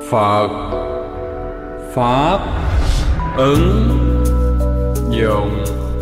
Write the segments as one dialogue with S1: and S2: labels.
S1: Phật Pháp ứng dụng.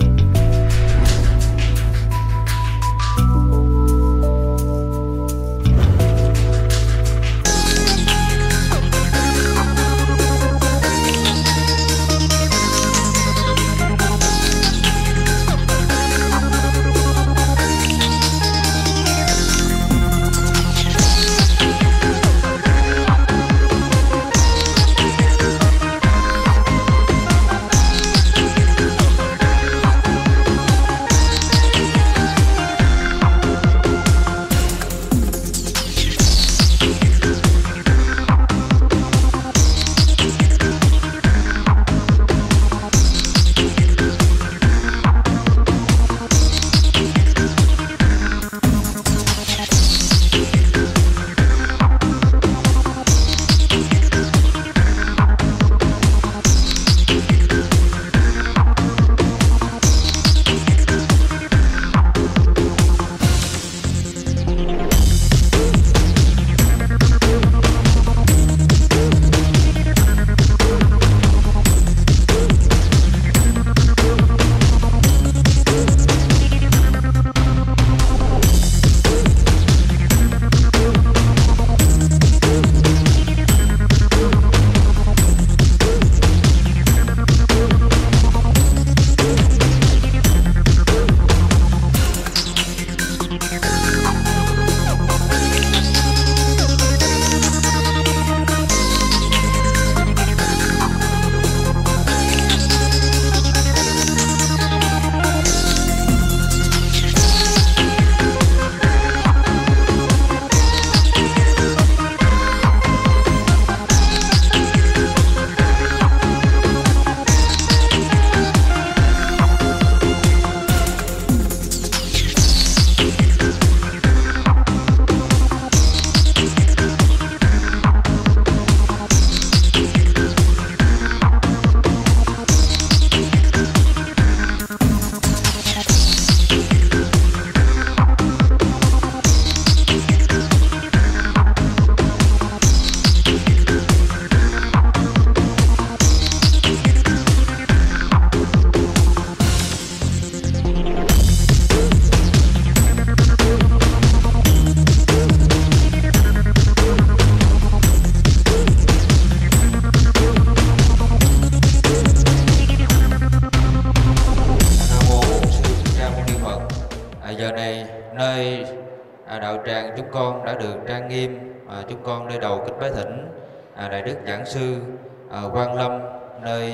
S2: Giờ này nơi đạo tràng chúng con đã được trang nghiêm. Chúng con nơi đầu kính bái thỉnh Đại Đức Giảng Sư Quang Lâm nơi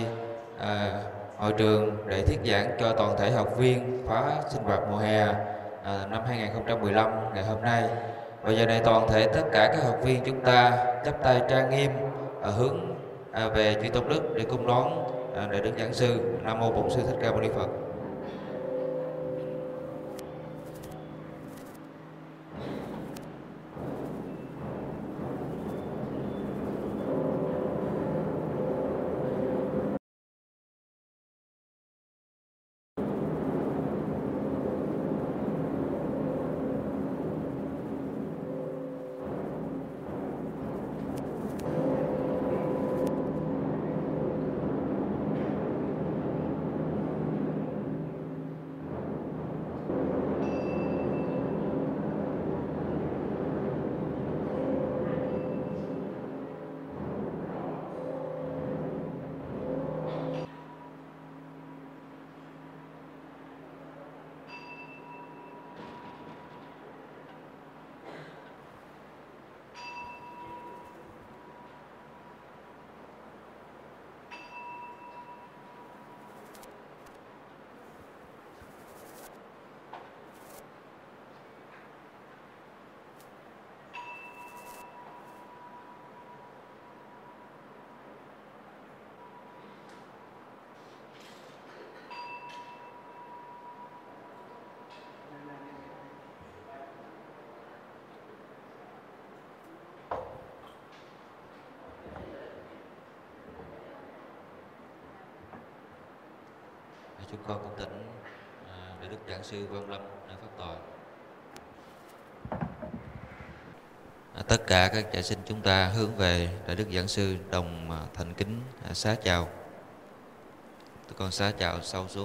S2: hội trường để thuyết giảng cho toàn thể học viên khóa sinh hoạt mùa hè năm 2015 ngày hôm nay. Và giờ này toàn thể tất cả các học viên chúng ta chắp tay trang nghiêm hướng về chư tôn đức để cung đón Đại Đức Giảng Sư. Nam mô Bổn Sư Thích Ca Mâu Ni Phật. Chúng con cung thỉnh Đại Đức Giảng Sư Quang Lâm nơi phát tòa. Tất cả các trại sinh chúng ta hướng về Đại Đức Giảng Sư đồng thành kính xá chào. Tụi con xá chào sâu xuống.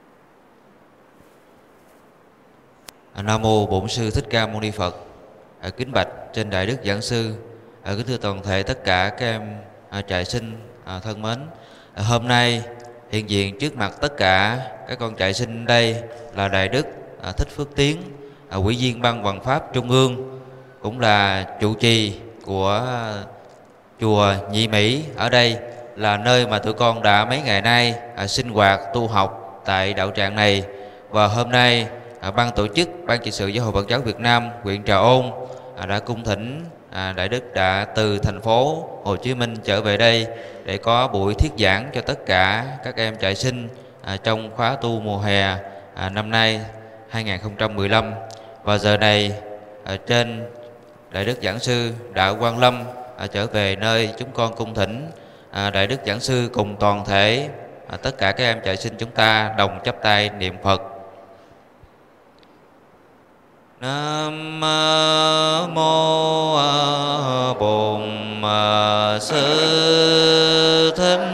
S2: Nam mô Bổn Sư Thích Ca Mâu Ni Phật. Kính bạch trên Đại Đức Giảng Sư. Kính thưa toàn thể tất cả các em trại sinh thân mến. Hôm nay hiện diện trước mặt tất cả các con trại sinh đây là Đại Đức Thích Phước Tiến, Ủy viên Ban Hoằng Pháp Trung ương, cũng là trụ trì của chùa Nhị Mỹ. Ở đây là nơi mà tụi con đã mấy ngày nay sinh hoạt tu học tại đạo tràng này. Và hôm nay ban tổ chức, Ban trị sự Giáo hội Phật giáo Việt Nam huyện Trà Ôn đã cung thỉnh Đại Đức đã từ thành phố Hồ Chí Minh trở về đây để có buổi thuyết giảng cho tất cả các em trại sinh trong khóa tu mùa hè năm nay 2015. Và giờ này trên Đại Đức Giảng Sư đã Quang Lâm trở về nơi chúng con cung thỉnh Đại Đức Giảng Sư cùng toàn thể tất cả các em trại sinh chúng ta đồng chắp tay niệm Phật. Nam mô Bổn Sư Thích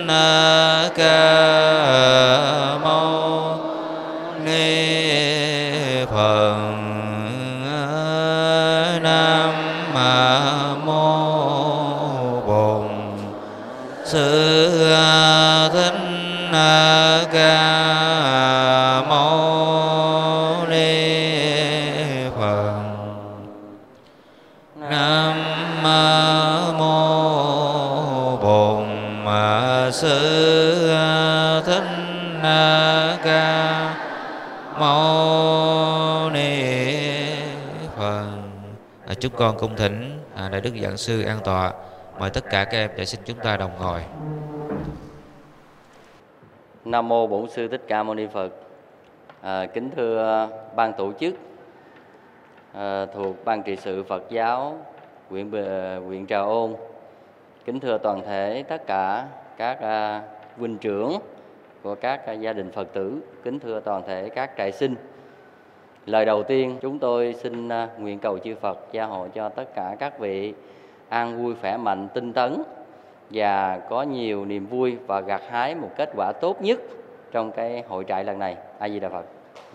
S2: Ca Mâu Ni Phật. Nam mô Bổn Sư Thích Ca Mâu Ni Phật. Nam mô Bổn Sư Thích Ca Mâu Ni Phật. Chúng con cung thỉnh Đại Đức Giảng Sư an tọa. Mời tất cả các em trại sinh chúng ta đồng ngồi.
S3: Nam mô Bổn Sư Thích Ca Mâu Ni Phật. Kính thưa ban tổ chức thuộc Ban trị sự Phật giáo huyện Trà Ôn, kính thưa toàn thể tất cả các huynh trưởng của các gia đình Phật tử, kính thưa toàn thể các trại sinh. Lời đầu tiên chúng tôi xin nguyện cầu chư Phật gia hộ cho tất cả các vị an vui khỏe mạnh tinh tấn và có nhiều niềm vui và gặt hái một kết quả tốt nhất trong cái hội trại lần này. A Di Đà Phật.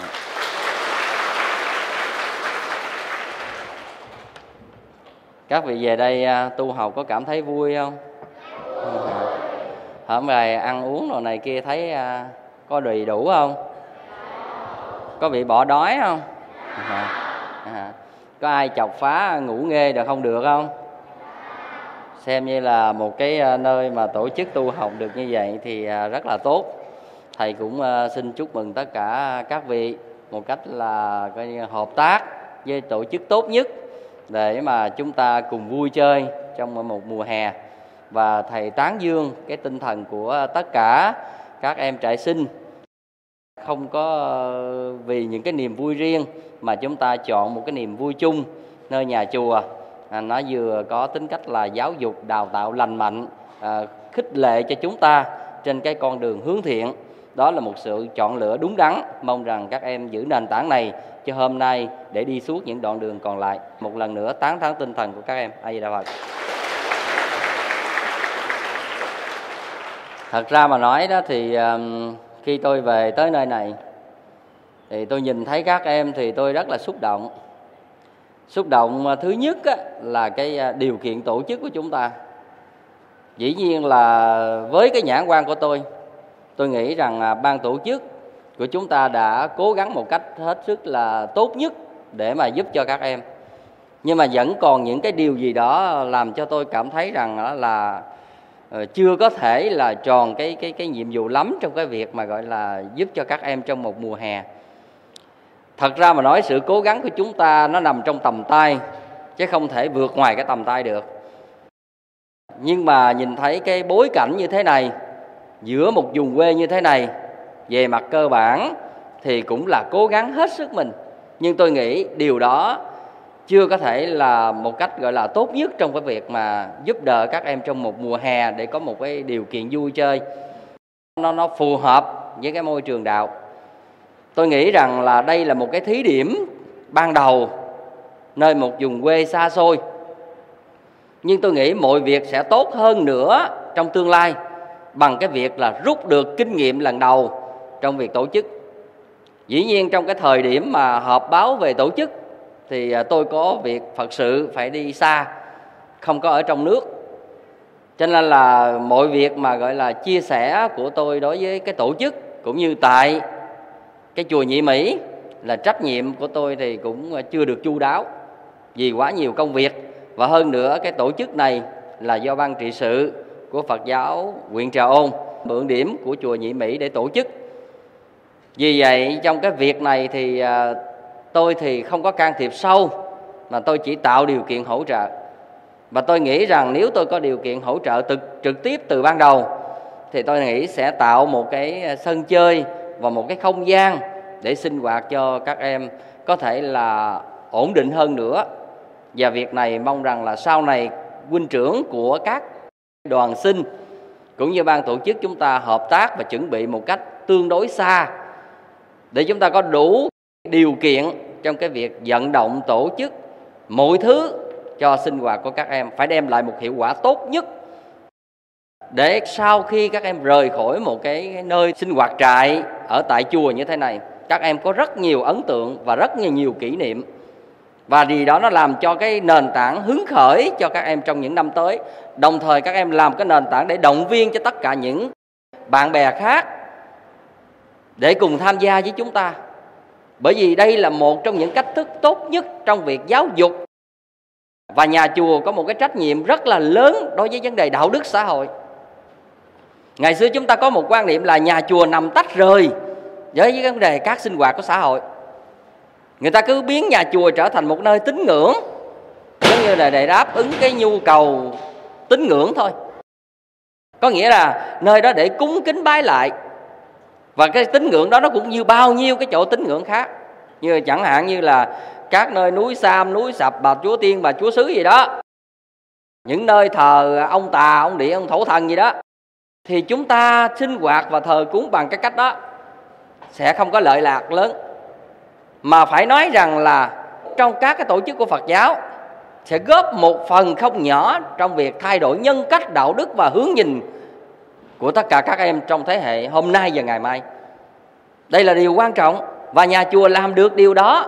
S3: Các vị về đây tu học có cảm thấy vui không? Hôm nay ăn uống đồ này kia thấy có đầy đủ không? Có bị bỏ đói không? Có ai chọc phá ngủ nghê được không được không? Xem như là một cái nơi mà tổ chức tu học được như vậy thì rất là tốt. Thầy cũng xin chúc mừng tất cả các vị một cách là coi như hợp tác với tổ chức tốt nhất để mà chúng ta cùng vui chơi trong một mùa hè. Và thầy tán dương cái tinh thần của tất cả các em trại sinh, không có vì những cái niềm vui riêng mà chúng ta chọn một cái niềm vui chung nơi nhà chùa. Nó vừa có tính cách là giáo dục, đào tạo lành mạnh, khích lệ cho chúng ta trên cái con đường hướng thiện. Đó là một sự chọn lựa đúng đắn. Mong rằng các em giữ nền tảng này cho hôm nay để đi suốt những đoạn đường còn lại. Một lần nữa tán thán tinh thần của các em. A Di Đà Phật. Thật ra mà nói đó thì khi tôi về tới nơi này thì tôi nhìn thấy các em thì tôi rất là xúc động. Xúc động thứ nhất là cái điều kiện tổ chức của chúng ta. Dĩ nhiên là với cái nhãn quan của tôi nghĩ rằng ban tổ chức của chúng ta đã cố gắng một cách hết sức là tốt nhất để mà giúp cho các em. Nhưng mà vẫn còn những cái điều gì đó làm cho tôi cảm thấy rằng là chưa có thể là tròn cái nhiệm vụ lắm trong cái việc mà gọi là giúp cho các em trong một mùa hè. Thật ra mà nói sự cố gắng của chúng ta nó nằm trong tầm tay chứ không thể vượt ngoài cái tầm tay được. Nhưng mà nhìn thấy cái bối cảnh như thế này, giữa một vùng quê như thế này, về mặt cơ bản thì cũng là cố gắng hết sức mình. Nhưng tôi nghĩ điều đó chưa có thể là một cách gọi là tốt nhất trong cái việc mà giúp đỡ các em trong một mùa hè để có một cái điều kiện vui chơi nó phù hợp với cái môi trường đạo. Tôi nghĩ rằng là đây là một cái thí điểm ban đầu nơi một vùng quê xa xôi. Nhưng tôi nghĩ mọi việc sẽ tốt hơn nữa trong tương lai bằng cái việc là rút được kinh nghiệm lần đầu trong việc tổ chức. Dĩ nhiên trong cái thời điểm mà họp báo về tổ chức thì tôi có việc Phật sự phải đi xa, không có ở trong nước. Cho nên là mọi việc mà gọi là chia sẻ của tôi đối với cái tổ chức cũng như tại cái chùa Nhị Mỹ là trách nhiệm của tôi thì cũng chưa được chu đáo vì quá nhiều công việc. Và hơn nữa cái tổ chức này là do ban trị sự của Phật giáo huyện Trà Ôn mượn điểm của chùa Nhị Mỹ để tổ chức. Vì vậy trong cái việc này thì tôi thì không có can thiệp sâu, mà tôi chỉ tạo điều kiện hỗ trợ. Và tôi nghĩ rằng nếu tôi có điều kiện hỗ trợ trực tiếp từ ban đầu thì tôi nghĩ sẽ tạo một cái sân chơi và một cái không gian để sinh hoạt cho các em có thể là ổn định hơn nữa. Và việc này mong rằng là sau này huynh trưởng của các đoàn sinh cũng như ban tổ chức chúng ta hợp tác và chuẩn bị một cách tương đối xa để chúng ta có đủ điều kiện trong cái việc vận động tổ chức mọi thứ cho sinh hoạt của các em phải đem lại một hiệu quả tốt nhất, để sau khi các em rời khỏi một cái nơi sinh hoạt trại ở tại chùa như thế này, các em có rất nhiều ấn tượng và rất nhiều kỷ niệm. Và điều đó nó làm cho cái nền tảng hứng khởi cho các em trong những năm tới. Đồng thời các em làm cái nền tảng để động viên cho tất cả những bạn bè khác để cùng tham gia với chúng ta. Bởi vì đây là một trong những cách thức tốt nhất trong việc giáo dục. Và nhà chùa có một cái trách nhiệm rất là lớn đối với vấn đề đạo đức xã hội. Ngày xưa chúng ta có một quan niệm là nhà chùa nằm tách rời với vấn đề các sinh hoạt của xã hội. Người ta cứ biến nhà chùa trở thành một nơi tín ngưỡng, giống như là để đáp ứng cái nhu cầu tín ngưỡng thôi. Có nghĩa là nơi đó để cúng kính bái lại. Và cái tín ngưỡng đó nó cũng như bao nhiêu cái chỗ tín ngưỡng khác. Như chẳng hạn như là các nơi núi Sam, núi Sập, Bà Chúa Tiên, Bà Chúa Xứ gì đó, những nơi thờ ông Tà, ông Địa, ông Thổ Thần gì đó, thì chúng ta sinh hoạt và thờ cúng bằng cái cách đó sẽ không có lợi lạc lớn. Mà phải nói rằng là trong các cái tổ chức của Phật giáo sẽ góp một phần không nhỏ trong việc thay đổi nhân cách, đạo đức và hướng nhìn của tất cả các em trong thế hệ hôm nay và ngày mai. Đây là điều quan trọng. Và nhà chùa làm được điều đó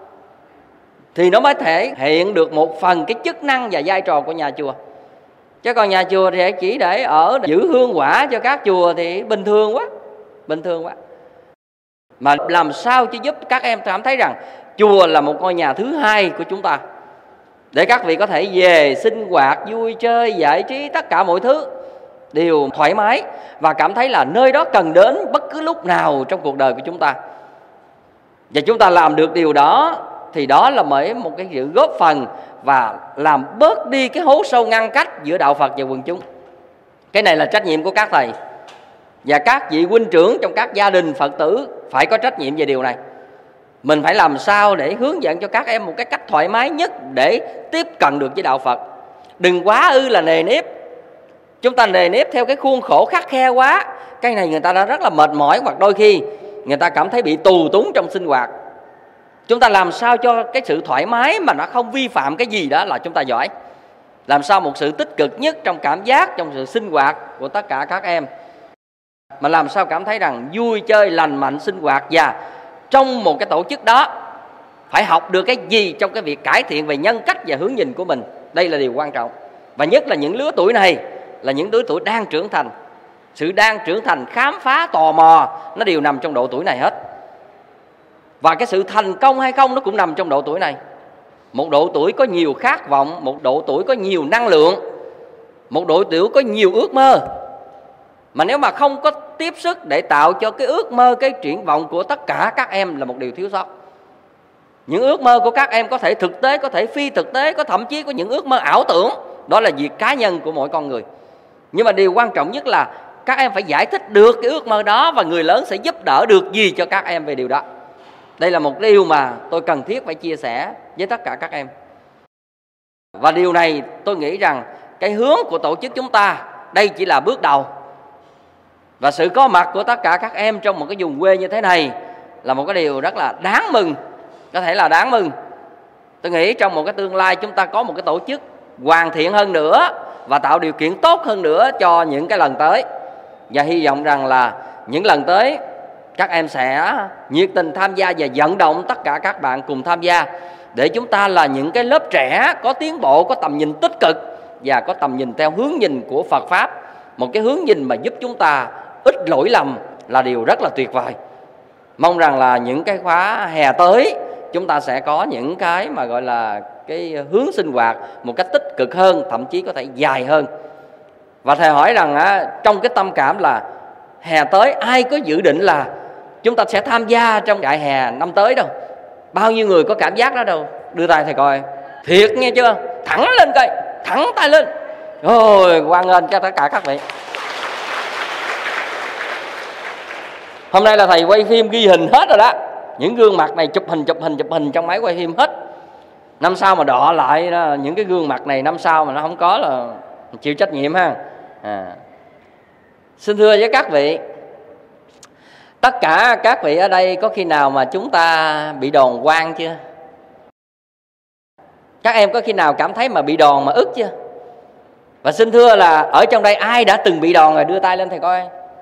S3: thì nó mới thể hiện được một phần cái chức năng và vai trò của nhà chùa. Chứ còn nhà chùa thì chỉ để ở giữ hương quả cho các chùa thì bình thường quá. Bình thường quá. Mà làm sao cho giúp các em cảm thấy rằng chùa là một ngôi nhà thứ hai của chúng ta, để các vị có thể về sinh hoạt, vui chơi, giải trí, tất cả mọi thứ đều thoải mái và cảm thấy là nơi đó cần đến bất cứ lúc nào trong cuộc đời của chúng ta. Và chúng ta làm được điều đó thì đó là một cái sự góp phần và làm bớt đi cái hố sâu ngăn cách giữa đạo Phật và quần chúng. Cái này là trách nhiệm của các thầy và các vị huynh trưởng trong các gia đình Phật tử phải có trách nhiệm về điều này. Mình phải làm sao để hướng dẫn cho các em một cái cách thoải mái nhất để tiếp cận được với đạo Phật. Đừng quá là nề nếp. Chúng ta nề nếp theo cái khuôn khổ khắt khe quá, cái này người ta đã rất là mệt mỏi, hoặc đôi khi người ta cảm thấy bị tù túng trong sinh hoạt. Chúng ta làm sao cho cái sự thoải mái mà nó không vi phạm cái gì đó là chúng ta giỏi. Làm sao một sự tích cực nhất trong cảm giác, trong sự sinh hoạt của tất cả các em, mà làm sao cảm thấy rằng vui chơi, lành mạnh, sinh hoạt. Và trong một cái tổ chức đó phải học được cái gì trong cái việc cải thiện về nhân cách và hướng nhìn của mình. Đây là điều quan trọng. Và nhất là những lứa tuổi này là những lứa tuổi đang trưởng thành. Sự đang trưởng thành, khám phá, tò mò nó đều nằm trong độ tuổi này hết. Và cái sự thành công hay không nó cũng nằm trong độ tuổi này. Một độ tuổi có nhiều khát vọng, một độ tuổi có nhiều năng lượng, một độ tuổi có nhiều ước mơ. Mà nếu mà không có tiếp sức để tạo cho cái ước mơ, cái triển vọng của tất cả các em là một điều thiếu sót. Những ước mơ của các em có thể thực tế, có thể phi thực tế, có thậm chí có những ước mơ ảo tưởng. Đó là việc cá nhân của mỗi con người. Nhưng mà điều quan trọng nhất là các em phải giải thích được cái ước mơ đó, và người lớn sẽ giúp đỡ được gì cho các em về điều đó. Đây là một điều mà tôi cần thiết phải chia sẻ với tất cả các em. Và điều này tôi nghĩ rằng cái hướng của tổ chức chúng ta đây chỉ là bước đầu. Và sự có mặt của tất cả các em trong một cái vùng quê như thế này là một cái điều rất là đáng mừng. Có thể là đáng mừng. Tôi nghĩ trong một cái tương lai chúng ta có một cái tổ chức hoàn thiện hơn nữa và tạo điều kiện tốt hơn nữa cho những cái lần tới. Và hy vọng rằng là những lần tới các em sẽ nhiệt tình tham gia và vận động tất cả các bạn cùng tham gia, để chúng ta là những cái lớp trẻ có tiến bộ, có tầm nhìn tích cực và có tầm nhìn theo hướng nhìn của Phật Pháp. Một cái hướng nhìn mà giúp chúng ta ít lỗi lầm là điều rất là tuyệt vời. Mong rằng là những cái khóa hè tới chúng ta sẽ có những cái mà gọi là cái hướng sinh hoạt một cách tích cực hơn, thậm chí có thể dài hơn. Và thầy hỏi rằng trong cái tâm cảm là hè tới ai có dự định là chúng ta sẽ tham gia trong trại hè năm tới đâu? Bao nhiêu người có cảm giác đó đâu? Đưa tay thầy coi. Thiệt nghe chưa? Thẳng lên coi, thẳng tay lên. Ôi, hoan nghênh cho tất cả các vị. Hôm nay là thầy quay phim ghi hình hết rồi đó. Những gương mặt này chụp hình trong máy quay phim hết. Năm sau mà đọ lại đó, những cái gương mặt này năm sau mà nó không có là chịu trách nhiệm ha. Xin thưa với các vị, tất cả các vị ở đây có khi nào mà chúng ta bị đòn oan chưa? Các em có khi nào cảm thấy mà bị đòn mà ức chưa? Và xin thưa là ở trong đây ai đã từng bị đòn rồi đưa tay lên thầy coi.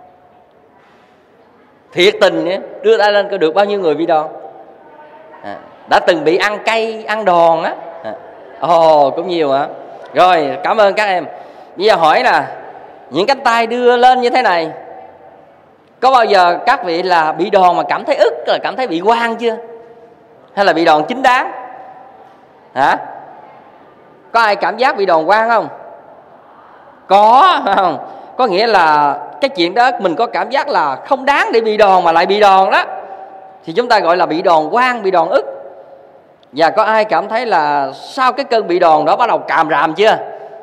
S3: Thiệt tình đưa tay lên coi được bao nhiêu người bị đòn. Đã từng bị ăn cay, ăn đòn á. Ồ, cũng nhiều hả? Rồi, cảm ơn các em. Bây giờ hỏi là những cánh tay đưa lên như thế này, có bao giờ các vị là bị đòn mà cảm thấy ức, là cảm thấy bị oan chưa? Hay là bị đòn chính đáng? Hả? Có ai cảm giác bị đòn oan không? Có, không? Có nghĩa là cái chuyện đó mình có cảm giác là không đáng để bị đòn mà lại bị đòn đó, thì chúng ta gọi là bị đòn oan, bị đòn ức. Và có ai cảm thấy là sau cái cơn bị đòn đó bắt đầu càm ràm chưa?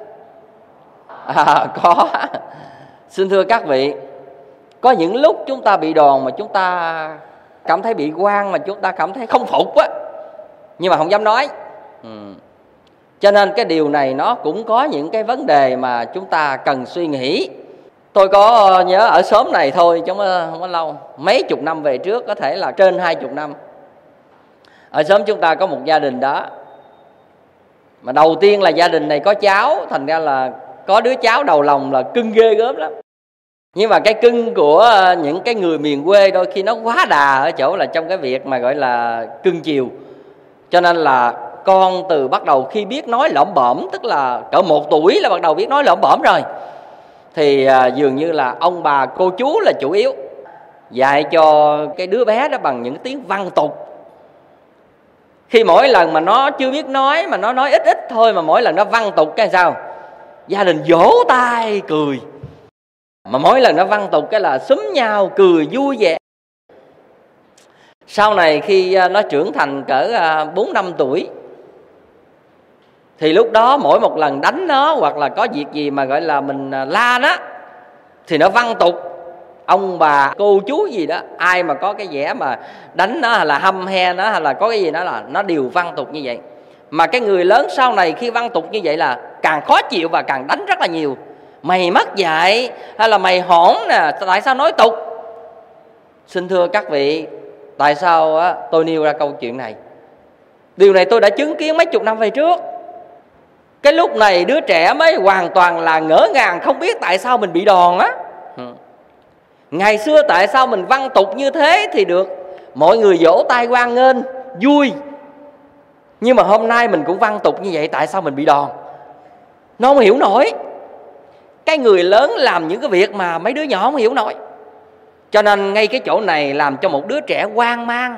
S3: Có. Xin thưa các vị, có những lúc chúng ta bị đòn mà chúng ta cảm thấy bị oan, mà chúng ta cảm thấy không phục á, nhưng mà không dám nói. Cho nên cái điều này nó cũng có những cái vấn đề mà chúng ta cần suy nghĩ. Tôi có nhớ ở xóm này thôi chứ không có lâu, mấy chục năm về trước, có thể là trên 20 năm. Ở xóm chúng ta có một gia đình đó, mà đầu tiên là gia đình này có cháu, thành ra là có đứa cháu đầu lòng là cưng ghê gớm lắm. Nhưng mà cái cưng của những cái người miền quê đôi khi nó quá đà ở chỗ là trong cái việc mà gọi là cưng chiều. Cho nên là con từ bắt đầu khi biết nói lỏm bõm, tức là cỡ 1 tuổi là bắt đầu biết nói lỏm bõm rồi, thì dường như là ông bà cô chú là chủ yếu dạy cho cái đứa bé đó bằng những tiếng văn tục. Khi mỗi lần mà nó chưa biết nói, mà nó nói ít ít thôi, mà mỗi lần nó văn tục cái sao gia đình vỗ tay cười. Mà mỗi lần nó văn tục cái là xúm nhau cười vui vẻ. Sau này khi nó trưởng thành cỡ 4-5 tuổi, thì lúc đó mỗi một lần đánh nó hoặc là có việc gì mà gọi là mình la nó, thì nó văn tục. Ông bà cô chú gì đó, ai mà có cái vẻ mà đánh nó hay là hăm he nó hay là có cái gì đó là nó đều văn tục như vậy. Mà cái người lớn sau này khi văn tục như vậy là càng khó chịu và càng đánh rất là nhiều. Mày mất dạy, hay là mày hỗn nè, tại sao nói tục? Xin thưa các vị, tại sao tôi nêu ra câu chuyện này? Điều này tôi đã chứng kiến mấy chục năm về trước. Cái lúc này đứa trẻ mới hoàn toàn là ngỡ ngàng, không biết tại sao mình bị đòn á. Ngày xưa tại sao mình văn tục như thế thì được mọi người vỗ tay hoan nghênh, vui. Nhưng mà hôm nay mình cũng văn tục như vậy, tại sao mình bị đòn? Nó không hiểu nổi. Cái người lớn làm những cái việc mà mấy đứa nhỏ không hiểu nổi. Cho nên ngay cái chỗ này làm cho một đứa trẻ hoang mang.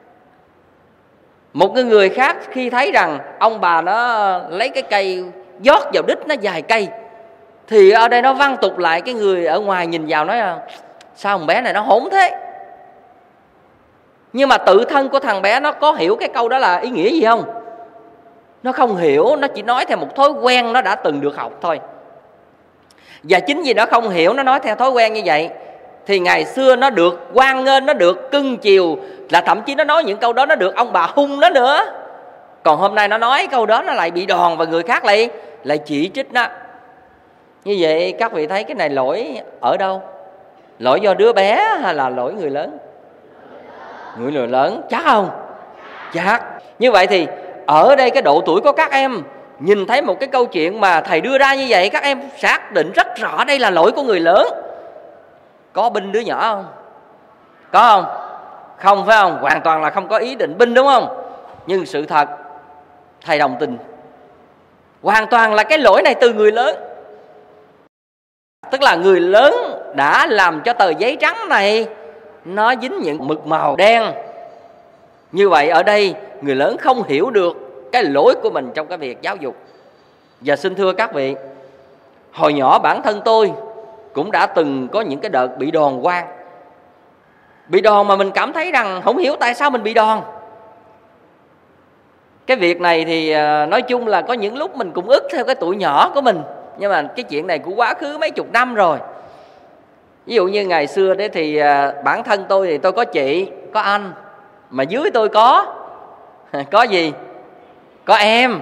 S3: Một cái người khác khi thấy rằng ông bà nó lấy cái cây giót vào đít nó dài cây, thì ở đây nó văn tục lại. Cái người ở ngoài nhìn vào nói là sao thằng bé này nó hỗn thế. Nhưng mà tự thân của thằng bé nó có hiểu cái câu đó là ý nghĩa gì không? Nó không hiểu, nó chỉ nói theo một thói quen nó đã từng được học thôi. Và chính vì nó không hiểu, nó nói theo thói quen như vậy, thì ngày xưa nó được hoan nghênh, nó được cưng chiều, là thậm chí nó nói những câu đó nó được ông bà hung nó nữa. Còn hôm nay nó nói câu đó nó lại bị đòn và người khác lại chỉ trích nó. Như vậy các vị thấy cái này lỗi ở đâu? Lỗi do đứa bé hay là lỗi người lớn? Người lớn, chắc không? Chắc. Như vậy thì ở đây cái độ tuổi của các em nhìn thấy một cái câu chuyện mà thầy đưa ra như vậy, các em xác định rất rõ đây là lỗi của người lớn. Có binh đứa nhỏ không? Có không? Không phải không? Hoàn toàn là không có ý định binh, đúng không? Nhưng sự thật thầy đồng tình, hoàn toàn là cái lỗi này từ người lớn. Tức là người lớn đã làm cho tờ giấy trắng này nó dính những mực màu đen. Như vậy ở đây người lớn không hiểu được cái lỗi của mình trong cái việc giáo dục. Và xin thưa các vị, hồi nhỏ bản thân tôi cũng đã từng có những cái đợt bị đòn oan. Bị đòn mà mình cảm thấy rằng không hiểu tại sao mình bị đòn. Cái việc này thì nói chung là có những lúc mình cũng ức theo cái tuổi nhỏ của mình. Nhưng mà cái chuyện này cũng quá khứ mấy chục năm rồi. Ví dụ như ngày xưa đấy thì bản thân tôi thì tôi có chị, có anh. Mà dưới tôi có gì? Có em.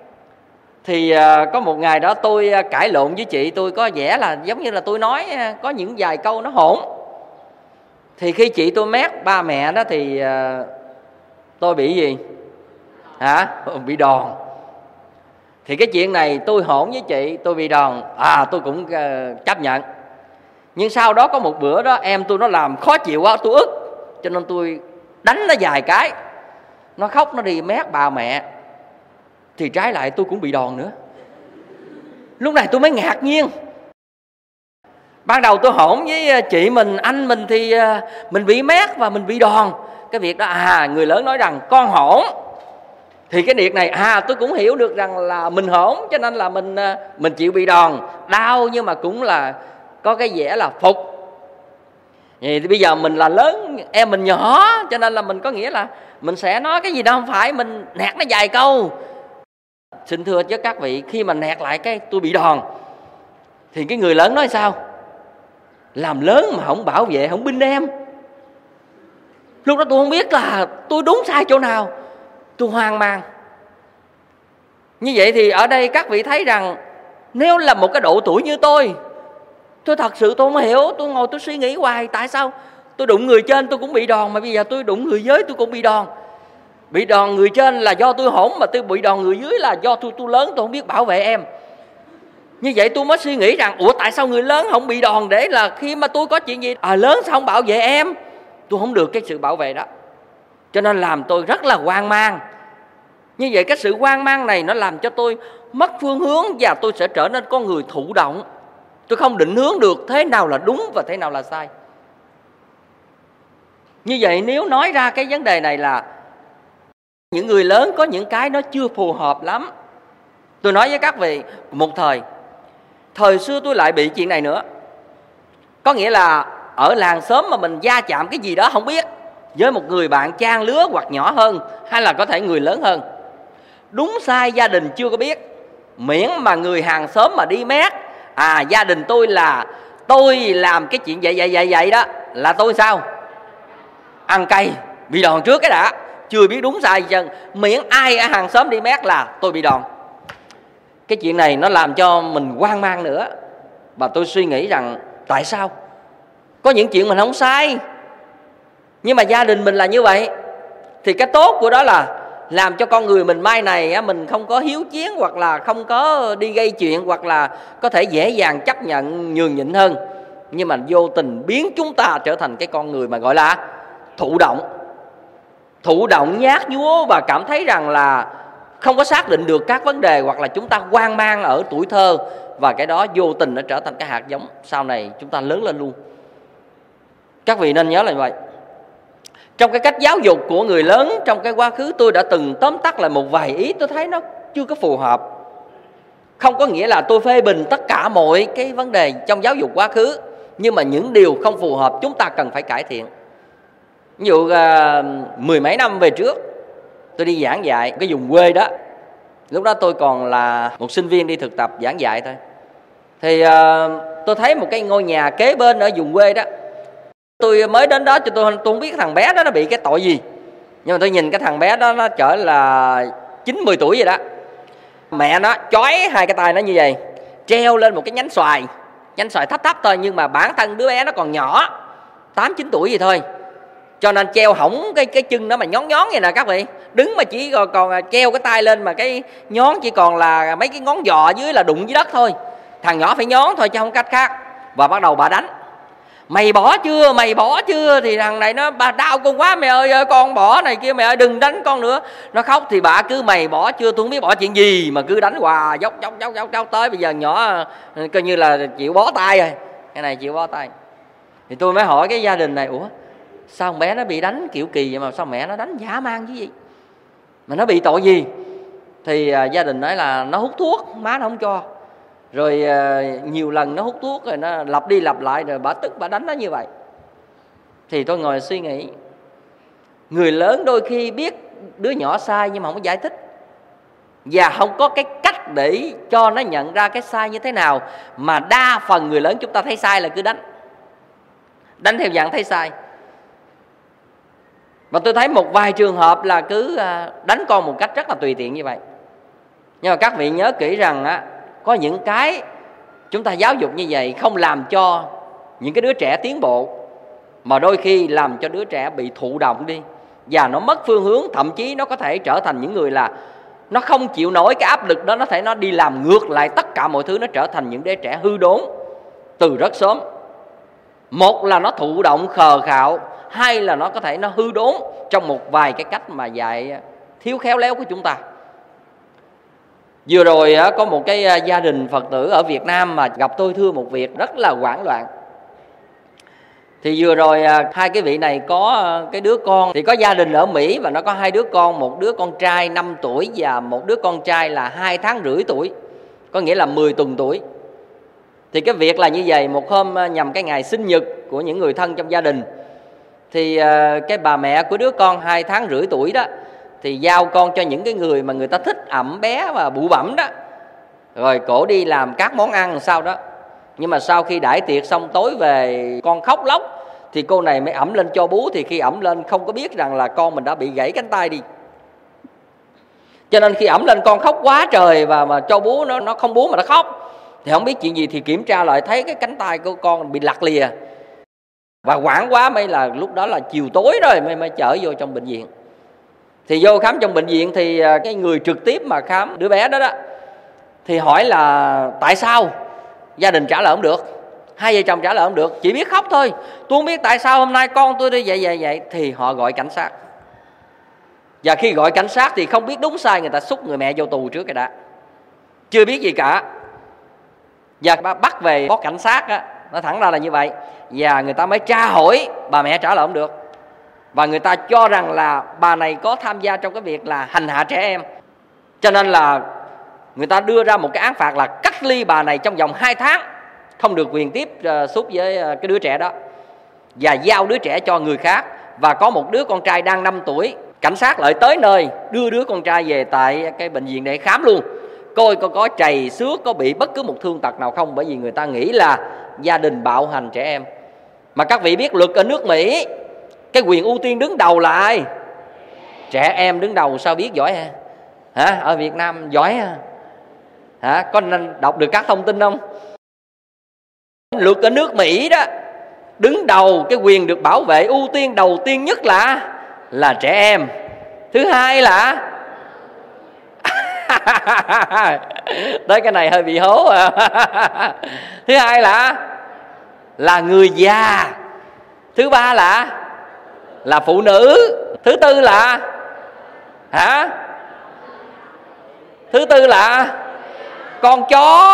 S3: Thì có một ngày đó tôi cãi lộn với chị tôi, có vẻ là giống như là tôi nói có những vài câu nó hỗn. Thì khi chị tôi mét ba mẹ đó thì tôi bị gì? Bị đòn. Thì cái chuyện này tôi hỗn với chị, tôi bị đòn, tôi cũng chấp nhận. Nhưng sau đó có một bữa đó em tôi nó làm khó chịu quá, tôi ức, cho nên tôi đánh nó vài cái. Nó khóc, nó đi mét ba mẹ. Thì trái lại tôi cũng bị đòn nữa. Lúc này tôi mới ngạc nhiên. Ban đầu tôi hỗn với chị mình, anh mình thì mình bị mét và mình bị đòn. Cái việc đó người lớn nói rằng con hỗn. Thì cái việc này tôi cũng hiểu được rằng là mình hỗn, cho nên là mình chịu bị đòn, đau nhưng mà cũng là có cái vẻ là phục. Thì bây giờ mình là lớn, em mình nhỏ, cho nên là mình có nghĩa là mình sẽ nói cái gì đó không phải, mình nạt nó vài câu. Xin thưa với các vị, khi mà nạt lại cái tôi bị đòn thì cái người lớn nói sao? Làm lớn mà không bảo vệ, không binh em. Lúc đó tôi không biết là tôi đúng sai chỗ nào, tôi hoang mang. Như vậy thì ở đây các vị thấy rằng nếu là một cái độ tuổi như tôi thật sự tôi không hiểu. Tôi ngồi tôi suy nghĩ hoài, tại sao tôi đụng người trên tôi cũng bị đòn, mà bây giờ tôi đụng người dưới tôi cũng bị đòn. Bị đòn người trên là do tôi hỗn, mà tôi bị đòn người dưới là do tôi lớn, tôi không biết bảo vệ em. Như vậy tôi mới suy nghĩ rằng tại sao người lớn không bị đòn, để là khi mà tôi có chuyện gì lớn sao không bảo vệ em. Tôi không được cái sự bảo vệ đó, cho nên làm tôi rất là hoang mang. Như vậy cái sự hoang mang này nó làm cho tôi mất phương hướng, và tôi sẽ trở nên con người thụ động. Tôi không định hướng được thế nào là đúng và thế nào là sai. Như vậy nếu nói ra cái vấn đề này là những người lớn có những cái nó chưa phù hợp lắm. Tôi nói với các vị, một thời xưa tôi lại bị chuyện này nữa. Có nghĩa là ở làng xóm mà mình va chạm cái gì đó không biết với một người bạn trang lứa hoặc nhỏ hơn, hay là có thể người lớn hơn, đúng sai gia đình chưa có biết, miễn mà người hàng xóm mà đi mét gia đình tôi là tôi làm cái chuyện vậy đó là tôi sao? Ăn cay, bị đòn trước cái đã, chưa biết đúng sai chân, miễn ai ở hàng xóm đi mét là tôi bị đòn. Cái chuyện này nó làm cho mình hoang mang nữa. Và tôi suy nghĩ rằng tại sao? Có những chuyện mình không sai, nhưng mà gia đình mình là như vậy. Thì cái tốt của đó là làm cho con người mình mai này mình không có hiếu chiến, hoặc là không có đi gây chuyện, hoặc là có thể dễ dàng chấp nhận nhường nhịn hơn. Nhưng mà vô tình biến chúng ta trở thành cái con người mà gọi là thụ động, nhát nhúa, và cảm thấy rằng là không có xác định được các vấn đề, hoặc là chúng ta hoang mang ở tuổi thơ, và cái đó vô tình nó trở thành cái hạt giống sau này chúng ta lớn lên luôn. Các vị nên nhớ là như vậy. Trong cái cách giáo dục của người lớn trong cái quá khứ, tôi đã từng tóm tắt lại một vài ý tôi thấy nó chưa có phù hợp. Không có nghĩa là tôi phê bình tất cả mọi cái vấn đề trong giáo dục quá khứ, nhưng mà những điều không phù hợp chúng ta cần phải cải thiện. Ví dụ mười mấy năm về trước, tôi đi giảng dạy cái vùng quê đó. Lúc đó tôi còn là một sinh viên đi thực tập giảng dạy thôi. Thì tôi thấy một cái ngôi nhà kế bên ở vùng quê đó. Tôi mới đến đó cho tôi không biết thằng bé đó nó bị cái tội gì. Nhưng mà tôi nhìn cái thằng bé đó nó chở là 9-10 tuổi vậy đó. Mẹ nó chói hai cái tay nó như vậy, treo lên một cái nhánh xoài thấp thấp thôi, nhưng mà bản thân đứa bé nó còn nhỏ, 8-9 tuổi gì thôi. cho nên treo hỏng cái chân nó mà nhón vậy nè các vị. Đứng mà chỉ còn treo cái tay lên mà cái nhón chỉ còn là mấy cái ngón giò dưới là đụng dưới đất thôi. Thằng nhỏ phải nhón thôi chứ không cách khác. Và bắt đầu bà đánh. Mày bỏ chưa, mày bỏ chưa? Thì thằng này nó, bà đau con quá, mẹ ơi con bỏ này kia, mẹ ơi đừng đánh con nữa. Nó khóc thì bà cứ mày bỏ chưa, tôi không biết bỏ chuyện gì mà cứ đánh hoài, dốc tới bây giờ nhỏ coi như là chịu bó tay rồi. Cái này chịu bó tay. Thì tôi mới hỏi cái gia đình này, ủa sao bé nó bị đánh kiểu kỳ vậy mà sao mẹ nó đánh dã man chứ gì? Mà nó bị tội gì? Thì gia đình nói là nó hút thuốc, má nó không cho. Rồi nhiều lần nó hút thuốc rồi nó lặp đi lặp lại rồi bà tức bà đánh nó như vậy. Thì tôi ngồi suy nghĩ, người lớn đôi khi biết đứa nhỏ sai nhưng mà không có giải thích, và không có cái cách để cho nó nhận ra cái sai như thế nào. Mà đa phần người lớn chúng ta thấy sai là cứ đánh theo dạng thấy sai. Và tôi thấy một vài trường hợp là cứ đánh con một cách rất là tùy tiện như vậy. Nhưng mà các vị nhớ kỹ rằng có những cái chúng ta giáo dục như vậy không làm cho những cái đứa trẻ tiến bộ, mà đôi khi làm cho đứa trẻ bị thụ động đi, và nó mất phương hướng. Thậm chí nó có thể trở thành những người là nó không chịu nổi cái áp lực đó, nó thể nó đi làm ngược lại tất cả mọi thứ. Nó trở thành những đứa trẻ hư đốn từ rất sớm. Một là nó thụ động khờ khạo, hai là nó có thể nó hư đốn trong một vài cái cách mà dạy thiếu khéo léo của chúng ta. Vừa rồi có một cái gia đình Phật tử ở Việt Nam mà gặp tôi thưa một việc rất là hoảng loạn. Thì vừa rồi hai cái vị này có cái đứa con, thì có gia đình ở Mỹ và nó có hai đứa con, một đứa con trai 5 tuổi và một đứa con trai là 2 tháng rưỡi tuổi, có nghĩa là 10 tuần tuổi. Thì cái việc là như vậy, một hôm nhằm cái ngày sinh nhật của những người thân trong gia đình, thì cái bà mẹ của đứa con 2 tháng rưỡi tuổi đó thì giao con cho những cái người mà người ta thích ẵm bé và bụ bẫm đó, rồi cổ đi làm các món ăn sau đó. Nhưng mà sau khi đãi tiệc xong tối về con khóc lóc, thì cô này mới ẵm lên cho bú. Thì khi ẵm lên không có biết rằng là con mình đã bị gãy cánh tay đi, cho nên khi ẵm lên con khóc quá trời, và mà cho bú nó không bú mà nó khóc. Thì không biết chuyện gì, thì kiểm tra lại thấy cái cánh tay của con bị lặt lìa. Và hoảng quá mới là lúc đó là chiều tối rồi mới chở vô trong bệnh viện. Thì vô khám trong bệnh viện thì cái người trực tiếp mà khám đứa bé đó thì hỏi là tại sao? Gia đình trả lời không được, hai vợ chồng trả lời không được, chỉ biết khóc thôi. Tôi không biết tại sao hôm nay con tôi đi vậy. Thì họ gọi cảnh sát. Và khi gọi cảnh sát thì không biết đúng sai, người ta xúc người mẹ vô tù trước cái đã, chưa biết gì cả. Và bắt về có cảnh sát nó thẳng ra là như vậy. Và người ta mới tra hỏi, bà mẹ trả lời không được. Và người ta cho rằng là bà này có tham gia trong cái việc là hành hạ trẻ em. Cho nên là người ta đưa ra một cái án phạt là cách ly bà này trong vòng 2 tháng, không được quyền tiếp xúc với cái đứa trẻ đó, và giao đứa trẻ cho người khác. Và có một đứa con trai đang 5 tuổi, cảnh sát lại tới nơi đưa đứa con trai về tại cái bệnh viện để khám luôn, coi có trầy xước, có bị bất cứ một thương tật nào không. Bởi vì người ta nghĩ là gia đình bạo hành trẻ em. Mà các vị biết luật ở nước Mỹ, cái quyền ưu tiên đứng đầu là ai? Trẻ em đứng đầu. Sao biết giỏi hả? Ở Việt Nam giỏi hả? Có nên đọc được các thông tin không? Luật ở nước Mỹ đó, đứng đầu cái quyền được bảo vệ ưu tiên đầu tiên nhất là trẻ em. Thứ hai là tới cái này hơi bị hố. Thứ hai là người già. Thứ ba là phụ nữ. Thứ tư là thứ tư là con chó.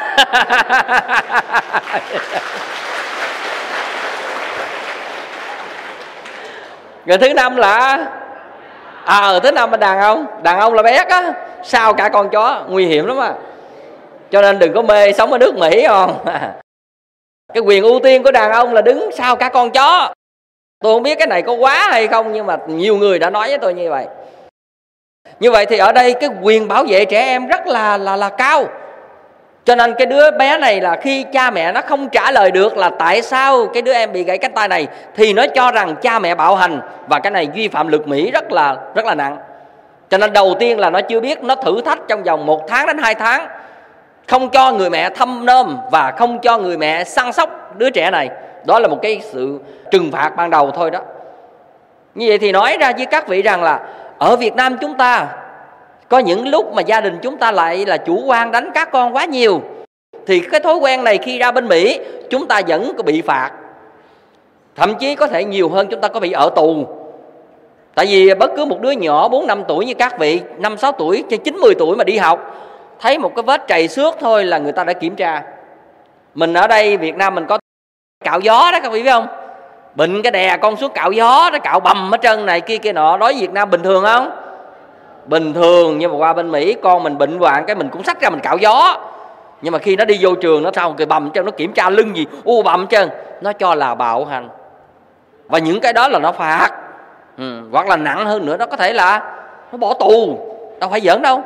S3: Rồi thứ năm là thứ năm là đàn ông là bé á, sao cả con chó, nguy hiểm lắm à. Cho nên đừng có mê sống ở nước Mỹ không. Cái quyền ưu tiên của đàn ông là đứng sau cả con chó. Tôi không biết cái này có quá hay không, nhưng mà nhiều người đã nói với tôi như vậy. Như vậy thì ở đây cái quyền bảo vệ trẻ em rất là cao. Cho nên cái đứa bé này là khi cha mẹ nó không trả lời được là tại sao cái đứa em bị gãy cánh tay này, thì nó cho rằng cha mẹ bạo hành, và cái này vi phạm luật Mỹ rất là nặng. Cho nên đầu tiên là nó chưa biết, nó thử thách trong vòng 1 tháng đến 2 tháng, không cho người mẹ thăm nom và không cho người mẹ săn sóc đứa trẻ này. Đó là một cái sự trừng phạt ban đầu thôi đó. Như vậy thì nói ra với các vị rằng là ở Việt Nam chúng ta có những lúc mà gia đình chúng ta lại là chủ quan đánh các con quá nhiều. Thì cái thói quen này khi ra bên Mỹ chúng ta vẫn có bị phạt, thậm chí có thể nhiều hơn, chúng ta có bị ở tù. Tại vì bất cứ một đứa nhỏ 4-5 tuổi như các vị, 5-6 tuổi, 9-10 tuổi mà đi học, thấy một cái vết trầy xước thôi là người ta đã kiểm tra. Mình ở đây Việt Nam mình có cạo gió đó các vị biết không? Bệnh cái đè con xuống cạo gió, nó cạo bầm ở chân này kia nọ. Đối với Việt Nam bình thường không? Bình thường. Nhưng mà qua bên Mỹ con mình bệnh hoạn cái mình cũng xách ra mình cạo gió. Nhưng mà khi nó đi vô trường nó sao cười bầm chân, nó kiểm tra lưng gì bầm chân, nó cho là bạo hành. Và những cái đó là nó phạt. Hoặc là nặng hơn nữa, nó có thể là nó bỏ tù, đâu phải giỡn đâu.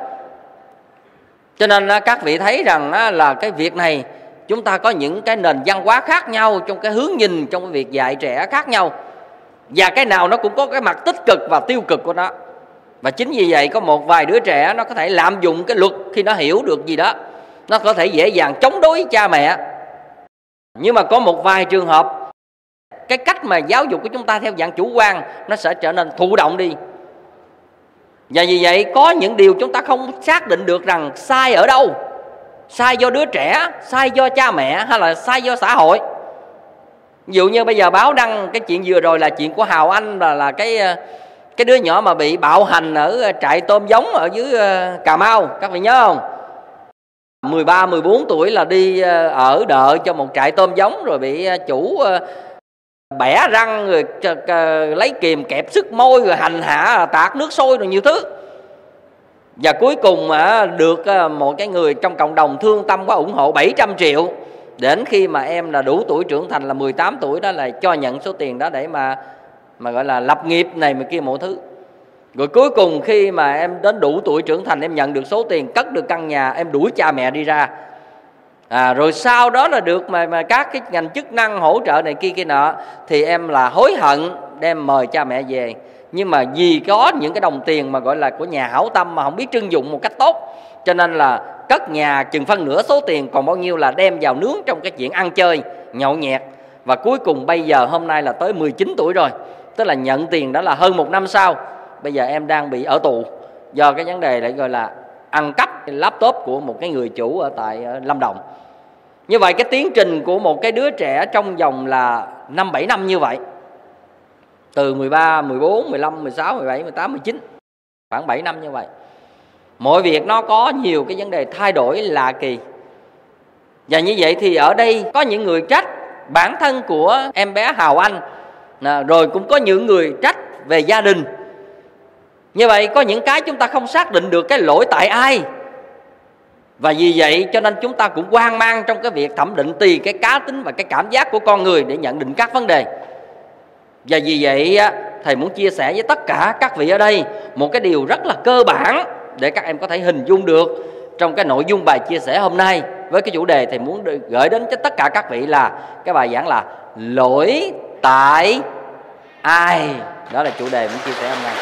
S3: Cho nên các vị thấy rằng là cái việc này chúng ta có những cái nền văn hóa khác nhau, trong cái hướng nhìn trong cái việc dạy trẻ khác nhau. Và cái nào nó cũng có cái mặt tích cực và tiêu cực của nó. Và chính vì vậy có một vài đứa trẻ nó có thể lạm dụng cái luật khi nó hiểu được gì đó, nó có thể dễ dàng chống đối với cha mẹ. Nhưng mà có một vài trường hợp cái cách mà giáo dục của chúng ta theo dạng chủ quan nó sẽ trở nên thụ động đi. Và vì vậy có những điều chúng ta không xác định được rằng sai ở đâu. Sai do đứa trẻ, sai do cha mẹ hay là sai do xã hội. Ví dụ như bây giờ báo đăng cái chuyện vừa rồi là chuyện của Hào Anh, là cái đứa nhỏ mà bị bạo hành ở trại tôm giống ở dưới Cà Mau, các vị nhớ không? 13-14 tuổi là đi ở đợi cho một trại tôm giống, rồi bị chủ bẻ răng, rồi lấy kìm kẹp sức môi, rồi hành hạ tạt nước sôi, rồi nhiều thứ. Và cuối cùng được một cái người trong cộng đồng thương tâm quá ủng hộ 700 triệu. Đến khi mà em là đủ tuổi trưởng thành là 18 tuổi đó là cho nhận số tiền đó để mà gọi là lập nghiệp này mà kia mọi thứ. Rồi cuối cùng khi mà em đến đủ tuổi trưởng thành, em nhận được số tiền, cất được căn nhà, em đuổi cha mẹ đi ra. Rồi sau đó là được mà các cái ngành chức năng hỗ trợ này kia nọ, thì em là hối hận đem mời cha mẹ về. Nhưng mà vì có những cái đồng tiền mà gọi là của nhà hảo tâm mà không biết trưng dụng một cách tốt, cho nên là cất nhà chừng phân nửa số tiền, còn bao nhiêu là đem vào nướng trong cái chuyện ăn chơi, nhậu nhẹt. Và cuối cùng bây giờ hôm nay là tới 19 tuổi rồi, tức là nhận tiền đó là hơn 1 năm sau. Bây giờ em đang bị ở tù do cái vấn đề lại gọi là ăn cắp cái laptop của một cái người chủ ở tại Lâm Đồng. Như vậy cái tiến trình của một cái đứa trẻ trong vòng là 5-7 năm như vậy, từ 13, 14, 15, 16, 17, 18, 19, khoảng 7 năm như vậy, mọi việc nó có nhiều cái vấn đề thay đổi lạ kỳ. Và như vậy thì ở đây có những người trách bản thân của em bé Hào Anh, rồi cũng có những người trách về gia đình. Như vậy có những cái chúng ta không xác định được cái lỗi tại ai. Và vì vậy cho nên chúng ta cũng hoang mang trong cái việc thẩm định tùy cái cá tính và cái cảm giác của con người để nhận định các vấn đề. Và vì vậy thầy muốn chia sẻ với tất cả các vị ở đây một cái điều rất là cơ bản để các em có thể hình dung được trong cái nội dung bài chia sẻ hôm nay. Với cái chủ đề thầy muốn gửi đến cho tất cả các vị là cái bài giảng là lỗi tại ai. Đó là chủ đề muốn chia sẻ hôm nay.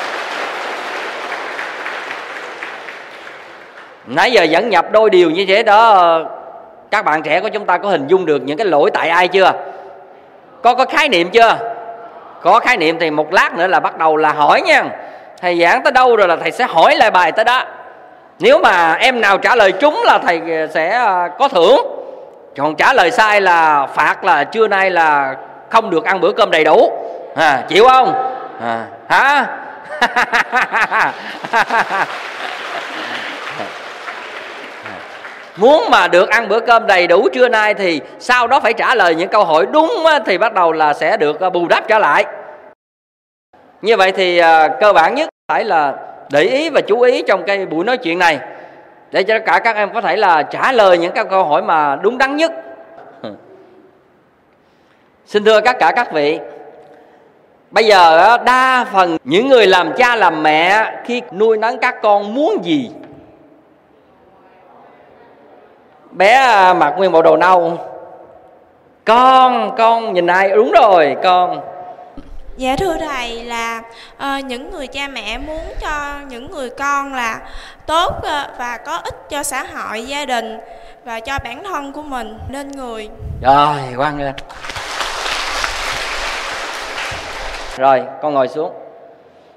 S3: Nãy giờ dẫn nhập đôi điều như thế đó, các bạn trẻ của chúng ta có hình dung được những cái lỗi tại ai chưa? Có khái niệm chưa? Có khái niệm thì một lát nữa là bắt đầu là hỏi nha. Thầy giảng tới đâu rồi là thầy sẽ hỏi lại bài tới đó. Nếu mà em nào trả lời trúng là thầy sẽ có thưởng. Còn trả lời sai là phạt, là trưa nay là không được ăn bữa cơm đầy đủ. Chịu không? Hả? Muốn mà được ăn bữa cơm đầy đủ trưa nay thì sau đó phải trả lời những câu hỏi đúng thì bắt đầu là sẽ được bù đắp trở lại. Như vậy thì cơ bản nhất phải là để ý và chú ý trong cái buổi nói chuyện này để cho cả các em có thể là trả lời những cái câu hỏi mà đúng đắn nhất. Xin thưa tất cả các vị, bây giờ đa phần những người làm cha làm mẹ khi nuôi nấng các con muốn gì? Bé mặc nguyên bộ đồ nâu, con nhìn ai? Đúng rồi, con.
S4: Dạ thưa thầy, là những người cha mẹ muốn cho những người con là tốt và có ích cho xã hội, gia đình và cho bản thân của mình nên người.
S3: Rồi, quăng lên. Rồi, con ngồi xuống.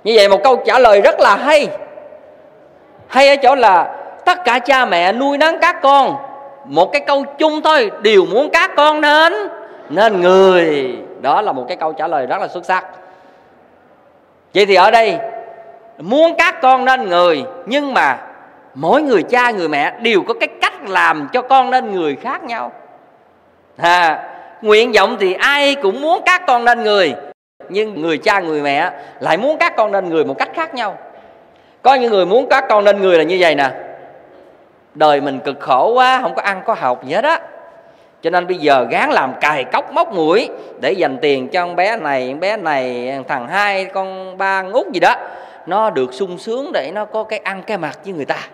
S3: Như vậy một câu trả lời rất là hay. Hay ở chỗ là tất cả cha mẹ nuôi nấng các con, một cái câu chung thôi, đều muốn các con nên người. Đó là một cái câu trả lời rất là xuất sắc. Vậy thì ở đây muốn các con nên người, nhưng mà mỗi người cha người mẹ đều có cái cách làm cho con nên người khác nhau. Nguyện vọng thì ai cũng muốn các con nên người, nhưng người cha người mẹ lại muốn các con nên người một cách khác nhau. Có những người muốn các con nên người là như vậy nè: đời mình cực khổ quá, không có ăn có học gì hết á, cho nên bây giờ gắng làm cài cốc móc mũi để dành tiền cho con bé này, thằng hai, con ba, con út gì đó, nó được sung sướng để nó có cái ăn cái mặc với người ta.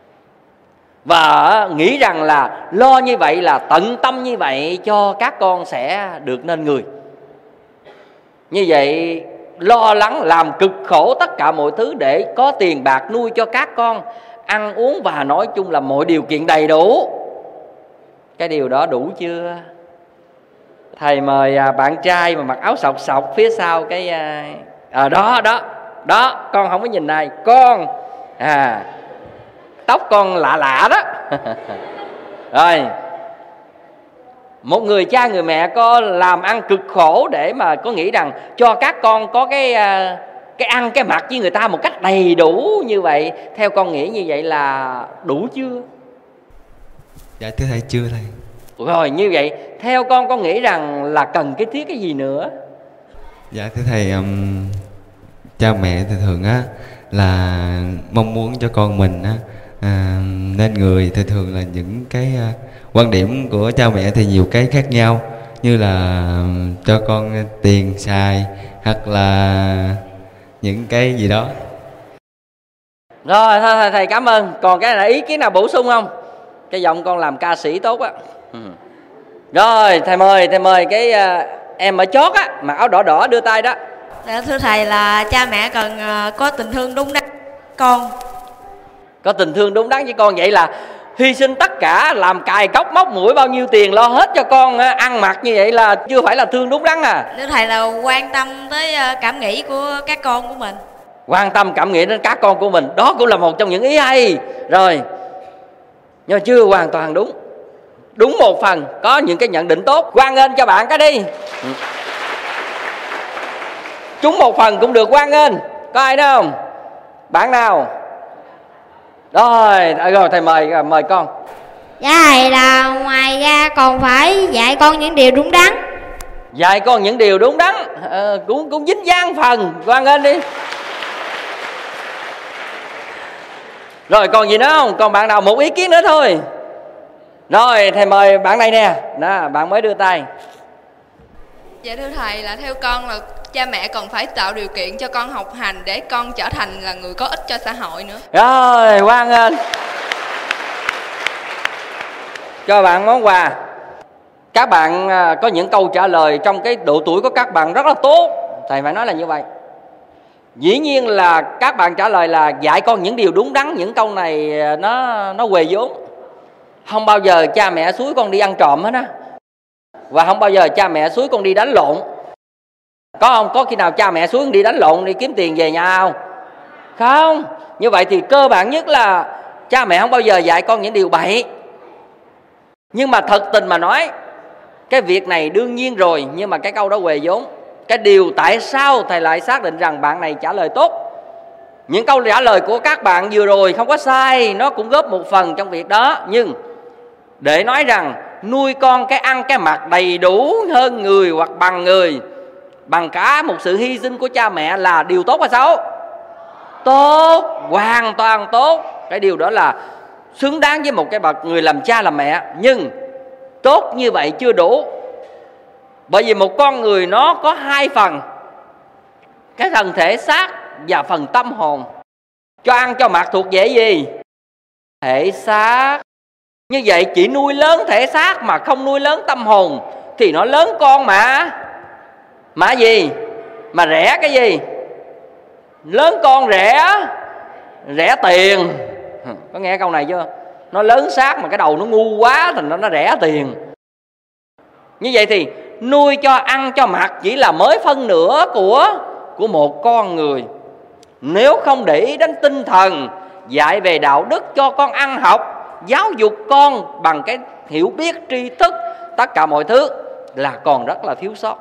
S3: Và nghĩ rằng là lo như vậy là tận tâm như vậy cho các con sẽ được nên người. Như vậy lo lắng làm cực khổ tất cả mọi thứ để có tiền bạc nuôi cho các con ăn uống, và nói chung là mọi điều kiện đầy đủ. Cái điều đó đủ chưa? Thầy mời bạn trai mà mặc áo sọc sọc phía sau cái đó con không có nhìn này, con tóc con lạ lạ đó. Rồi, một người cha người mẹ có làm ăn cực khổ để mà có nghĩ rằng cho các con có cái ăn cái mặc với người ta một cách đầy đủ như vậy, theo con nghĩ như vậy là đủ chưa?
S5: Dạ thưa thầy, chưa thầy.
S3: Rồi, như vậy theo con nghĩ rằng là cần cái thiết cái gì nữa?
S5: Dạ thưa thầy, cha mẹ thì thường á là mong muốn cho con mình á nên người, thì thường là những cái quan điểm của cha mẹ thì nhiều cái khác nhau, như là cho con tiền xài hoặc là những cái gì đó.
S3: Rồi thôi thầy cảm ơn. Còn cái này ý kiến nào bổ sung không? Cái giọng con làm ca sĩ tốt á. Rồi thầy mời cái em ở chót á, mặc áo đỏ đỏ đưa tay đó.
S4: Dạ, thưa thầy là cha mẹ cần có tình thương đúng đắn con.
S3: Có tình thương đúng đắn với con, vậy là hy sinh tất cả, làm cài cốc móc mũi bao nhiêu tiền lo hết cho con ăn mặc, như vậy là chưa phải là thương đúng đắn à?
S4: Thưa thầy là quan tâm tới cảm nghĩ của các con của mình.
S3: Quan tâm cảm nghĩ đến các con của mình, đó cũng là một trong những ý hay. Rồi, nhưng mà chưa hoàn toàn đúng. Đúng một phần, có những cái nhận định tốt. Hoan nghênh cho bạn cái đi. Trúng một phần cũng được hoan nghênh. Có ai đó không? Bạn nào? Rồi thầy mời con.
S6: Dạ thầy, là ngoài ra còn phải dạy con những điều đúng đắn.
S3: Dạy con những điều đúng đắn, cũng dính dáng phần. Hoan nghênh đi. Rồi còn gì nữa không? Còn bạn nào một ý kiến nữa thôi? Rồi thầy mời bạn này nè. Đó, bạn mới đưa tay.
S7: Dạ thưa thầy, là theo con là cha mẹ cần phải tạo điều kiện cho con học hành để con trở thành là người có ích cho xã hội nữa.
S3: Rồi, hoan nghênh. Cho bạn món quà. Các bạn có những câu trả lời trong cái độ tuổi của các bạn rất là tốt. Thầy phải nói là như vậy. Dĩ nhiên là các bạn trả lời là dạy con những điều đúng đắn. Những câu này nó huề vốn. Không bao giờ cha mẹ xúi con đi ăn trộm hết á. Và không bao giờ cha mẹ xúi con đi đánh lộn. Có không? Có khi nào cha mẹ xúi con đi đánh lộn đi kiếm tiền về nhà không? Không. Như vậy thì cơ bản nhất là cha mẹ không bao giờ dạy con những điều bậy. Nhưng mà thật tình mà nói, cái việc này đương nhiên rồi, nhưng mà cái câu đó huề vốn. Cái điều tại sao thầy lại xác định rằng bạn này trả lời tốt. Những câu trả lời của các bạn vừa rồi không có sai, nó cũng góp một phần trong việc đó. Nhưng để nói rằng nuôi con cái ăn cái mặc đầy đủ hơn người hoặc bằng người, bằng cả một sự hy sinh của cha mẹ là điều tốt hay xấu? Tốt, hoàn toàn tốt. Cái điều đó là xứng đáng với một cái bậc người làm cha làm mẹ. Nhưng tốt như vậy chưa đủ. Bởi vì một con người nó có hai phần, cái phần thể xác và phần tâm hồn. Cho ăn cho mặc thuộc về gì? Thể xác. Như vậy chỉ nuôi lớn thể xác mà không nuôi lớn tâm hồn thì nó lớn con mà gì? Mà rẻ cái gì? Lớn con rẻ tiền. Có nghe câu này chưa? Nó lớn xác mà cái đầu nó ngu quá thì nó rẻ tiền. Như vậy thì nuôi cho ăn cho mặc chỉ là mới phân nửa của một con người. Nếu không để ý đến tinh thần, dạy về đạo đức cho con ăn học, giáo dục con bằng cái hiểu biết, tri thức, tất cả mọi thứ là còn rất là thiếu sót.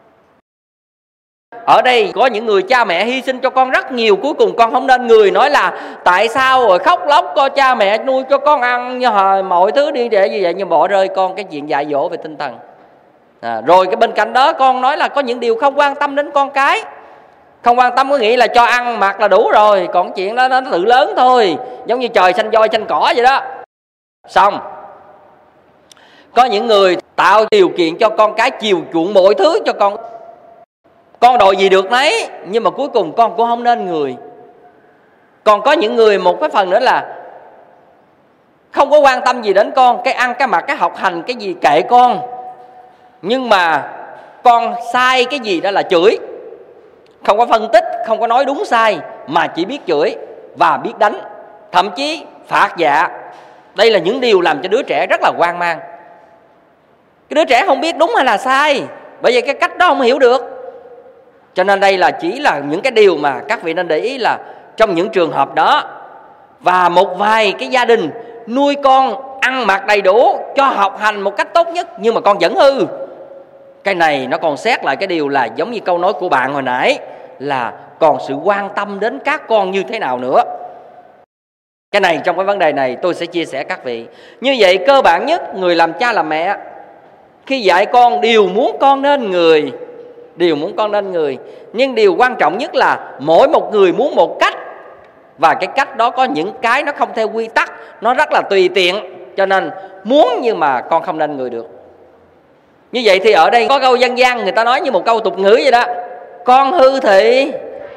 S3: Ở đây có những người cha mẹ hy sinh cho con rất nhiều, cuối cùng con không nên người nói là tại sao rồi khóc lóc con cha mẹ nuôi cho con ăn mọi thứ đi để như vậy, nhưng bỏ rơi con cái chuyện dạy dỗ về tinh thần. Rồi cái bên cạnh đó con nói là có những điều không quan tâm đến con cái. Không quan tâm có nghĩa là cho ăn mặc là đủ rồi, còn chuyện đó nó tự lớn thôi, giống như trời xanh voi xanh cỏ vậy đó. Xong, có những người tạo điều kiện cho con cái, chiều chuộng mọi thứ cho con đòi gì được nấy, nhưng mà cuối cùng con cũng không nên người. Còn có những người một cái phần nữa là không có quan tâm gì đến con, cái ăn, cái mặc, cái học hành, cái gì kệ con, nhưng mà con sai cái gì đó là chửi, không có phân tích, không có nói đúng sai, mà chỉ biết chửi và biết đánh, thậm chí phạt dạ. Đây là những điều làm cho đứa trẻ rất là hoang mang. Cái đứa trẻ không biết đúng hay là sai, bởi vì cái cách đó không hiểu được. Cho nên đây là chỉ là những cái điều mà các vị nên để ý là trong những trường hợp đó. Và một vài cái gia đình nuôi con ăn mặc đầy đủ, cho học hành một cách tốt nhất, nhưng mà con vẫn hư. Cái này nó còn xét lại cái điều là giống như câu nói của bạn hồi nãy, là còn sự quan tâm đến các con như thế nào nữa. Cái này trong cái vấn đề này tôi sẽ chia sẻ các vị. Như vậy cơ bản nhất, người làm cha làm mẹ khi dạy con đều muốn con nên người, đều muốn con nên người. Nhưng điều quan trọng nhất là mỗi một người muốn một cách, và cái cách đó có những cái nó không theo quy tắc, nó rất là tùy tiện. Cho nên muốn nhưng mà con không nên người được. Như vậy thì ở đây có câu dân gian người ta nói như một câu tục ngữ vậy đó: con hư thì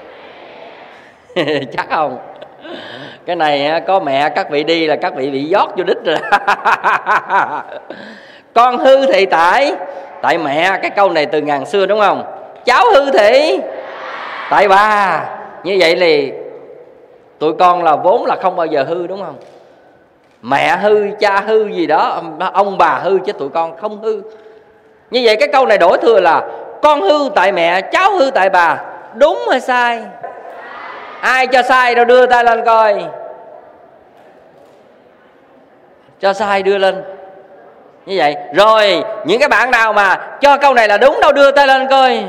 S3: chắc không? Cái này có mẹ các vị đi là các vị bị dót vô đích rồi. Con hư thì tại mẹ, cái câu này từ ngàn xưa đúng không? Cháu hư thì tại bà. Như vậy thì tụi con là vốn là không bao giờ hư đúng không? Mẹ hư, cha hư gì đó, ông bà hư chứ tụi con không hư. Như vậy cái câu này đổi thừa là con hư tại mẹ, cháu hư tại bà. Đúng hay sai? Ai cho sai đâu đưa tay lên coi. Cho sai đưa lên. Như vậy. Rồi những cái bạn nào mà cho câu này là đúng đâu đưa tay lên coi.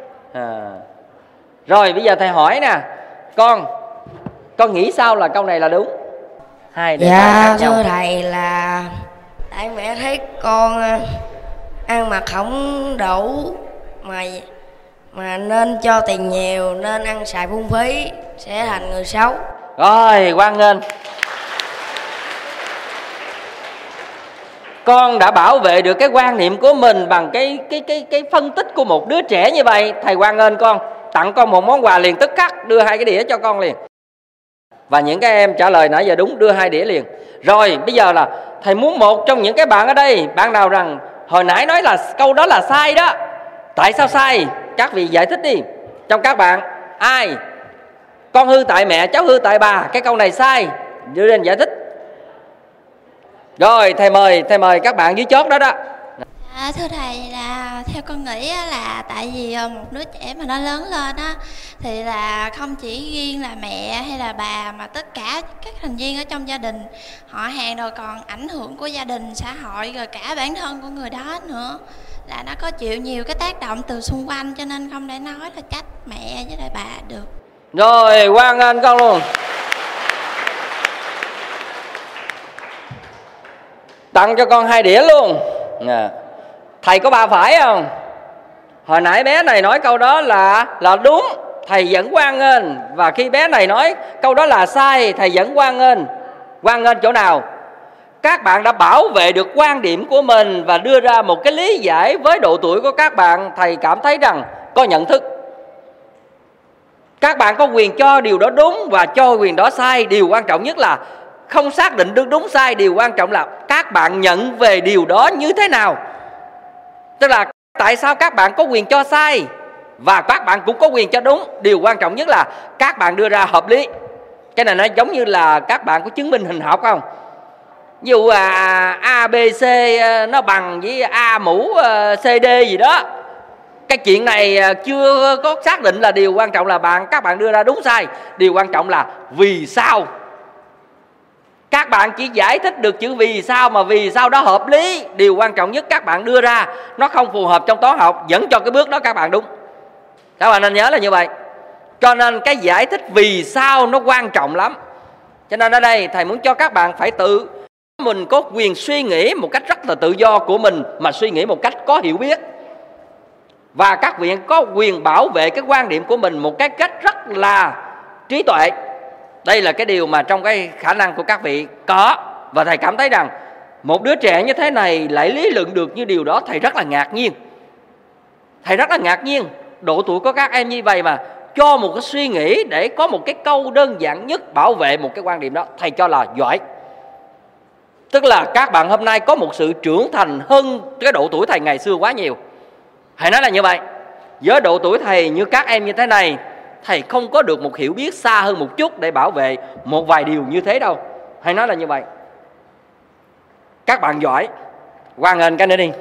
S3: Rồi bây giờ thầy hỏi nè, con nghĩ sao là câu này là đúng? Hai đề tài khác nhau.
S8: Thưa thầy là tại mẹ thấy con ăn mặc không đủ mà nên cho tiền nhiều, nên ăn xài phung phí sẽ thành người xấu.
S3: Rồi, hoan nghênh. Con đã bảo vệ được cái quan niệm của mình bằng cái phân tích của một đứa trẻ như vậy. Thầy hoan nghênh con, tặng con một món quà liền tức khắc, đưa 2 cái đĩa cho con liền. Và những cái em trả lời nãy giờ đúng, đưa 2 đĩa liền. Rồi bây giờ là thầy muốn một trong những cái bạn ở đây, bạn nào rằng hồi nãy nói là câu đó là sai đó, tại sao sai? Các vị giải thích đi. Trong các bạn ai con hư tại mẹ, cháu hư tại bà, cái câu này sai, đưa lên giải thích. Rồi thầy mời các bạn dưới chót đó đó.
S4: Thưa thầy, là theo con nghĩ là tại vì một đứa trẻ mà nó lớn lên á thì là không chỉ riêng là mẹ hay là bà, mà tất cả các thành viên ở trong gia đình, họ hàng, rồi còn ảnh hưởng của gia đình, xã hội, rồi cả bản thân của người đó nữa, là nó có chịu nhiều cái tác động từ xung quanh, cho nên không thể nói là trách mẹ với lại bà được.
S3: Rồi hoan nghênh con luôn. Tặng cho con 2 đĩa luôn. Thầy có 3 phải không? Hồi nãy bé này nói câu đó là đúng, thầy vẫn hoan nghênh. Và khi bé này nói câu đó là sai, thầy vẫn hoan nghênh. Hoan nghênh chỗ nào? Các bạn đã bảo vệ được quan điểm của mình và đưa ra một cái lý giải với độ tuổi của các bạn. Thầy cảm thấy rằng có nhận thức. Các bạn có quyền cho điều đó đúng và cho quyền đó sai. Điều quan trọng nhất là không xác định được đúng sai. Điều quan trọng là các bạn nhận về điều đó như thế nào. Tức là tại sao các bạn có quyền cho sai và các bạn cũng có quyền cho đúng. Điều quan trọng nhất là các bạn đưa ra hợp lý. Cái này nó giống như là các bạn có chứng minh hình học không? Ví dụ A, B, C nó bằng với A mũ CD gì đó, Cái chuyện này chưa có xác định là điều quan trọng là các bạn đưa ra đúng sai. Điều quan trọng là vì sao. Các bạn chỉ giải thích được chữ vì sao mà vì sao đó hợp lý. Điều quan trọng nhất các bạn đưa ra nó không phù hợp trong toán học, dẫn cho cái bước đó các bạn đúng. Các bạn nên nhớ là như vậy. Cho nên cái giải thích vì sao nó quan trọng lắm. Cho nên ở đây thầy muốn cho các bạn phải tự mình có quyền suy nghĩ một cách rất là tự do của mình, mà suy nghĩ một cách có hiểu biết. Và các vị có quyền bảo vệ cái quan điểm của mình một cái cách rất là trí tuệ. Đây là cái điều mà trong cái khả năng của các vị có. Và thầy cảm thấy rằng một đứa trẻ như thế này lại lý luận được như điều đó, thầy rất là ngạc nhiên. Thầy rất là ngạc nhiên. Độ tuổi của các em như vậy mà cho một cái suy nghĩ để có một cái câu đơn giản nhất bảo vệ một cái quan điểm đó, thầy cho là giỏi. Tức là các bạn hôm nay có một sự trưởng thành hơn cái độ tuổi thầy ngày xưa quá nhiều. Thầy nói là như vậy. Với độ tuổi thầy như các em như thế này, thầy không có được một hiểu biết xa hơn một chút để bảo vệ một vài điều như thế đâu. Thầy nói là như vậy. Các bạn giỏi. Hoan nghênh cái nữa đi.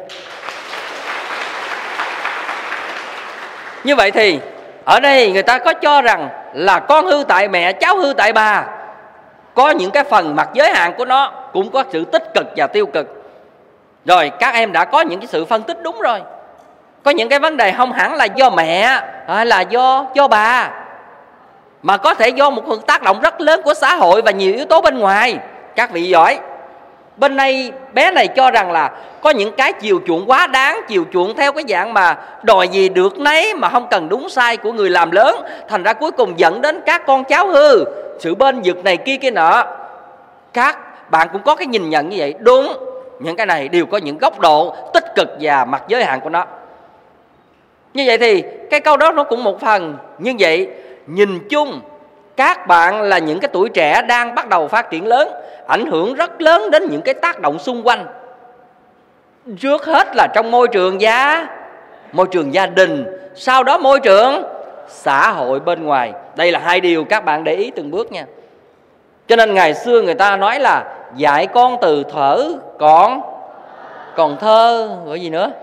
S3: Như vậy thì ở đây người ta có cho rằng là con hư tại mẹ, cháu hư tại bà. Có những cái phần mặt giới hạn của nó, cũng có sự tích cực và tiêu cực. Rồi các em đã có những cái sự phân tích đúng rồi. Có những cái vấn đề không hẳn là do mẹ hay là do bà, mà có thể do một phần tác động rất lớn của xã hội và nhiều yếu tố bên ngoài. Các vị giỏi. Bên này bé này cho rằng là có những cái chiều chuộng quá đáng, chiều chuộng theo cái dạng mà đòi gì được nấy mà không cần đúng sai của người làm lớn, thành ra cuối cùng dẫn đến các con cháu hư, sự bên vực này kia kia nọ. Các bạn cũng có cái nhìn nhận như vậy. Đúng, những cái này đều có những góc độ tích cực và mặt giới hạn của nó. Như vậy thì cái câu đó nó cũng một phần. Như vậy nhìn chung các bạn là những cái tuổi trẻ đang bắt đầu phát triển lớn, ảnh hưởng rất lớn đến những cái tác động xung quanh. Trước hết là trong môi trường gia đình, sau đó môi trường xã hội bên ngoài. Đây là hai điều các bạn để ý từng bước nha. Cho nên ngày xưa người ta nói là dạy con từ thuở còn thơ. Gọi gì nữa?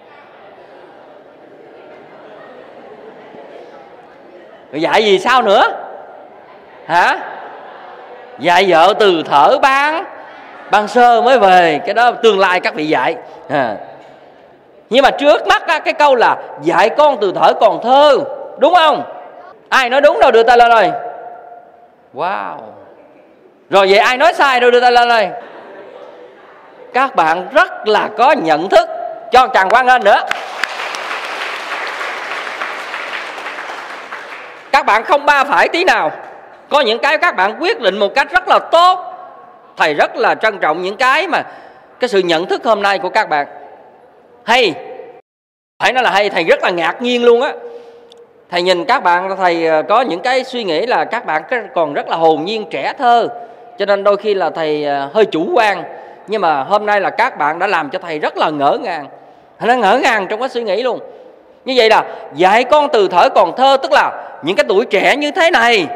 S3: Dạy gì sao nữa? Hả? Dạy vợ từ thở ban sơ mới về. Cái đó tương lai các vị dạy. Nhưng mà trước mắt cái câu là dạy con từ thở còn thơ, đúng không? Ai nói đúng đâu đưa tay lên rồi. Wow. Rồi vậy ai nói sai đâu đưa tay lên rồi. Các bạn rất là có nhận thức. Cho chàng hoan nghênh nữa. Các bạn không ba phải tí nào. Có những cái các bạn quyết định một cách rất là tốt. Thầy rất là trân trọng những cái mà cái sự nhận thức hôm nay của các bạn. Hay. Phải nói là hay. Thầy rất là ngạc nhiên luôn á. Thầy nhìn các bạn, thầy có những cái suy nghĩ là các bạn còn rất là hồn nhiên trẻ thơ. Cho nên đôi khi là thầy hơi chủ quan. Nhưng mà hôm nay là các bạn đã làm cho thầy rất là ngỡ ngàng. Thầy đã ngỡ ngàng trong cái suy nghĩ luôn. Như vậy là dạy con từ thuở còn thơ, tức là những cái tuổi trẻ như thế này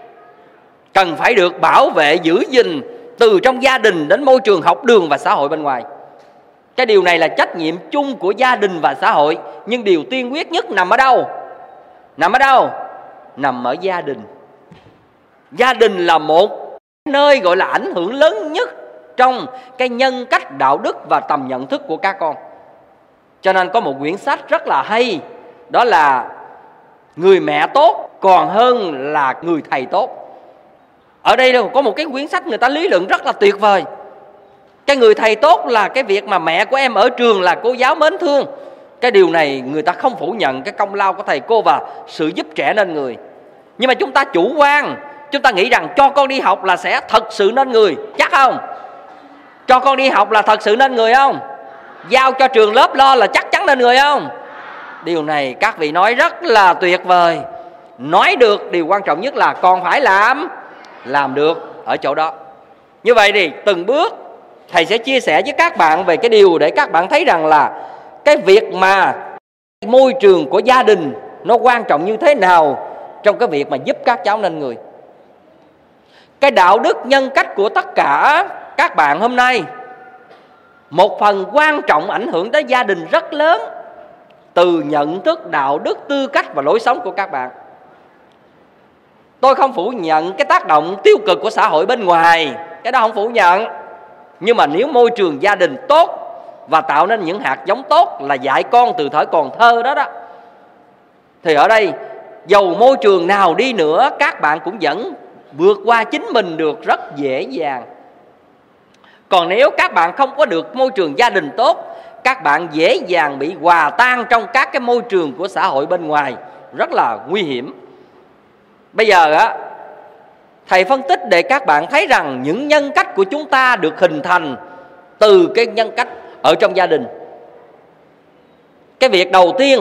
S3: cần phải được bảo vệ, giữ gìn từ trong gia đình đến môi trường học đường và xã hội bên ngoài. Cái điều này là trách nhiệm chung của gia đình và xã hội. Nhưng điều tiên quyết nhất nằm ở đâu? Nằm ở đâu? Nằm ở gia đình. Gia đình là một nơi gọi là ảnh hưởng lớn nhất trong cái nhân cách, đạo đức và tầm nhận thức của các con. Cho nên có một quyển sách rất là hay. Đó là Người mẹ tốt còn hơn là người thầy tốt. Ở đây có một cái quyển sách người ta lý luận rất là tuyệt vời. Cái người thầy tốt là cái việc mà mẹ của em ở trường là cô giáo mến thương. Cái điều này người ta không phủ nhận cái công lao của thầy cô và sự giúp trẻ nên người. Nhưng mà chúng ta chủ quan, chúng ta nghĩ rằng cho con đi học là sẽ thật sự nên người. Chắc không? Cho con đi học là thật sự nên người không? Giao cho trường lớp lo là chắc chắn nên người không? Điều này các vị nói rất là tuyệt vời. Nói được, điều quan trọng nhất là con phải làm được ở chỗ đó. Như vậy thì từng bước thầy sẽ chia sẻ với các bạn về cái điều để các bạn thấy rằng là cái việc mà môi trường của gia đình nó quan trọng như thế nào trong cái việc mà giúp các cháu nên người. Cái đạo đức nhân cách của tất cả các bạn hôm nay, một phần quan trọng ảnh hưởng tới gia đình rất lớn. từ nhận thức, đạo đức, tư cách và lối sống của các bạn. Tôi không phủ nhận cái tác động tiêu cực của xã hội bên ngoài, cái đó không phủ nhận. Nhưng mà nếu môi trường gia đình tốt và tạo nên những hạt giống tốt là dạy con từ thời còn thơ đó, thì ở đây dầu môi trường nào đi nữa, các bạn cũng vẫn vượt qua chính mình được rất dễ dàng. Còn nếu các bạn không có được môi trường gia đình tốt, các bạn dễ dàng bị hòa tan trong các cái môi trường của xã hội bên ngoài, rất là nguy hiểm. Bây giờ thầy phân tích để các bạn thấy rằng những nhân cách của chúng ta được hình thành từ cái nhân cách ở trong gia đình. Cái việc đầu tiên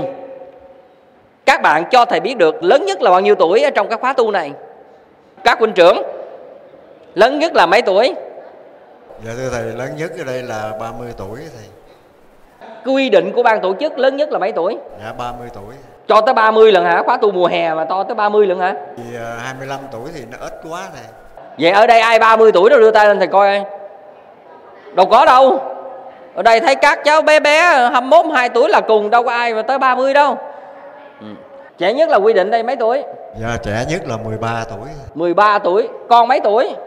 S3: các bạn cho thầy biết được lớn nhất là bao nhiêu tuổi ở trong các khóa tu này? Các huynh trưởng, lớn nhất là mấy tuổi?
S9: Dạ thưa thầy, lớn nhất ở đây là 30 tuổi thầy.
S3: Quy định của ban tổ chức lớn nhất là mấy tuổi?
S9: Dạ 30 tuổi.
S3: Cho tới 30 lần hả? Khóa tu mùa hè mà to tới 30 lần hả?
S9: Vì 25 tuổi thì nó ít quá này.
S3: Vậy ở đây ai 30 tuổi đó đưa tay lên thầy coi. Đâu có đâu. Ở đây thấy các cháu bé bé 21, 22 tuổi là cùng, đâu có ai mà tới 30 đâu. Trẻ nhất là quy định đây mấy tuổi?
S9: Dạ trẻ nhất là 13 tuổi.
S3: 13 tuổi. Con mấy tuổi?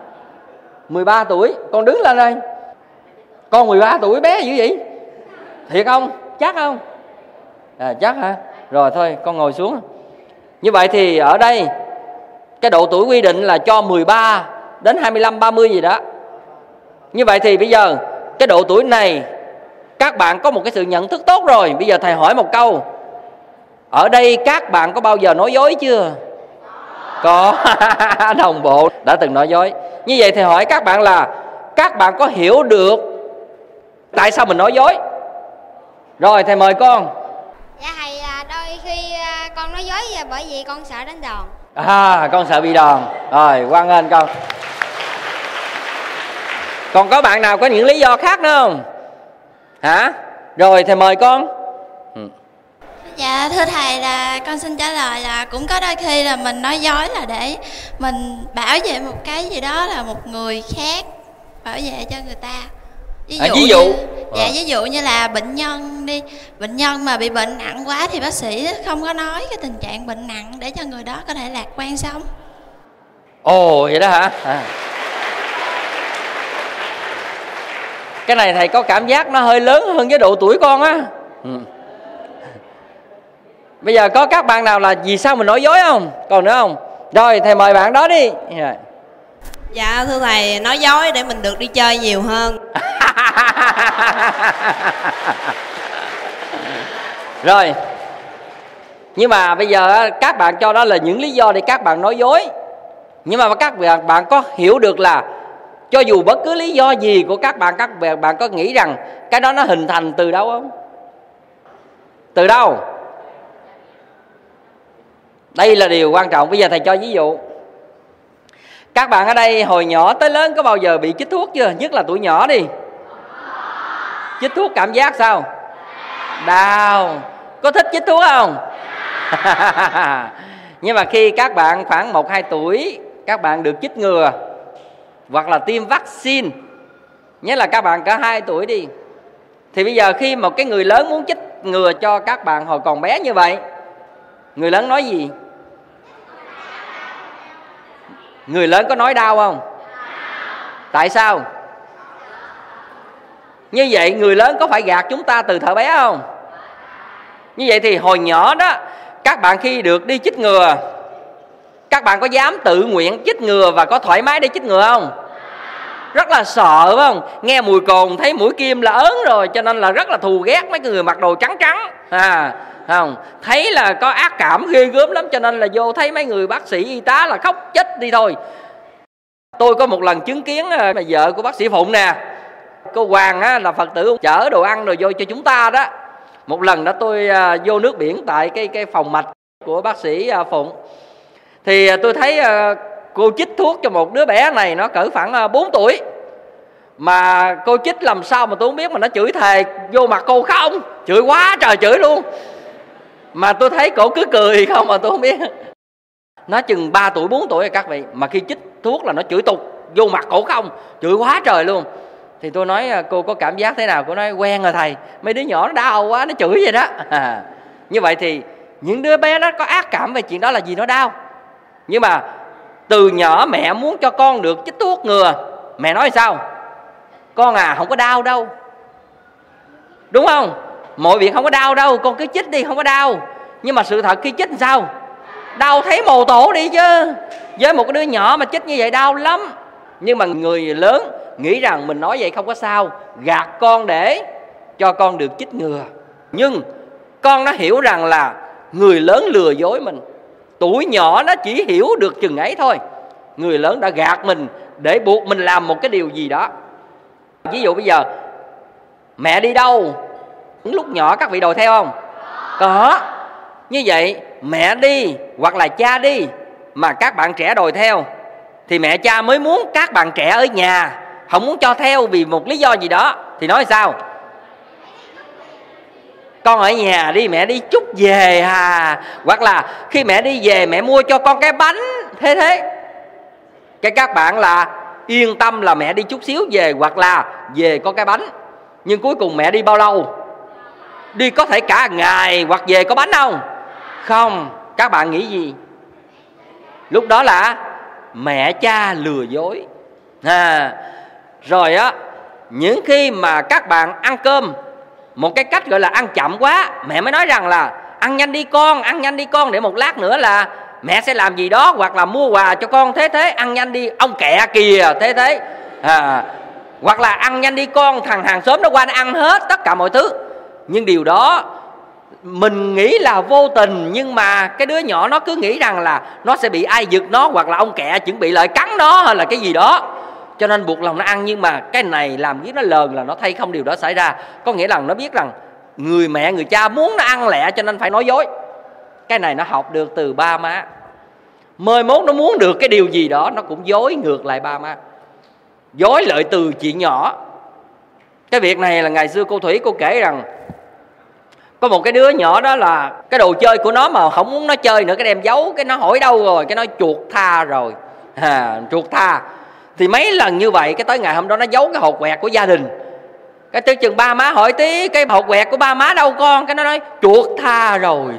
S3: 13 tuổi. Con đứng lên đây. Con 13 tuổi bé dữ vậy? Thiệt không? Chắc không? Chắc hả? Rồi thôi con ngồi xuống. Như vậy thì ở đây cái độ tuổi quy định là cho 13 đến 25, 30 gì đó. Như vậy thì bây giờ cái độ tuổi này các bạn có một cái sự nhận thức tốt rồi. Bây giờ thầy hỏi một câu. Ở đây các bạn có bao giờ nói dối chưa? Có. Đồng bộ đã từng nói dối. Như vậy thì hỏi các bạn là các bạn có hiểu được tại sao mình nói dối? Rồi thầy mời con.
S6: Dạ thầy, đôi khi con nói dối là bởi vì con sợ đánh đòn.
S3: Con sợ bị đòn. Rồi hoan nghênh con. Còn có bạn nào có những lý do khác nữa không? Hả? Rồi thầy mời con.
S10: Dạ thưa thầy, là con xin trả lời là cũng có đôi khi là mình nói dối là để mình bảo vệ một cái gì đó là một người khác, bảo vệ cho người ta. Ví dụ như là bệnh nhân đi, bệnh nhân mà bị bệnh nặng quá thì bác sĩ không có nói cái tình trạng bệnh nặng để cho người đó có thể lạc quan sống.
S3: Ồ vậy đó hả? Cái này thầy có cảm giác nó hơi lớn hơn với độ tuổi con á. Bây giờ có các bạn nào là vì sao mình nói dối không? Còn nữa không? Rồi thầy mời bạn đó đi.
S11: Dạ thưa thầy, nói dối để mình được đi chơi nhiều hơn.
S3: Rồi. Nhưng mà bây giờ các bạn cho đó là những lý do để các bạn nói dối. Nhưng mà các bạn có hiểu được là cho dù bất cứ lý do gì của các bạn có nghĩ rằng cái đó nó hình thành từ đâu không? Từ đâu? Đây là điều quan trọng. Bây giờ thầy cho ví dụ. Các bạn ở đây hồi nhỏ tới lớn có bao giờ bị chích thuốc chưa? Nhất là tuổi nhỏ đi. Chích thuốc cảm giác sao? Đau. Có thích chích thuốc không? Nhưng mà khi các bạn khoảng 1-2 tuổi, các bạn được chích ngừa hoặc là tiêm vaccine, nhớ là các bạn cả 2 tuổi đi, thì bây giờ khi một cái người lớn muốn chích ngừa cho các bạn hồi còn bé như vậy, người lớn nói gì? Người lớn có nói đau không? Tại sao? Như vậy người lớn có phải gạt chúng ta từ thời bé không? Như vậy thì hồi nhỏ đó, các bạn khi được đi chích ngừa, các bạn có dám tự nguyện chích ngừa và có thoải mái để chích ngừa không? Rất là sợ phải không? Nghe mùi cồn thấy mũi kim là ớn rồi, cho nên là rất là thù ghét mấy người mặc đồ trắng trắng. Không, thấy là có ác cảm ghê gớm lắm, cho nên là vô thấy mấy người bác sĩ y tá là khóc chết đi thôi. Tôi có một lần chứng kiến vợ của bác sĩ Phụng nè, cô Hoàng á, là Phật tử chở đồ ăn rồi vô cho chúng ta đó. Một lần đó tôi vô nước biển tại cái phòng mạch của bác sĩ Phụng, thì tôi thấy cô chích thuốc cho một đứa bé này, nó cỡ khoảng 4 tuổi. Mà cô chích làm sao mà tôi không biết, mà nó chửi thề vô mặt cô không, chửi quá trời chửi luôn. Mà tôi thấy cổ cứ cười không mà tôi không biết. Nó chừng 3 tuổi 4 tuổi rồi các vị, mà khi chích thuốc là nó chửi tục vô mặt cổ không, chửi quá trời luôn. Thì tôi nói cô có cảm giác thế nào? Cô nói quen rồi thầy, mấy đứa nhỏ nó đau quá, nó chửi vậy đó. Như vậy thì những đứa bé nó có ác cảm về chuyện đó là gì? Nó đau. Nhưng mà từ nhỏ mẹ muốn cho con được chích thuốc ngừa, mẹ nói sao? Con à, không có đau đâu, đúng không? Mọi việc không có đau đâu, con cứ chích đi, không có đau. Nhưng mà sự thật khi chích sao? Đau thấy mồ tổ đi chứ. Với một cái đứa nhỏ mà chích như vậy đau lắm. Nhưng mà người lớn nghĩ rằng mình nói vậy không có sao, gạt con để cho con được chích ngừa. Nhưng con nó hiểu rằng là người lớn lừa dối mình. Tuổi nhỏ nó chỉ hiểu được chừng ấy thôi. Người lớn đã gạt mình để buộc mình làm một cái điều gì đó. Ví dụ bây giờ mẹ đi đâu, lúc nhỏ các vị đòi theo không? Có. Như vậy mẹ đi hoặc là cha đi mà các bạn trẻ đòi theo, thì mẹ cha mới muốn các bạn trẻ ở nhà, không muốn cho theo vì một lý do gì đó. Thì nói sao? Con ở nhà đi, mẹ đi chút về à. Hoặc là khi mẹ đi về mẹ mua cho con cái bánh. Thế cái các bạn là yên tâm là mẹ đi chút xíu về, hoặc là về có cái bánh. Nhưng cuối cùng mẹ đi bao lâu? Đi có thể cả ngày, hoặc về có bánh không? Không. Các bạn nghĩ gì? Lúc đó là mẹ cha lừa dối. Rồi á, những khi mà các bạn ăn cơm một cái cách gọi là ăn chậm quá, mẹ mới nói rằng là ăn nhanh đi con, ăn nhanh đi con, để một lát nữa là mẹ sẽ làm gì đó, hoặc là mua quà cho con, thế ăn nhanh đi, ông kẹ kìa, thế hoặc là ăn nhanh đi con, thằng hàng xóm nó qua nó ăn hết tất cả mọi thứ. Nhưng điều đó mình nghĩ là vô tình, nhưng mà cái đứa nhỏ nó cứ nghĩ rằng là nó sẽ bị ai giật nó, hoặc là ông kẹ chuẩn bị lại cắn nó, hay là cái gì đó, cho nên buộc lòng nó ăn. Nhưng mà cái này làm với nó lờn là nó thay không điều đó xảy ra. Có nghĩa là nó biết rằng người mẹ người cha muốn nó ăn lẹ cho nên phải nói dối. Cái này nó học được từ ba má. Mới mốt nó muốn được cái điều gì đó nó cũng dối ngược lại ba má, dối lợi từ chuyện nhỏ. Cái việc này là ngày xưa cô Thủy cô kể rằng có một cái đứa nhỏ đó là cái đồ chơi của nó mà không muốn nó chơi nữa, cái đem giấu, cái nó hỏi đâu rồi, cái nói chuột tha rồi. Chuột tha. Thì mấy lần như vậy, cái tới ngày hôm đó nó giấu cái hột quẹt của gia đình. Cái tới chừng ba má hỏi tí, cái hột quẹt của ba má đâu con? Cái nó nói chuột tha rồi.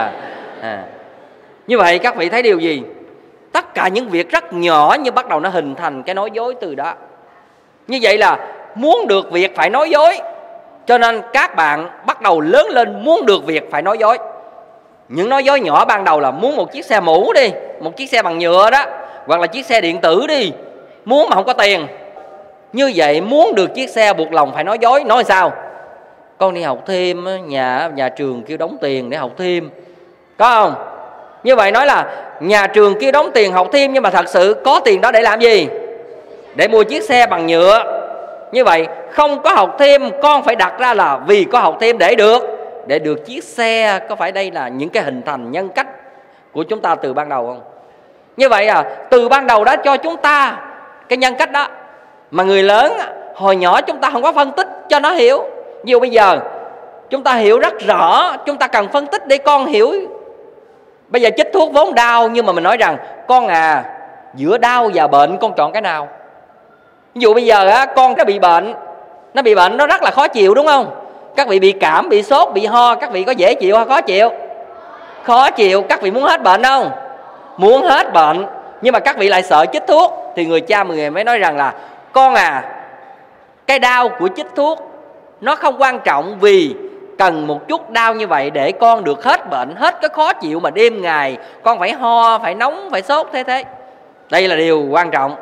S3: Như vậy các vị thấy điều gì? Tất cả những việc rất nhỏ nhưng bắt đầu nó hình thành cái nói dối từ đó. Như vậy là muốn được việc phải nói dối, cho nên các bạn bắt đầu lớn lên muốn được việc phải nói dối. Những nói dối nhỏ ban đầu là muốn một chiếc xe mũ đi, một chiếc xe bằng nhựa đó, hoặc là chiếc xe điện tử đi, muốn mà không có tiền. Như vậy muốn được chiếc xe buộc lòng phải nói dối. Nói sao? Con đi học thêm, nhà trường kêu đóng tiền để học thêm, có không? Như vậy nói là nhà trường kêu đóng tiền học thêm, nhưng mà thật sự có tiền đó để làm gì? Để mua chiếc xe bằng nhựa. Như vậy không có học thêm, con phải đặt ra là vì có học thêm để được chiếc xe. Có phải đây là những cái hình thành nhân cách của chúng ta từ ban đầu không? Như vậy từ ban đầu đã cho chúng ta cái nhân cách đó. Mà người lớn hồi nhỏ chúng ta không có phân tích cho nó hiểu. Ví dụ bây giờ chúng ta hiểu rất rõ, chúng ta cần phân tích để con hiểu. Bây giờ chích thuốc vốn đau, nhưng mà mình nói rằng con à, giữa đau và bệnh con chọn cái nào? Ví dụ bây giờ con nó bị bệnh nó rất là khó chịu, đúng không? Các vị bị cảm, bị sốt, bị ho, các vị có dễ chịu hay khó chịu? Khó chịu. Các vị muốn hết bệnh không? Muốn hết bệnh. Nhưng mà các vị lại sợ chích thuốc. Thì người cha người mới nói rằng là con à, cái đau của chích thuốc nó không quan trọng, vì cần một chút đau như vậy để con được hết bệnh, hết cái khó chịu mà đêm ngày con phải ho, phải nóng, phải sốt thế. Đây là điều quan trọng.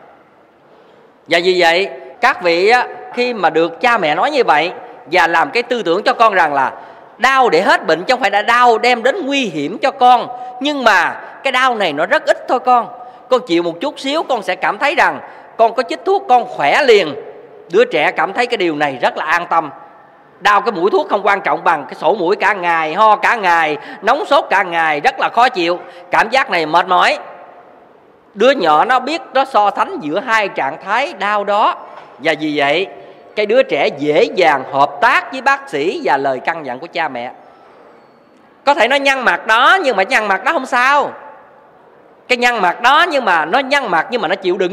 S3: Và vì vậy các vị khi mà được cha mẹ nói như vậy và làm cái tư tưởng cho con rằng là đau để hết bệnh, chứ không phải là đau đem đến nguy hiểm cho con, nhưng mà cái đau này nó rất ít thôi con chịu một chút xíu con sẽ cảm thấy rằng con có chích thuốc con khỏe liền. Đứa trẻ cảm thấy cái điều này rất là an tâm. Đau cái mũi thuốc không quan trọng bằng cái sổ mũi cả ngày, ho cả ngày, nóng sốt cả ngày, rất là khó chịu. Cảm giác này mệt mỏi. Đứa nhỏ nó biết nó so sánh giữa hai trạng thái đau đó. Và vì vậy cái đứa trẻ dễ dàng hợp tác với bác sĩ và lời căn dặn của cha mẹ. Có thể nó nhăn mặt đó, nhưng mà nhăn mặt đó không sao. Cái nhăn mặt đó nhưng mà nó nhăn mặt nhưng mà nó chịu đựng được.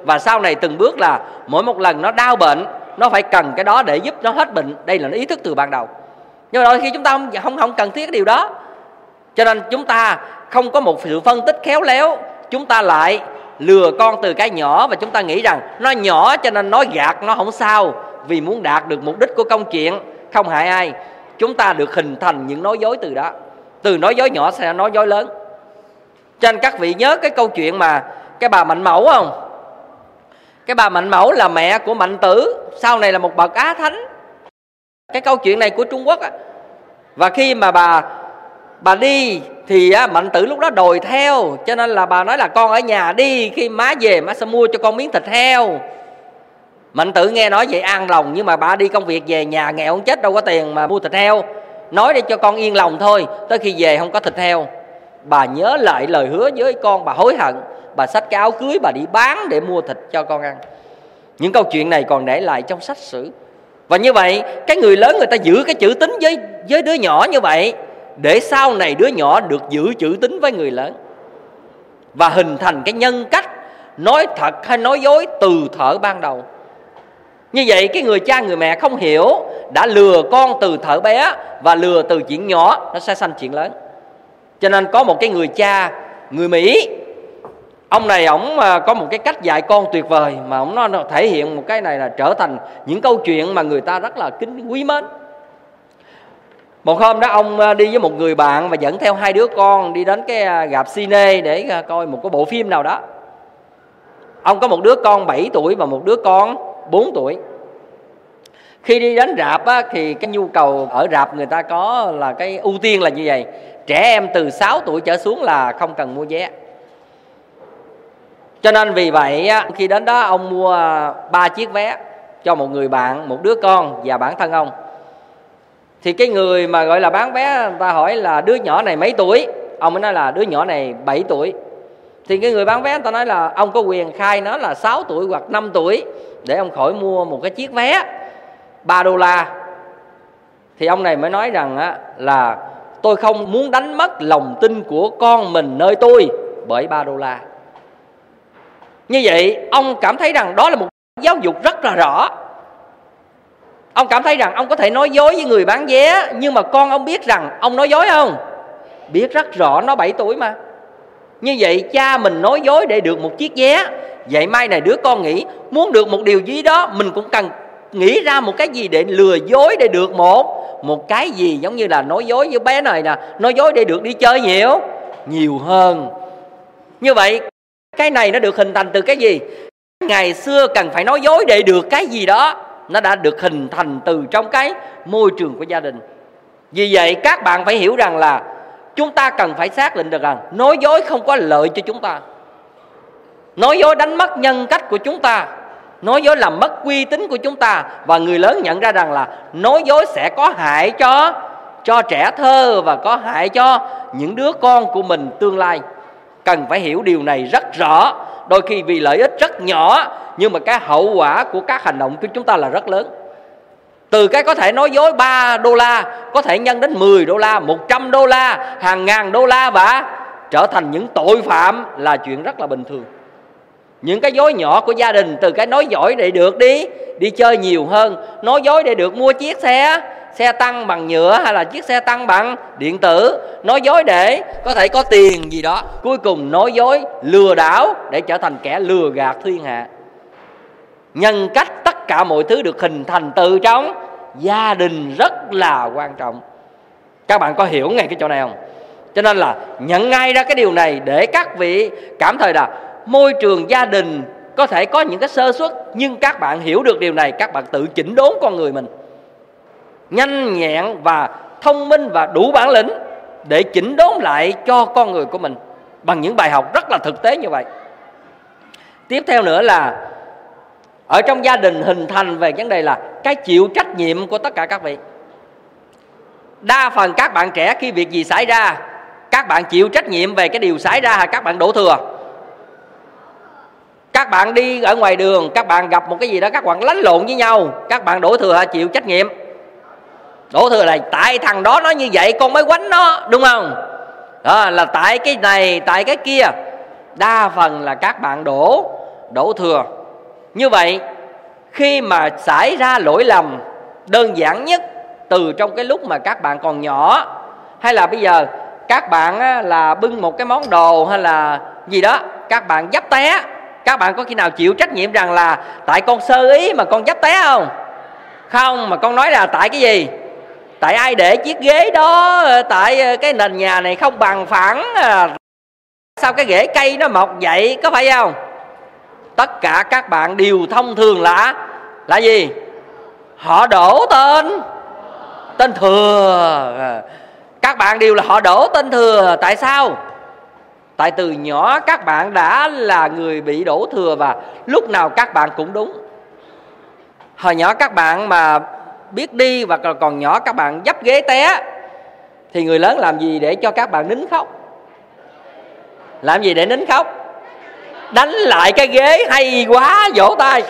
S3: và sau này từng bước là mỗi một lần nó đau bệnh, nó phải cần cái đó để giúp nó hết bệnh. Đây là ý thức từ ban đầu. Nhưng mà đôi khi chúng ta không cần thiết cái điều đó, cho nên chúng ta không có một sự phân tích khéo léo, chúng ta lại lừa con từ cái nhỏ, và chúng ta nghĩ rằng nó nhỏ cho nên nói gạt nó không sao, vì muốn đạt được mục đích của công chuyện, không hại ai. Chúng ta được hình thành những nói dối từ đó, từ nói dối nhỏ sẽ nói dối lớn. Cho nên các vị nhớ cái câu chuyện mà cái bà Mạnh Mẫu không? Cái bà Mạnh Mẫu là mẹ của Mạnh Tử, sau này là một bậc Á Thánh. Cái câu chuyện này của Trung Quốc á. Và khi mà bà đi thì Mạnh Tử lúc đó đòi theo, cho nên là bà nói là con ở nhà đi, khi má về má sẽ mua cho con miếng thịt heo. Mạnh Tử nghe nói vậy an lòng, nhưng mà bà đi công việc về nhà nghèo không chết, đâu có tiền mà mua thịt heo. Nói để cho con yên lòng thôi, tới khi về không có thịt heo. Bà nhớ lại lời hứa với con, bà hối hận, bà xách cái áo cưới bà đi bán để mua thịt cho con ăn. Những câu chuyện này còn để lại trong sách sử. Và như vậy cái người lớn người ta giữ cái chữ tín với đứa nhỏ như vậy, để sau này đứa nhỏ được giữ chữ tín với người lớn, và hình thành cái nhân cách nói thật hay nói dối từ thuở ban đầu. Như vậy cái người cha người mẹ không hiểu, đã lừa con từ thuở bé, và lừa từ chuyện nhỏ nó sẽ sanh chuyện lớn. Cho nên có một cái người cha người Mỹ, ông này ổng có một cái cách dạy con tuyệt vời, mà ổng nó thể hiện một cái này là trở thành những câu chuyện mà người ta rất là kính quý mến. Một hôm đó ông đi với một người bạn và dẫn theo 2 đứa con đi đến cái rạp cine để coi một cái bộ phim nào đó. Ông có một đứa con 7 tuổi và một đứa con 4 tuổi. Khi đi đến rạp á, thì cái nhu cầu ở rạp người ta có là cái ưu tiên là như vậy: trẻ em từ 6 tuổi trở xuống là không cần mua vé. Cho nên vì vậy khi đến đó ông mua 3 chiếc vé cho một người bạn, một đứa con và bản thân ông. Thì cái người mà gọi là bán vé, người ta hỏi là đứa nhỏ này mấy tuổi, ông mới nói là đứa nhỏ này 7 tuổi. Thì cái người bán vé người ta nói là ông có quyền khai nó là 6 tuổi hoặc 5 tuổi để ông khỏi mua một cái chiếc vé $3. Thì ông này mới nói rằng là tôi không muốn đánh mất lòng tin của con mình nơi tôi bởi $3. Như vậy ông cảm thấy rằng đó là một giáo dục rất là rõ. Ông cảm thấy rằng ông có thể nói dối với người bán vé, nhưng mà con ông biết rằng ông nói dối không? Biết rất rõ, nó 7 tuổi mà. Như vậy cha mình nói dối để được một chiếc vé. Vậy mai này đứa con nghĩ muốn được một điều gì đó, mình cũng cần nghĩ ra một cái gì để lừa dối để được một cái gì. Giống như là nói dối với bé này nè, nói dối để được đi chơi nhiều hơn. Như vậy cái này nó được hình thành từ cái gì? Ngày xưa cần phải nói dối để được cái gì đó, nó đã được hình thành từ trong cái môi trường của gia đình. Vì vậy các bạn phải hiểu rằng là chúng ta cần phải xác định được rằng nói dối không có lợi cho chúng ta. Nói dối đánh mất nhân cách của chúng ta, nói dối làm mất uy tín của chúng ta. Và người lớn nhận ra rằng là nói dối sẽ có hại cho trẻ thơ và có hại cho những đứa con của mình tương lai. Cần phải hiểu điều này rất rõ. Đôi khi vì lợi ích rất nhỏ, nhưng mà cái hậu quả của các hành động của chúng ta là rất lớn. Từ cái có thể nói dối $3 có thể nhân đến $10, $100, hàng ngàn $, và trở thành những tội phạm là chuyện rất là bình thường. Những cái dối nhỏ của gia đình, từ cái nói dối để được đi chơi nhiều hơn, nói dối để được mua chiếc xe tăng bằng nhựa hay là chiếc xe tăng bằng điện tử, nói dối để có thể có tiền gì đó, cuối cùng nói dối lừa đảo để trở thành kẻ lừa gạt thiên hạ. Nhân cách tất cả mọi thứ được hình thành từ trong gia đình rất là quan trọng. Các bạn có hiểu ngay cái chỗ này không? Cho nên là nhận ngay ra cái điều này để các vị cảm thấy là môi trường gia đình có thể có những cái sơ suất, nhưng các bạn hiểu được điều này, các bạn tự chỉnh đốn con người mình nhanh nhẹn và thông minh và đủ bản lĩnh để chỉnh đốn lại cho con người của mình bằng những bài học rất là thực tế như vậy. Tiếp theo nữa là ở trong gia đình hình thành về vấn đề là cái chịu trách nhiệm của tất cả các vị. Đa phần các bạn trẻ khi việc gì xảy ra, các bạn chịu trách nhiệm về cái điều xảy ra hay các bạn đổ thừa? Các bạn đi ở ngoài đường, các bạn gặp một cái gì đó, các bạn lánh lộn với nhau, các bạn đổ thừa hay chịu trách nhiệm? Đổ thừa là tại thằng đó nó như vậy con mới quánh nó, đúng không? Đó là tại cái này, tại cái kia. Đa phần là các bạn đổ đổ thừa. Như vậy khi mà xảy ra lỗi lầm đơn giản nhất từ trong cái lúc mà các bạn còn nhỏ, hay là bây giờ các bạn là bưng một cái món đồ hay là gì đó, các bạn dấp té, các bạn có khi nào chịu trách nhiệm rằng là tại con sơ ý mà con dấp té không? Không, mà con nói là tại cái gì? Tại ai để chiếc ghế đó, tại cái nền nhà này không bằng phẳng, sao cái rễ cây nó mọc vậy, có phải không? Tất cả các bạn đều thông thường là gì? Họ đổ tên thừa. Các bạn đều là họ đổ tên thừa. Tại sao? Tại từ nhỏ các bạn đã là người bị đổ thừa và lúc nào các bạn cũng đúng. Hồi nhỏ các bạn mà biết đi và còn nhỏ các bạn dấp ghế té thì người lớn làm gì để cho các bạn nín khóc? Làm gì để nín khóc? Đánh lại cái ghế, hay quá, vỗ tay.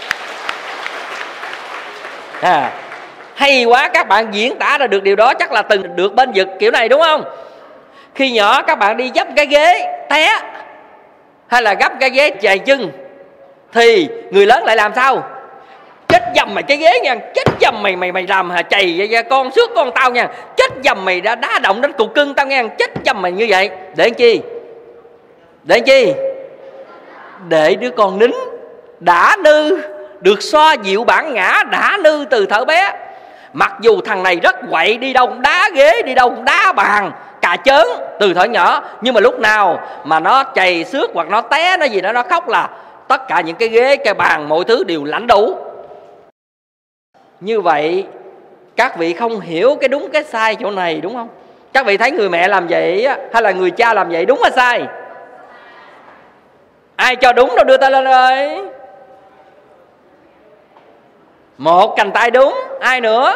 S3: Hay quá, các bạn diễn tả ra được điều đó, chắc là từng được bên vực kiểu này đúng không? Khi nhỏ các bạn đi dấp cái ghế té hay là gấp cái ghế chày chân thì người lớn lại làm sao? Chết dầm mày cái ghế nha, chết dầm mày làm chày con xước con tao nha, chết dầm mày đã đá động đến cục cưng tao nha, chết dầm mày như vậy. Để chi? Để chi? Để đứa con nín, đã nư, được xoa dịu bản ngã, đã nư từ thuở bé. Mặc dù thằng này rất quậy, đi đâu cũng đá ghế, đi đâu cũng đá bàn, cà chớn từ thuở nhỏ, nhưng mà lúc nào mà nó chày xước hoặc nó té, nó gì đó, nó khóc là tất cả những cái ghế, cái bàn, mọi thứ đều lãnh đủ. Như vậy các vị không hiểu cái đúng cái sai chỗ này, đúng không? Các vị thấy người mẹ làm vậy hay là người cha làm vậy, đúng hay sai? Ai cho đúng đâu đưa tay lên ơi. Một cành tay đúng, ai nữa?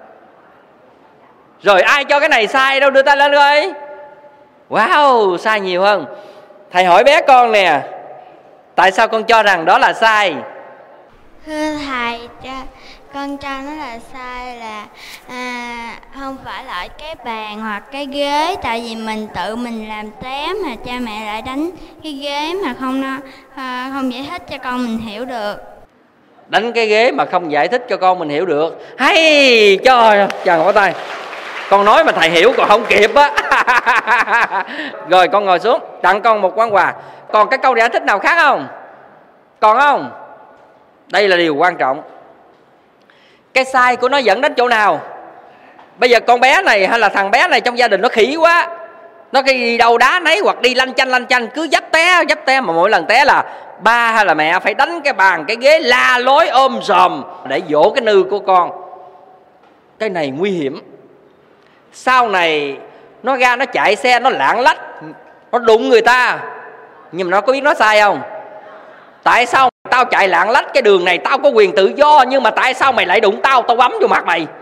S3: Rồi ai cho cái này sai đâu đưa tay lên ơi. Wow, sai nhiều hơn. Thầy hỏi bé con nè, tại sao con cho rằng đó là sai?
S6: Thưa thầy, con cho nó là sai là không phải là cái bàn hoặc cái ghế, tại vì mình tự mình làm té mà cha mẹ lại đánh cái ghế mà không giải thích cho con mình hiểu được.
S3: Đánh cái ghế mà không giải thích cho con mình hiểu được. Hay, trời vỗ tay. Con nói mà thầy hiểu còn không kịp á. Rồi con ngồi xuống, tặng con một món quà. Còn cái câu giải thích nào khác không? Còn không? Đây là điều quan trọng. Cái sai của nó dẫn đến chỗ nào? Bây giờ con bé này hay là thằng bé này trong gia đình nó khỉ quá, nó đi đâu đá nấy hoặc đi lanh chanh cứ dấp té mà mỗi lần té là ba hay là mẹ phải đánh cái bàn cái ghế la lối ôm sòm để dỗ cái nư của con. Cái này nguy hiểm. Sau này nó ra nó chạy xe, nó lạng lách, nó đụng người ta, nhưng mà nó có biết nó sai không? Tại sao tao chạy lạng lách cái đường này, tao có quyền tự do, nhưng mà tại sao mày lại đụng tao bấm vô mặt mày?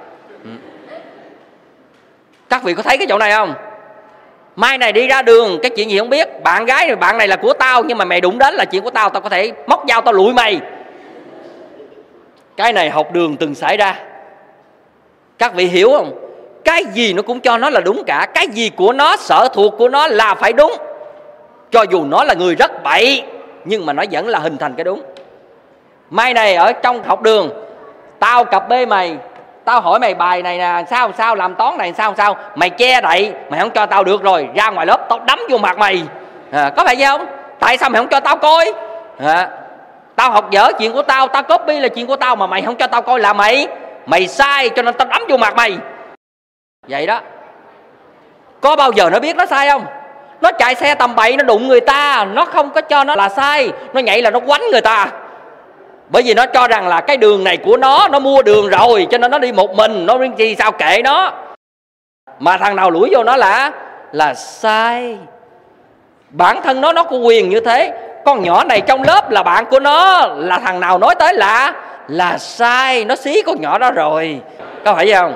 S3: Các vị có thấy cái chỗ này không? Mai này đi ra đường cái chuyện gì không biết, bạn gái này, bạn này là của tao, nhưng mà mày đụng đến là chuyện của tao, tao có thể móc dao tao lụi mày. Cái này học đường từng xảy ra. Các vị hiểu không? Cái gì nó cũng cho nó là đúng cả. Cái gì của nó, sở thuộc của nó là phải đúng. Cho dù nó là người rất bậy, nhưng mà nó vẫn là hình thành cái đúng. Mai này ở trong học đường, tao cặp bê mày, tao hỏi mày bài này nè sao làm toán này sao mày che đậy, mày không cho tao được rồi, ra ngoài lớp tao đấm vô mặt mày. Có phải vậy không? Tại sao mày không cho tao coi? Tao học dở chuyện của tao, tao copy là chuyện của tao, mà mày không cho tao coi là mày sai, cho nên tao đấm vô mặt mày. Vậy đó. Có bao giờ nó biết nó sai không? Nó chạy xe tầm bậy, nó đụng người ta, nó không có cho nó là sai, nó nhảy là nó quánh người ta. Bởi vì nó cho rằng là cái đường này của nó mua đường rồi, cho nên nó đi một mình, nó riêng chi sao kệ nó. Mà thằng nào lủi vô nó là sai. Bản thân nó có quyền như thế. Con nhỏ này trong lớp là bạn của nó, là thằng nào nói tới là sai, nó xí con nhỏ đó rồi. Có phải vậy không?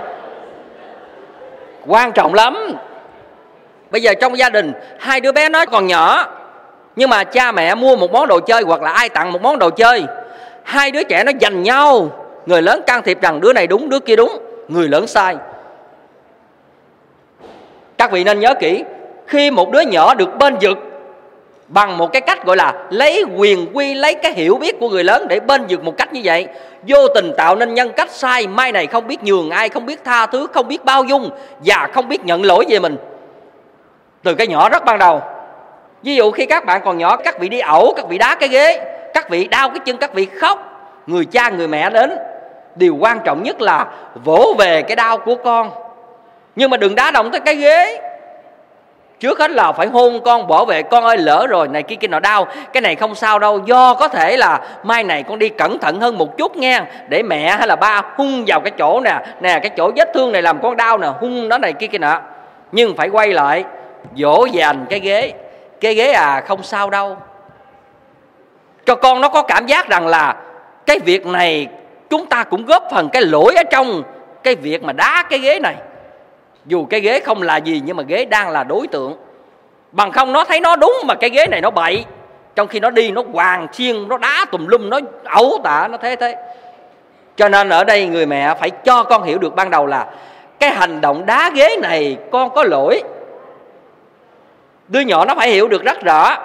S3: Quan trọng lắm. Bây giờ trong gia đình, hai đứa bé nó còn nhỏ, nhưng mà cha mẹ mua một món đồ chơi hoặc là ai tặng một món đồ chơi, hai đứa trẻ nó giành nhau, người lớn can thiệp rằng đứa này đúng, đứa kia đúng, người lớn sai. Các vị nên nhớ kỹ, khi một đứa nhỏ được bên vực bằng một cái cách gọi là lấy quyền quy, lấy cái hiểu biết của người lớn để bênh vực một cách như vậy, vô tình tạo nên nhân cách sai. Mai này không biết nhường ai, không biết tha thứ, không biết bao dung và không biết nhận lỗi về mình. Từ cái nhỏ rất ban đầu. Ví dụ khi các bạn còn nhỏ, các vị đi ẩu, các vị đá cái ghế, các vị đau cái chân, các vị khóc, người cha người mẹ đến, điều quan trọng nhất là vỗ về cái đau của con, nhưng mà đừng đá động tới cái ghế. Trước hết là phải hôn con, bảo vệ con ơi lỡ rồi này kia nọ đau, cái này không sao đâu, do có thể là mai này con đi cẩn thận hơn một chút nghe, để mẹ hay là ba hung vào cái chỗ nè cái chỗ vết thương này làm con đau nè, hung nó này kia nọ. Nhưng phải quay lại dỗ dành cái ghế không sao đâu, cho con nó có cảm giác rằng là cái việc này chúng ta cũng góp phần cái lỗi ở trong cái việc mà đá cái ghế này. Dù cái ghế không là gì nhưng mà ghế đang là đối tượng. Bằng không nó thấy nó đúng mà cái ghế này nó bậy, trong khi nó đi nó hoàng chiên, nó đá tùm lum, nó ẩu tả, nó thế. Cho nên ở đây người mẹ phải cho con hiểu được ban đầu là cái hành động đá ghế này con có lỗi. Đứa nhỏ nó phải hiểu được rất rõ.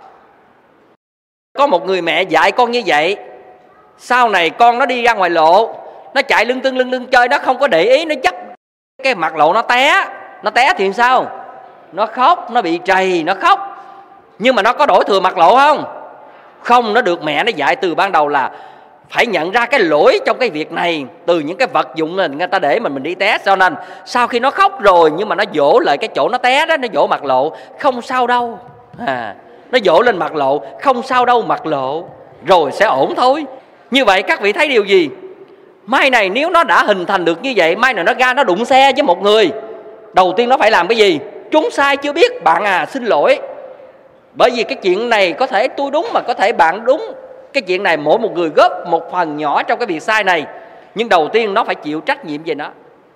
S3: Có một người mẹ dạy con như vậy, sau này con nó đi ra ngoài lộ, nó chạy lưng tưng chơi, nó không có để ý, nó chấp cái mặt lộ, nó té thì sao? Nó khóc, nó bị trầy, nó khóc. Nhưng mà nó có đổi thừa mặt lộ không? Không, nó được mẹ nó dạy từ ban đầu là phải nhận ra cái lỗi trong cái việc này từ những cái vật dụng này người ta để mình đi té. Cho nên sau khi nó khóc rồi nhưng mà nó vỗ lại cái chỗ nó té đó, nó vỗ mặt lộ, không sao đâu. Nó vỗ lên mặt lộ, không sao đâu mặt lộ, rồi sẽ ổn thôi. Như vậy các vị thấy điều gì? Mai này nếu nó đã hình thành được như vậy, mai này nó ra nó đụng xe với một người, đầu tiên nó phải làm cái gì? Chúng sai chưa biết, bạn xin lỗi. Bởi vì cái chuyện này có thể tôi đúng mà có thể bạn đúng. Cái chuyện này mỗi một người góp một phần nhỏ trong cái việc sai này, nhưng đầu tiên nó phải chịu trách nhiệm về nó.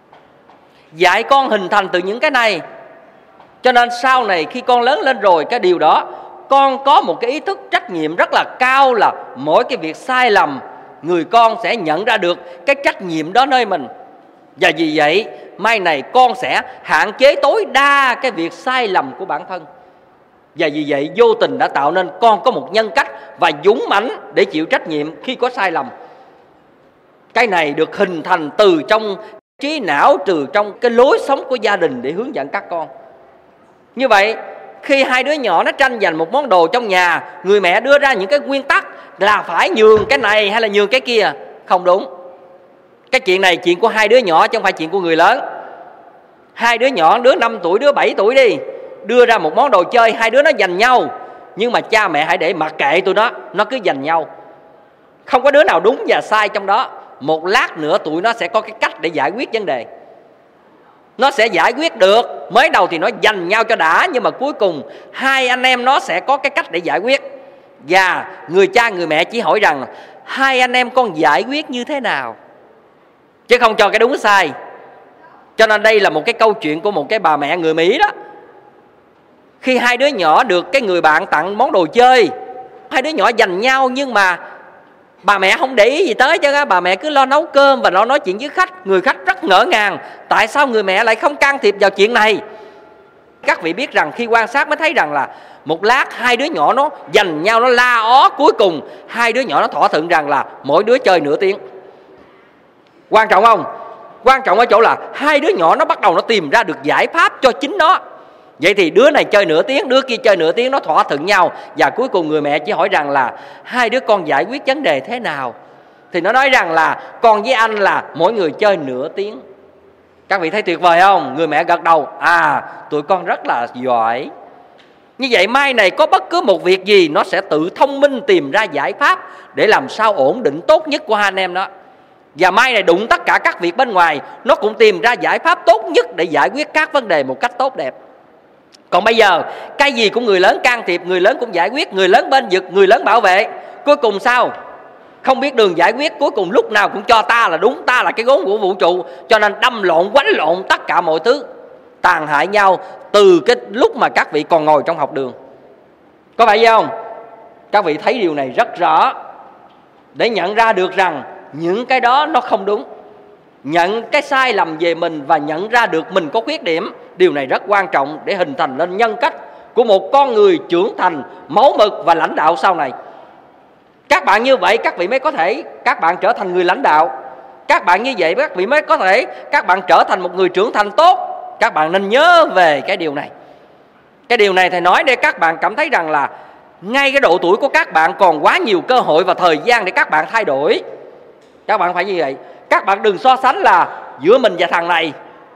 S3: Dạy con hình thành từ những cái này, cho nên sau này khi con lớn lên rồi, cái điều đó con có một cái ý thức trách nhiệm rất là cao, là mỗi cái việc sai lầm người con sẽ nhận ra được cái trách nhiệm đó nơi mình. Và vì vậy mai này con sẽ hạn chế tối đa cái việc sai lầm của bản thân. Và vì vậy vô tình đã tạo nên con có một nhân cách và dũng mãnh để chịu trách nhiệm khi có sai lầm. Cái này được hình thành từ trong trí não, từ trong cái lối sống của gia đình để hướng dẫn các con. Như vậy khi hai đứa nhỏ nó tranh giành một món đồ trong nhà, người mẹ đưa ra những cái nguyên tắc là phải nhường cái này hay là nhường cái kia, không đúng. Cái chuyện này chuyện của hai đứa nhỏ chứ không phải chuyện của người lớn. Hai đứa nhỏ, đứa 5 tuổi, đứa 7 tuổi đi, đưa ra một món đồ chơi, hai đứa nó giành nhau, nhưng mà cha mẹ hãy để mặc kệ tụi nó cứ giành nhau. Không có đứa nào đúng và sai trong đó. Một lát nữa tụi nó sẽ có cái cách để giải quyết vấn đề. Nó sẽ giải quyết được. Mới đầu thì nó giành nhau cho đã, nhưng mà cuối cùng hai anh em nó sẽ có cái cách để giải quyết. Và người cha người mẹ chỉ hỏi rằng hai anh em con giải quyết như thế nào, chứ không cho cái đúng sai. Cho nên đây là một cái câu chuyện của một cái bà mẹ người Mỹ đó. Khi hai đứa nhỏ được cái người bạn tặng món đồ chơi, hai đứa nhỏ giành nhau, nhưng mà bà mẹ không để ý gì tới chứ á. Bà mẹ cứ lo nấu cơm và lo nói chuyện với khách. Người khách rất ngỡ ngàng, tại sao người mẹ lại không can thiệp vào chuyện này. Các vị biết rằng khi quan sát mới thấy rằng là một lát hai đứa nhỏ nó giành nhau, nó la ó, cuối cùng hai đứa nhỏ nó thỏa thuận rằng là mỗi đứa chơi nửa tiếng. Quan trọng không? Quan trọng ở chỗ là hai đứa nhỏ nó bắt đầu nó tìm ra được giải pháp cho chính nó. Vậy thì đứa này chơi nửa tiếng, đứa kia chơi nửa tiếng, nó thỏa thuận nhau. Và cuối cùng người mẹ chỉ hỏi rằng là hai đứa con giải quyết vấn đề thế nào. Thì nó nói rằng là con với anh là mỗi người chơi nửa tiếng. Các vị thấy tuyệt vời không? Người mẹ gật đầu, tụi con rất là giỏi. Như vậy mai này có bất cứ một việc gì, nó sẽ tự thông minh tìm ra giải pháp để làm sao ổn định tốt nhất của hai anh em đó. Và mai này đụng tất cả các việc bên ngoài, nó cũng tìm ra giải pháp tốt nhất để giải quyết các vấn đề một cách tốt đẹp. Còn bây giờ cái gì cũng người lớn can thiệp, người lớn cũng giải quyết, người lớn bên vực, người lớn bảo vệ. Cuối cùng sao? Không biết đường giải quyết, cuối cùng lúc nào cũng cho ta là đúng, ta là cái gốm của vũ trụ. Cho nên đâm lộn, quánh lộn tất cả mọi thứ, tàn hại nhau từ cái lúc mà các vị còn ngồi trong học đường. Có phải vậy không? Các vị thấy điều này rất rõ, để nhận ra được rằng những cái đó nó không đúng. Nhận cái sai lầm về mình và nhận ra được mình có khuyết điểm, điều này rất quan trọng để hình thành lên nhân cách của một con người trưởng thành, mẫu mực và lãnh đạo sau này. Các bạn như vậy các vị mới có thể các bạn trở thành người lãnh đạo. Các bạn như vậy các vị mới có thể các bạn trở thành một người trưởng thành tốt. Các bạn nên nhớ về cái điều này. Cái điều này thầy nói để các bạn cảm thấy rằng là ngay cái độ tuổi của các bạn còn quá nhiều cơ hội và thời gian để các bạn thay đổi. Các bạn phải như vậy. Các bạn đừng so sánh là giữa mình và thằng này.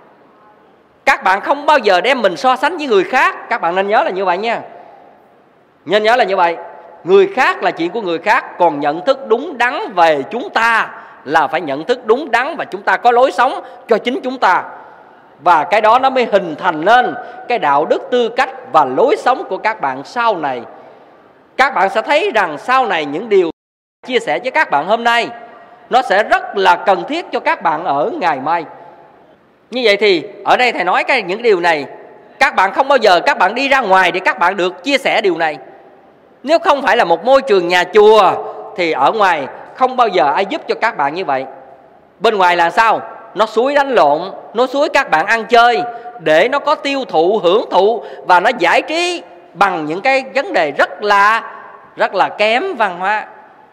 S3: Các bạn không bao giờ đem mình so sánh với người khác. Các bạn nên nhớ là như vậy nha. Nên nhớ là như vậy. Người khác là chuyện của người khác, còn nhận thức đúng đắn về chúng ta là phải nhận thức đúng đắn và chúng ta có lối sống cho chính chúng ta. Và cái đó nó mới hình thành nên cái đạo đức, tư cách và lối sống của các bạn sau này. Các bạn sẽ thấy rằng sau này những điều chia sẻ với các bạn hôm nay nó sẽ rất là cần thiết cho các bạn ở ngày mai. Như vậy thì ở đây thầy nói những điều này, các bạn không bao giờ các bạn đi ra ngoài để các bạn được chia sẻ điều này. Nếu không phải là một môi trường nhà chùa thì ở ngoài không bao giờ ai giúp cho các bạn như vậy. Bên ngoài là sao? Nó xúi đánh lộn, nó xúi các bạn ăn chơi để nó có tiêu thụ, hưởng thụ và nó giải trí bằng những cái vấn đề rất là kém văn hóa.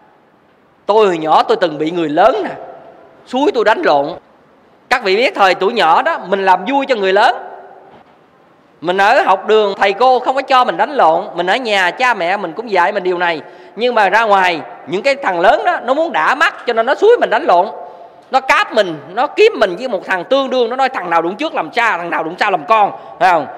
S3: Tôi hồi nhỏ tôi từng bị người lớn nè xúi tôi đánh lộn. Các vị biết thời tuổi nhỏ đó mình làm vui cho người lớn. Mình ở học đường thầy cô không có cho mình đánh lộn. Mình ở nhà cha mẹ mình cũng dạy mình điều này. Nhưng mà ra ngoài những cái thằng lớn đó nó muốn đã mắt cho nên nó xúi mình đánh lộn. Nó cáp mình, nó kiếm mình với một thằng tương đương. Nó nói thằng nào đụng trước làm cha, thằng nào đụng sau làm con, phải không?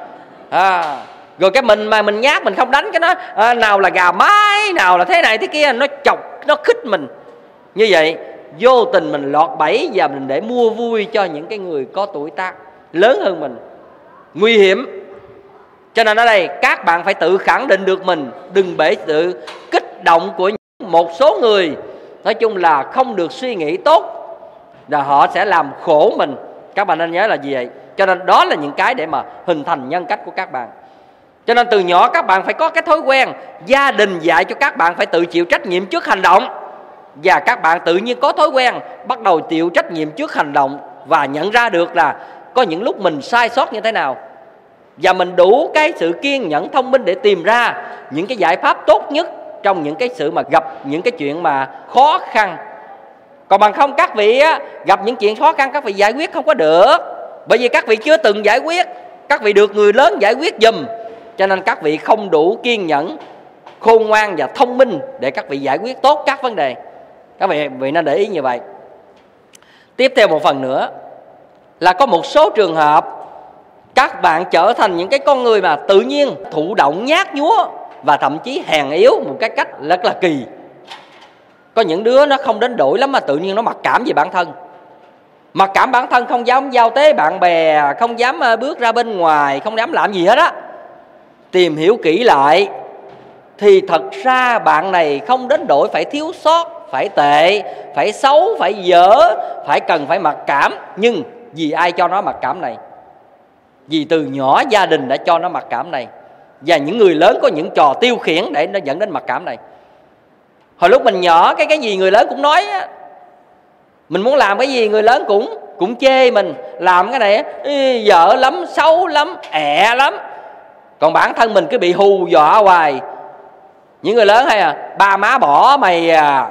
S3: Rồi cái mình mà mình nhát mình không đánh cái nó nào là gà mái, nào là thế này thế kia. Nó chọc, nó khích mình. Như vậy vô tình mình lọt bẫy và mình để mua vui cho những cái người có tuổi tác lớn hơn mình. Nguy hiểm. Cho nên ở đây các bạn phải tự khẳng định được mình. Đừng bởi sự kích động của một số người, nói chung là không được suy nghĩ tốt, là họ sẽ làm khổ mình. Các bạn nên nhớ là gì vậy? Cho nên đó là những cái để mà hình thành nhân cách của các bạn. Cho nên từ nhỏ các bạn phải có cái thói quen. Gia đình dạy cho các bạn phải tự chịu trách nhiệm trước hành động. Và các bạn tự nhiên có thói quen bắt đầu chịu trách nhiệm trước hành động và nhận ra được là có những lúc mình sai sót như thế nào. Và mình đủ cái sự kiên nhẫn thông minh để tìm ra những cái giải pháp tốt nhất trong những cái sự mà gặp những cái chuyện mà khó khăn. Còn bằng không các vị gặp những chuyện khó khăn các vị giải quyết không có được. Bởi vì các vị chưa từng giải quyết. Các vị được người lớn giải quyết giùm. Cho nên các vị không đủ kiên nhẫn, khôn ngoan và thông minh để các vị giải quyết tốt các vấn đề. Các vị nên để ý như vậy. Tiếp theo một phần nữa là có một số trường hợp các bạn trở thành những cái con người mà tự nhiên thụ động, nhát nhúa và thậm chí hèn yếu một cái cách rất là kỳ. Có những đứa nó không đến đổi lắm mà tự nhiên nó mặc cảm về bản thân. Mặc cảm bản thân, không dám giao tế bạn bè, không dám bước ra bên ngoài, không dám làm gì hết á. Tìm hiểu kỹ lại thì thật ra bạn này không đến đổi phải thiếu sót, phải tệ, phải xấu, phải dở, phải mặc cảm. Nhưng vì ai cho nó mặc cảm này? Vì từ nhỏ gia đình đã cho nó mặc cảm này. Và những người lớn có những trò tiêu khiển để nó dẫn đến mặc cảm này. Hồi lúc mình nhỏ cái gì người lớn cũng nói á. Mình muốn làm cái gì người lớn cũng chê mình. Làm cái này dở lắm, xấu lắm, ẹ lắm. Còn bản thân mình cứ bị hù dọa hoài. Những người lớn hay ba má bỏ mày à,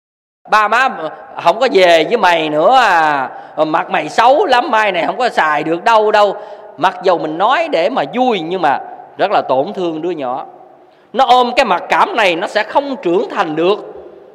S3: ba má không có về với mày nữa à, mặt mày xấu lắm, mai này không có xài được đâu. Mặc dù mình nói để mà vui nhưng mà rất là tổn thương đứa nhỏ. Nó ôm cái mặc cảm này nó sẽ không trưởng thành được.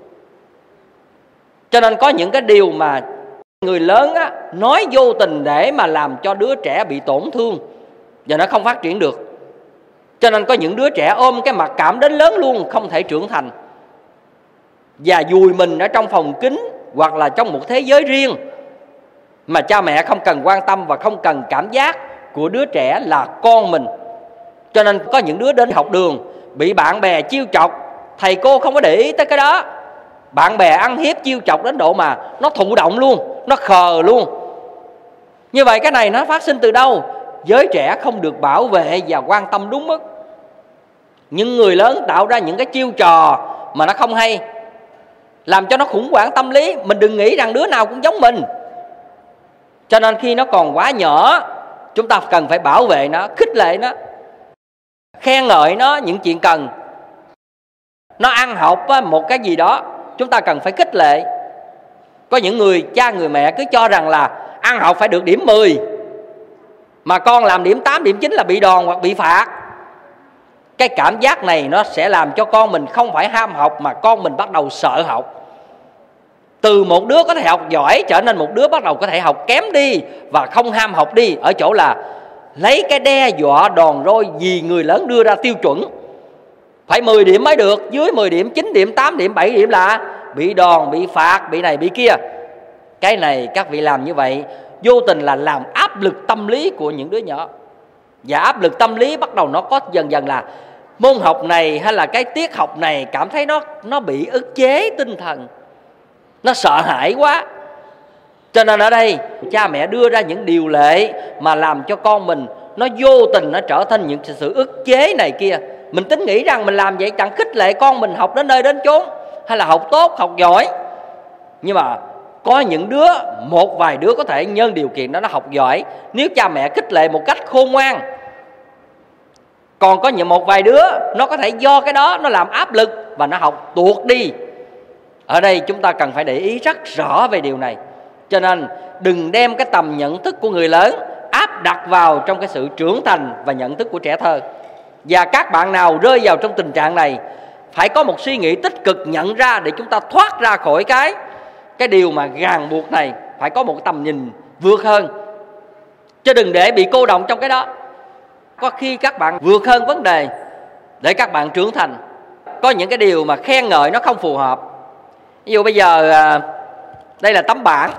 S3: Cho nên có những cái điều mà người lớn á, nói vô tình để mà làm cho đứa trẻ bị tổn thương và nó không phát triển được. Cho nên có những đứa trẻ ôm cái mặc cảm đến lớn luôn, không thể trưởng thành. Và vùi mình ở trong phòng kín hoặc là trong một thế giới riêng mà cha mẹ không cần quan tâm và không cần cảm giác của đứa trẻ là con mình. Cho nên có những đứa đến học đường bị bạn bè chiêu chọc, thầy cô không có để ý tới cái đó. Bạn bè ăn hiếp chiêu chọc đến độ mà nó thụ động luôn, nó khờ luôn. Như vậy cái này nó phát sinh từ đâu? Giới trẻ không được bảo vệ và quan tâm đúng mức. Nhưng người lớn tạo ra những cái chiêu trò mà nó không hay, làm cho nó khủng hoảng tâm lý. Mình đừng nghĩ rằng đứa nào cũng giống mình. Cho nên khi nó còn quá nhỏ, chúng ta cần phải bảo vệ nó, khích lệ nó. khen ngợi nó những chuyện cần. Nó ăn học một cái gì đó, chúng ta cần phải khích lệ. Có những người cha người mẹ cứ cho rằng là ăn học phải được điểm 10, mà con làm điểm 8, điểm 9 là bị đòn hoặc bị phạt. Cái cảm giác này nó sẽ làm cho con mình không phải ham học, mà con mình bắt đầu sợ học. Từ một đứa có thể học giỏi trở nên một đứa bắt đầu có thể học kém đi và không ham học đi, ở chỗ là lấy cái đe dọa đòn roi vì người lớn đưa ra tiêu chuẩn phải 10 điểm mới được, dưới 10 điểm, 9 điểm, 8 điểm, 7 điểm là bị đòn, bị phạt, bị này, bị kia. Cái này các vị làm như vậy vô tình là làm áp lực tâm lý của những đứa nhỏ. Và áp lực tâm lý bắt đầu nó có dần dần là môn học này hay là cái tiết học này cảm thấy nó bị ức chế tinh thần, nó sợ hãi quá. Cho nên ở đây cha mẹ đưa ra những điều lệ mà làm cho con mình nó vô tình nó trở thành những sự ức chế này kia. Mình tính nghĩ rằng mình làm vậy chẳng khích lệ con mình học đến nơi đến chốn, hay là học tốt, học giỏi. Nhưng mà có những đứa, một vài đứa có thể nhân điều kiện đó nó học giỏi nếu cha mẹ khích lệ một cách khôn ngoan. Còn có những một vài đứa nó có thể do cái đó nó làm áp lực và nó học tuột đi. Ở đây chúng ta cần phải để ý rất rõ về điều này. Cho nên đừng đem cái tầm nhận thức của người lớn áp đặt vào trong cái sự trưởng thành và nhận thức của trẻ thơ. Và các bạn nào rơi vào trong tình trạng này phải có một suy nghĩ tích cực nhận ra để chúng ta thoát ra khỏi cái điều mà ràng buộc này. Phải có một tầm nhìn vượt hơn, chứ đừng để bị cô đọng trong cái đó. Có khi các bạn vượt hơn vấn đề để các bạn trưởng thành. Có những cái điều mà khen ngợi nó không phù hợp. Ví dụ bây giờ đây là tấm bảng,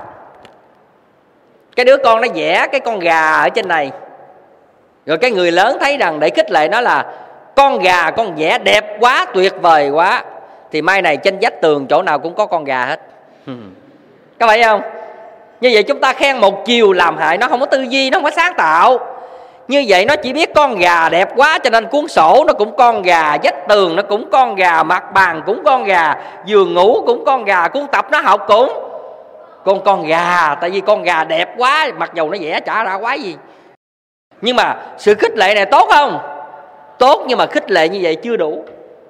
S3: cái đứa con nó vẽ cái con gà ở trên này, rồi cái người lớn thấy rằng để khích lệ nó là con gà con vẽ đẹp quá, tuyệt vời quá, thì mai này trên vách tường chỗ nào cũng có con gà hết. Có phải không? Như vậy chúng ta khen một chiều làm hại nó, không có tư duy, nó không có sáng tạo. Như vậy nó chỉ biết con gà đẹp quá cho nên cuốn sổ nó cũng con gà, vách tường nó cũng con gà, mặt bàn cũng con gà, giường ngủ cũng con gà, cuốn tập nó học cũng con gà. Tại vì con gà đẹp quá, mặc dầu nó vẽ chả ra quái gì. Nhưng mà sự khích lệ này tốt không? Tốt, nhưng mà khích lệ như vậy chưa đủ.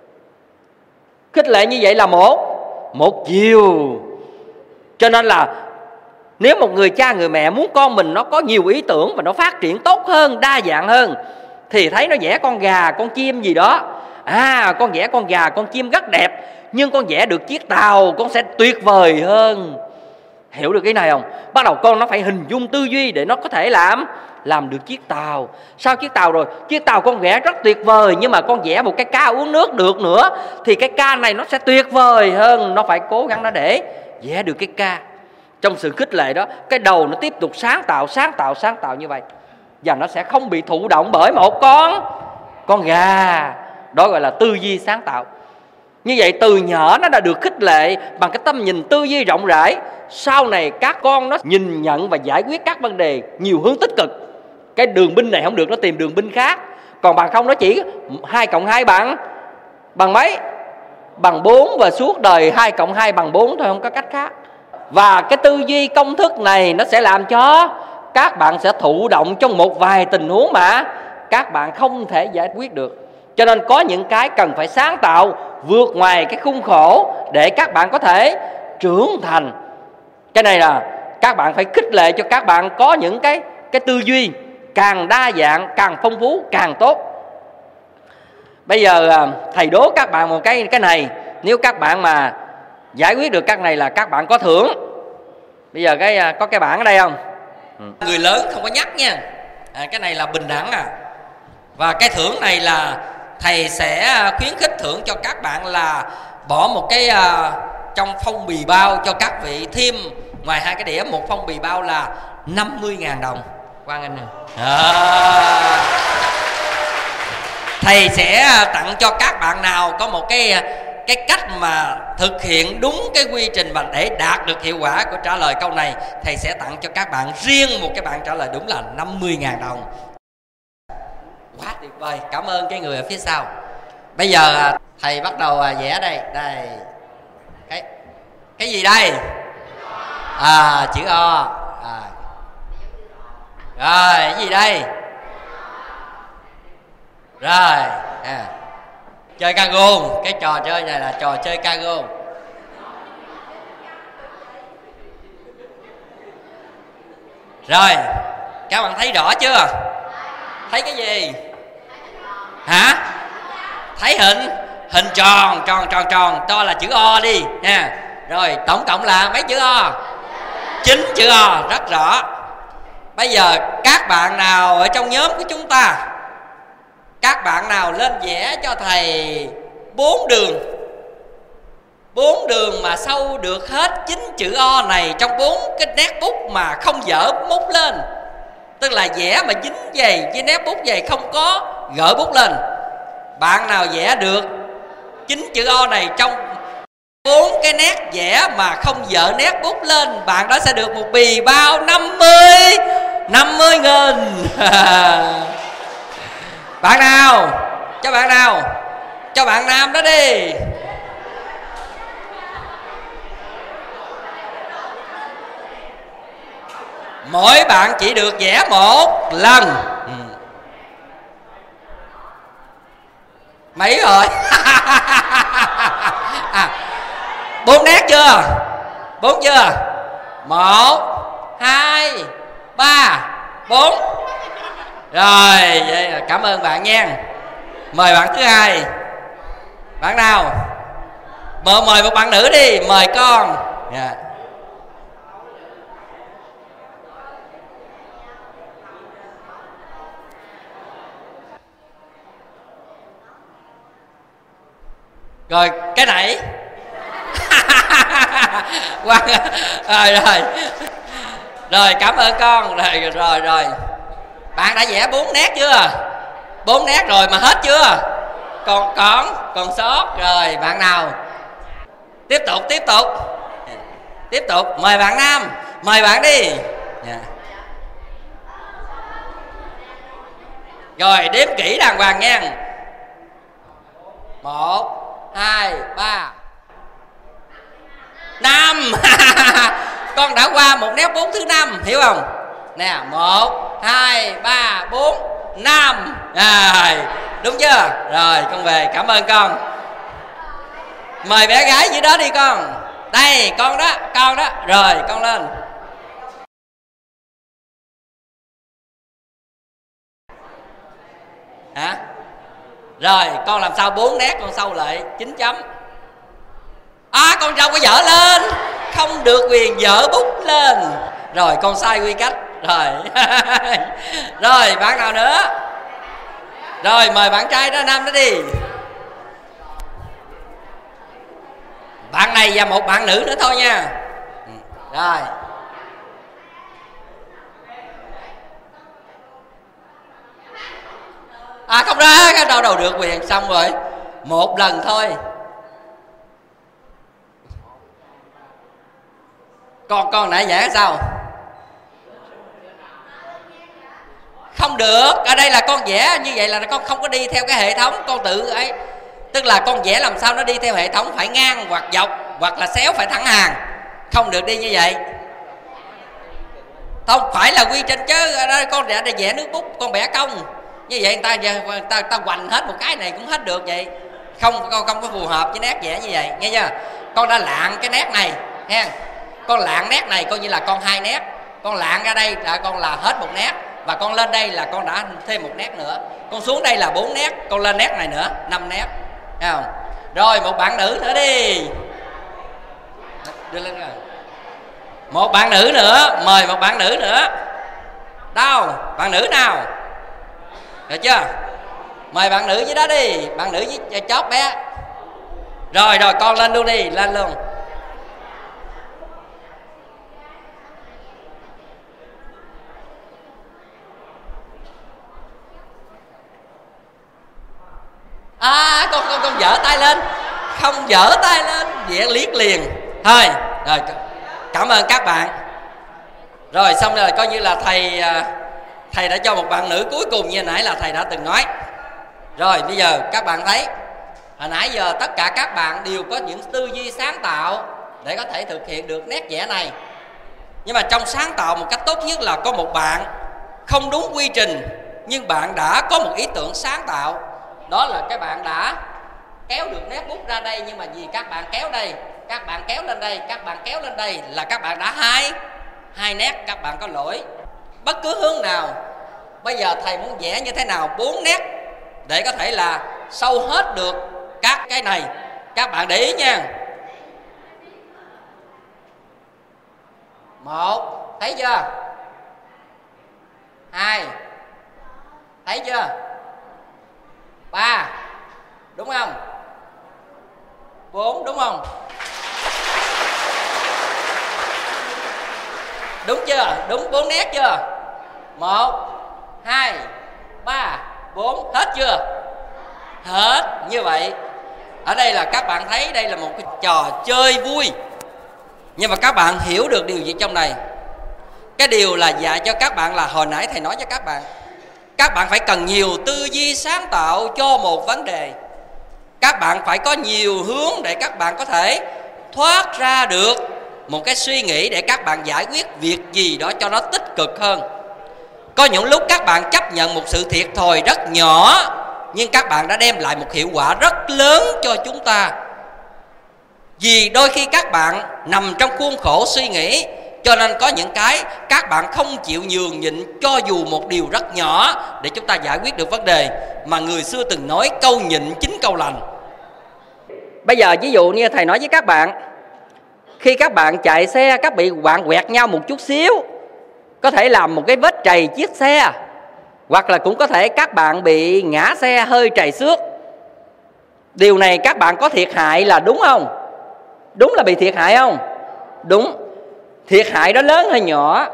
S3: Khích lệ như vậy là một chiều. Cho nên là nếu một người cha người mẹ muốn con mình nó có nhiều ý tưởng và nó phát triển tốt hơn, đa dạng hơn, thì thấy nó vẽ con gà, con chim gì đó, con vẽ con gà, con chim rất đẹp, nhưng con vẽ được chiếc tàu con sẽ tuyệt vời hơn. Hiểu được cái này không? Bắt đầu con nó phải hình dung tư duy để nó có thể làm được chiếc tàu. Sao chiếc tàu rồi? Chiếc tàu con vẽ rất tuyệt vời, nhưng mà con vẽ một cái ca uống nước được nữa thì cái ca này nó sẽ tuyệt vời hơn. Nó phải cố gắng nó để vẽ được cái ca. Trong sự khích lệ đó, cái đầu nó tiếp tục sáng tạo như vậy. Và nó sẽ không bị thụ động bởi một con gà. Đó gọi là tư duy sáng tạo. Như vậy từ nhỏ nó đã được khích lệ bằng cái tâm nhìn tư duy rộng rãi. Sau này các con nó nhìn nhận và giải quyết các vấn đề nhiều hướng tích cực. Cái đường binh này không được, nó tìm đường binh khác. Còn bằng không nó chỉ 2 cộng 2 bằng mấy? Bằng 4, và suốt đời 2 cộng 2 bằng 4 thôi, không có cách khác. Và cái tư duy công thức này nó sẽ làm cho các bạn sẽ thụ động trong một vài tình huống mà các bạn không thể giải quyết được. Cho nên có những cái cần phải sáng tạo vượt ngoài cái khung khổ để các bạn có thể trưởng thành. Cái này là các bạn phải khích lệ cho các bạn có những cái tư duy càng đa dạng, càng phong phú, càng tốt. Bây giờ thầy đố các bạn một cái này. Nếu các bạn mà giải quyết được các này là các bạn có thưởng. Bây giờ có cái bảng ở đây không? Người lớn không có nhắc nha. Cái này là bình đẳng à. Và cái thưởng này là thầy sẽ khuyến khích thưởng cho các bạn là bỏ một cái trong phong bì bao cho các vị thêm ngoài 2 cái đĩa, một phong bì bao là 50.000 đồng. Quang Anh nè. Thầy sẽ tặng cho các bạn nào có một cái cách mà thực hiện đúng cái quy trình mà để đạt được hiệu quả của trả lời câu này, thầy sẽ tặng cho các bạn riêng một cái bạn trả lời đúng là 50.000 đồng. Quá tuyệt vời, cảm ơn cái người ở phía sau. Bây giờ thầy bắt đầu vẽ đây. Cái gì đây? Chữ O. Rồi, cái gì đây? Rồi chơi cargo, cái trò chơi này là trò chơi cargo. Rồi các bạn thấy rõ chưa? Thấy cái gì hả? Thấy hình tròn to là chữ O đi nha. Rồi tổng cộng là mấy chữ O? 9 chữ O, rất rõ. Bây giờ các bạn nào ở trong nhóm của chúng ta, các bạn nào lên vẽ cho thầy 4 đường mà sâu được hết 9 chữ O này trong 4 cái nét bút mà không dở bút lên. Tức là vẽ mà dính về với nét bút về, không có gỡ bút lên. Bạn nào vẽ được 9 chữ O này trong 4 cái nét vẽ mà không dở nét bút lên, bạn đó sẽ được một bì bao 50.000. Bạn nào? Cho bạn nào? Cho bạn nam đó đi. Mỗi bạn chỉ được vẽ một lần. Mấy rồi? 4 nét chưa? 4 chưa? 1, 2, 3, 4. Rồi, vậy là cảm ơn bạn nha. Mời bạn thứ hai. Bạn nào? Mời một bạn nữ đi, mời con. Yeah. Rồi cái này rồi cảm ơn con. Rồi bạn đã vẽ 4 nét chưa? 4 nét rồi mà hết chưa? Còn sót. Rồi bạn nào? Tiếp tục. Mời bạn nam, mời bạn đi. Yeah. Rồi đếm kỹ đàng hoàng nha. 1, 2, 3, 5. Con đã qua một nét bút thứ 5, hiểu không? Nè, 1, 2, 3, 4, 5. Rồi, đúng chưa? Rồi, con về, cảm ơn con. Mời bé gái dưới đó đi con. Đây, con đó. Rồi, con lên. Hả? Rồi, con làm sao 4 nét con sâu lại 9 chấm. Con đâu có dở lên, không được quyền dở bút lên. Rồi, con sai quy cách. Rồi. Rồi, bạn nào nữa? Rồi, mời bạn trai đó, nam đó đi. Bạn này và một bạn nữ nữa thôi nha. Rồi. Không ra, đâu được quyền, xong rồi. Một lần thôi. Con nãy vẽ sao? Không được, ở đây là con vẽ như vậy là con không có đi theo cái hệ thống, con tự ấy. Tức là con vẽ làm sao nó đi theo hệ thống, phải ngang hoặc dọc hoặc là xéo, phải thẳng hàng. Không được đi như vậy. Không phải là quy trình chứ. Ở đây con vẽ nước bút, con vẽ cong. Như vậy người ta hoành hết một cái này cũng hết được vậy. Con không có phù hợp với nét vẽ như vậy, nghe chưa? Con đã lạng cái nét này ha. Con lạng nét này coi như là con 2 nét. Con lạng ra đây là con là hết một nét. Và con lên đây là con đã thêm một nét nữa. Con xuống đây là 4 nét. Con lên nét này nữa 5 nét, thấy không? Rồi một bạn nữ nữa đi. Đưa lên rồi. Một bạn nữ nữa. Mời một bạn nữ nữa. Đâu? Bạn nữ nào? Được chưa? Mời bạn nữ dưới đó đi. Bạn nữ với chót bé. Rồi con lên luôn đi. Lên luôn. Con giở tay lên. Không giở tay lên, vẽ liếc liền. Thôi, rồi cảm ơn các bạn. Rồi xong rồi, coi như là thầy đã cho một bạn nữ cuối cùng như nãy là thầy đã từng nói. Rồi bây giờ các bạn thấy hồi nãy giờ tất cả các bạn đều có những tư duy sáng tạo để có thể thực hiện được nét vẽ này. Nhưng mà trong sáng tạo một cách tốt nhất là có một bạn không đúng quy trình, nhưng bạn đã có một ý tưởng sáng tạo đó là các bạn đã kéo được nét bút ra đây, nhưng mà vì các bạn kéo đây, các bạn kéo lên đây, các bạn kéo lên đây là các bạn đã hai nét, các bạn có lỗi. Bất cứ hướng nào, bây giờ thầy muốn vẽ như thế nào 4 nét để có thể là sâu hết được các cái này, các bạn để ý nha. 1, thấy chưa? 2, thấy chưa? 3, đúng không? 4, đúng không? Đúng chưa? Đúng 4 nét chưa? 1, 2, 3, 4, hết chưa? Hết. Như vậy ở đây là các bạn thấy đây là một cái trò chơi vui, nhưng mà các bạn hiểu được điều gì trong này? Cái điều là dạy cho các bạn là hồi nãy thầy nói cho các bạn phải cần nhiều tư duy sáng tạo cho một vấn đề. Các bạn phải có nhiều hướng để các bạn có thể thoát ra được một cái suy nghĩ để các bạn giải quyết việc gì đó cho nó tích cực hơn. Có những lúc các bạn chấp nhận một sự thiệt thòi rất nhỏ, nhưng các bạn đã đem lại một hiệu quả rất lớn cho chúng ta. Vì đôi khi các bạn nằm trong khuôn khổ suy nghĩ, cho nên có những cái các bạn không chịu nhường nhịn cho dù một điều rất nhỏ để chúng ta giải quyết được vấn đề. Mà người xưa từng nói câu nhịn chính câu lành. Bây giờ ví dụ như thầy nói với các bạn, khi các bạn chạy xe, các bị bạn quẹt nhau một chút xíu, có thể làm một cái vết trầy chiếc xe, hoặc là cũng có thể các bạn bị ngã xe hơi trầy xước. Điều này các bạn có thiệt hại là đúng không? Đúng là bị thiệt hại không? Đúng. Thiệt hại đó lớn hay nhỏ?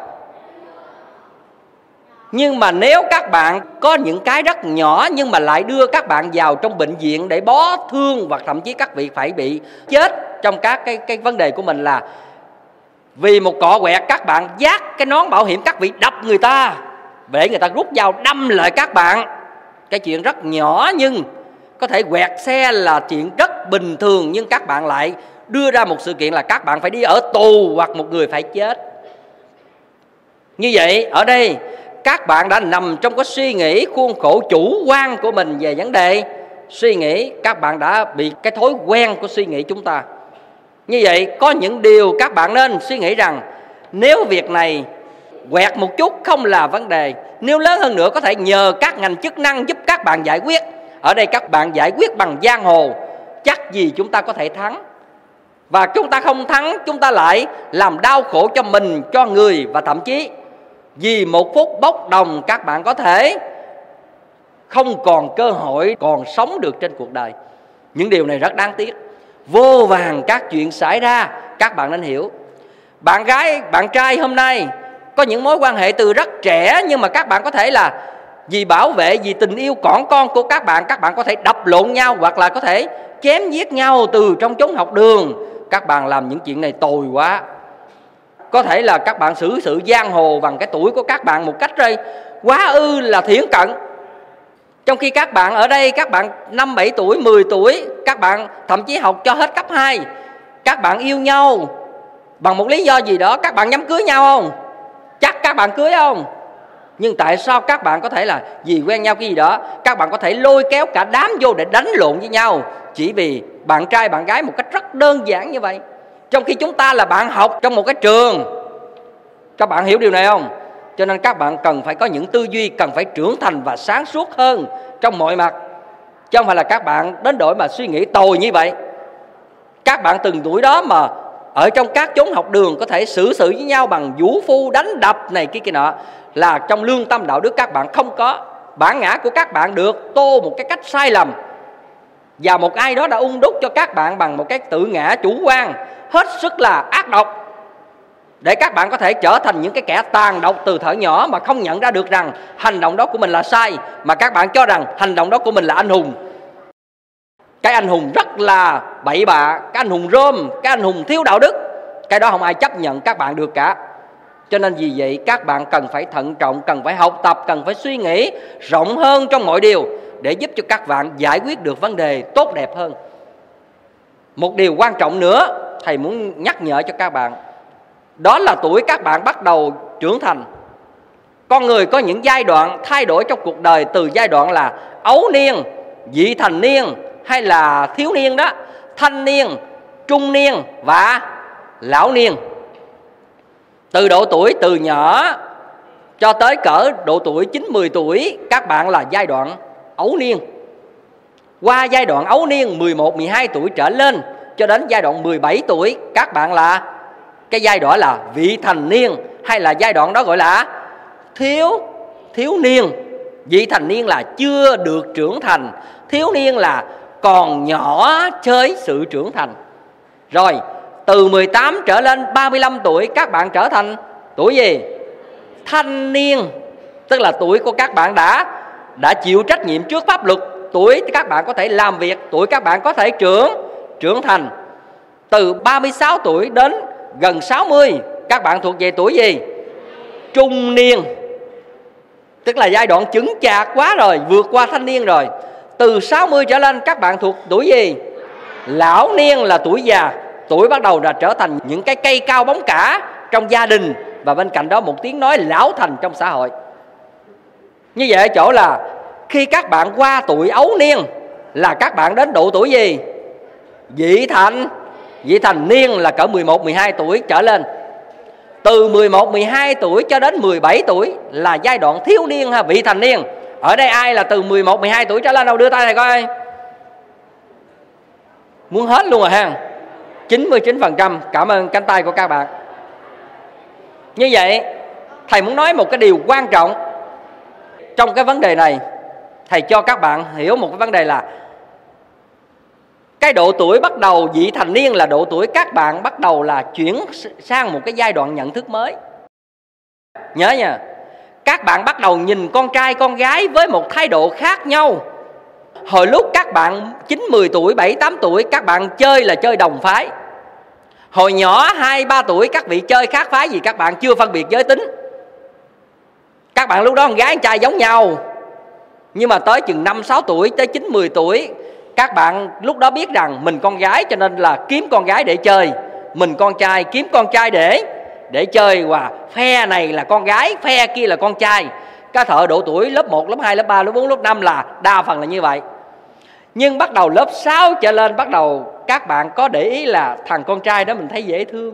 S3: Nhưng mà nếu các bạn có những cái rất nhỏ nhưng mà lại đưa các bạn vào trong bệnh viện để bó thương, hoặc thậm chí các vị phải bị chết trong các cái vấn đề của mình, là vì một cọ quẹt các bạn vác cái nón bảo hiểm, các vị đập người ta để người ta rút dao đâm lại các bạn. Cái chuyện rất nhỏ nhưng có thể quẹt xe là chuyện rất bình thường, nhưng các bạn lại đưa ra một sự kiện là các bạn phải đi ở tù hoặc một người phải chết. Như vậy ở đây các bạn đã nằm trong cái suy nghĩ khuôn khổ chủ quan của mình về vấn đề suy nghĩ. Các bạn đã bị cái thói quen của suy nghĩ chúng ta. Như vậy có những điều các bạn nên suy nghĩ rằng nếu việc này quẹt một chút không là vấn đề, nếu lớn hơn nữa có thể nhờ các ngành chức năng giúp các bạn giải quyết. Ở đây các bạn giải quyết bằng giang hồ, chắc gì chúng ta có thể thắng. Và chúng ta không thắng, chúng ta lại làm đau khổ cho mình, cho người, và thậm chí vì một phút bốc đồng các bạn có thể không còn cơ hội còn sống được trên cuộc đời. Những điều này rất đáng tiếc. Vô vàn các chuyện xảy ra, các bạn nên hiểu. Bạn gái, bạn trai hôm nay có những mối quan hệ từ rất trẻ, nhưng mà các bạn có thể là vì bảo vệ, vì tình yêu cỏn con của các bạn có thể đập lộn nhau, hoặc là có thể chém giết nhau từ trong chốn học đường. Các bạn làm những chuyện này tồi quá. Có thể là các bạn xử sự giang hồ bằng cái tuổi của các bạn một cách quá ư là thiển cận. Trong khi các bạn ở đây, các bạn 5, 7 tuổi, 10 tuổi, các bạn thậm chí học cho hết cấp 2, các bạn yêu nhau bằng một lý do gì đó, các bạn nhắm cưới nhau không? Chắc các bạn cưới không? Nhưng tại sao các bạn có thể là vì quen nhau cái gì đó, các bạn có thể lôi kéo cả đám vô để đánh lộn với nhau, chỉ vì bạn trai bạn gái một cách rất đơn giản như vậy. Trong khi chúng ta là bạn học trong một cái trường. Các bạn hiểu điều này không? Cho nên các bạn cần phải có những tư duy, cần phải trưởng thành và sáng suốt hơn trong mọi mặt, chứ không phải là các bạn đến độ mà suy nghĩ tồi như vậy. Các bạn từng tuổi đó mà ở trong các chốn học đường có thể xử sự với nhau bằng vũ phu, đánh đập này kia nọ, là trong lương tâm đạo đức các bạn không có. Bản ngã của các bạn được tô một cái cách sai lầm, và một ai đó đã ung đúc cho các bạn bằng một cái tự ngã chủ quan hết sức là ác độc, để các bạn có thể trở thành những cái kẻ tàn độc từ thuở nhỏ mà không nhận ra được rằng hành động đó của mình là sai, mà các bạn cho rằng hành động đó của mình là anh hùng. Cái anh hùng rất là bậy bạ, cái anh hùng rôm, cái anh hùng thiếu đạo đức, cái đó không ai chấp nhận các bạn được cả. Cho nên vì vậy các bạn cần phải thận trọng, cần phải học tập, cần phải suy nghĩ rộng hơn trong mọi điều để giúp cho các bạn giải quyết được vấn đề tốt đẹp hơn. Một điều quan trọng nữa thầy muốn nhắc nhở cho các bạn, đó là tuổi các bạn bắt đầu trưởng thành. Con người có những giai đoạn thay đổi trong cuộc đời, từ giai đoạn là ấu niên vị thành niên hay là thiếu niên đó, thanh niên, trung niên và lão niên. Từ độ tuổi từ nhỏ cho tới cỡ độ tuổi 9-10 tuổi, các bạn là giai đoạn ấu niên. Qua giai đoạn ấu niên 11-12 tuổi trở lên cho đến giai đoạn 17 tuổi, các bạn là cái giai đoạn là vị thành niên, hay là giai đoạn đó gọi là thiếu niên. Vị thành niên là chưa được trưởng thành, thiếu niên là còn nhỏ chơi sự trưởng thành. Rồi từ 18 trở lên 35 tuổi, các bạn trở thành tuổi gì? Thanh niên. Tức là tuổi của các bạn đã chịu trách nhiệm trước pháp luật, tuổi các bạn có thể làm việc, tuổi các bạn có thể trưởng thành. Từ 36 tuổi đến gần 60, các bạn thuộc về tuổi gì? Trung niên. Tức là giai đoạn chững chạc quá rồi, vượt qua thanh niên rồi. Từ 60 trở lên các bạn thuộc tuổi gì? Lão niên, là tuổi già. Tuổi bắt đầu là trở thành những cái cây cao bóng cả trong gia đình, và bên cạnh đó một tiếng nói lão thành trong xã hội. Như vậy ở chỗ là khi các bạn qua tuổi ấu niên là các bạn đến độ tuổi gì? Vị thành niên là cỡ 11-12 tuổi trở lên. Từ 11-12 tuổi cho đến 17 tuổi là giai đoạn thiếu niên ha, vị thành niên. Ở đây ai là từ 11-12 tuổi trở lên đâu, đưa tay này coi. Muốn hết luôn rồi ha. 99%. Cảm ơn cánh tay của các bạn. Như vậy thầy muốn nói một cái điều quan trọng trong cái vấn đề này. Thầy cho các bạn hiểu một cái vấn đề là cái độ tuổi bắt đầu vị thành niên là độ tuổi các bạn bắt đầu là chuyển sang một cái giai đoạn nhận thức mới. Nhớ nha, các bạn bắt đầu nhìn con trai con gái với một thái độ khác nhau. Hồi lúc các bạn 9-10 tuổi, 7-8 tuổi, các bạn chơi là chơi đồng phái. Hồi nhỏ 2-3 tuổi các vị chơi khác phái vì các bạn chưa phân biệt giới tính. Các bạn lúc đó con gái con trai giống nhau. Nhưng mà tới chừng 5-6 tuổi, tới 9-10 tuổi, các bạn lúc đó biết rằng mình con gái cho nên là kiếm con gái để chơi, mình con trai kiếm con trai để chơi, và phe này là con gái, phe kia là con trai. Cái thợ độ tuổi lớp 1, lớp 2, lớp 3, lớp 4, lớp 5 là đa phần là như vậy. Nhưng bắt đầu lớp 6 trở lên, bắt đầu các bạn có để ý là thằng con trai đó mình thấy dễ thương,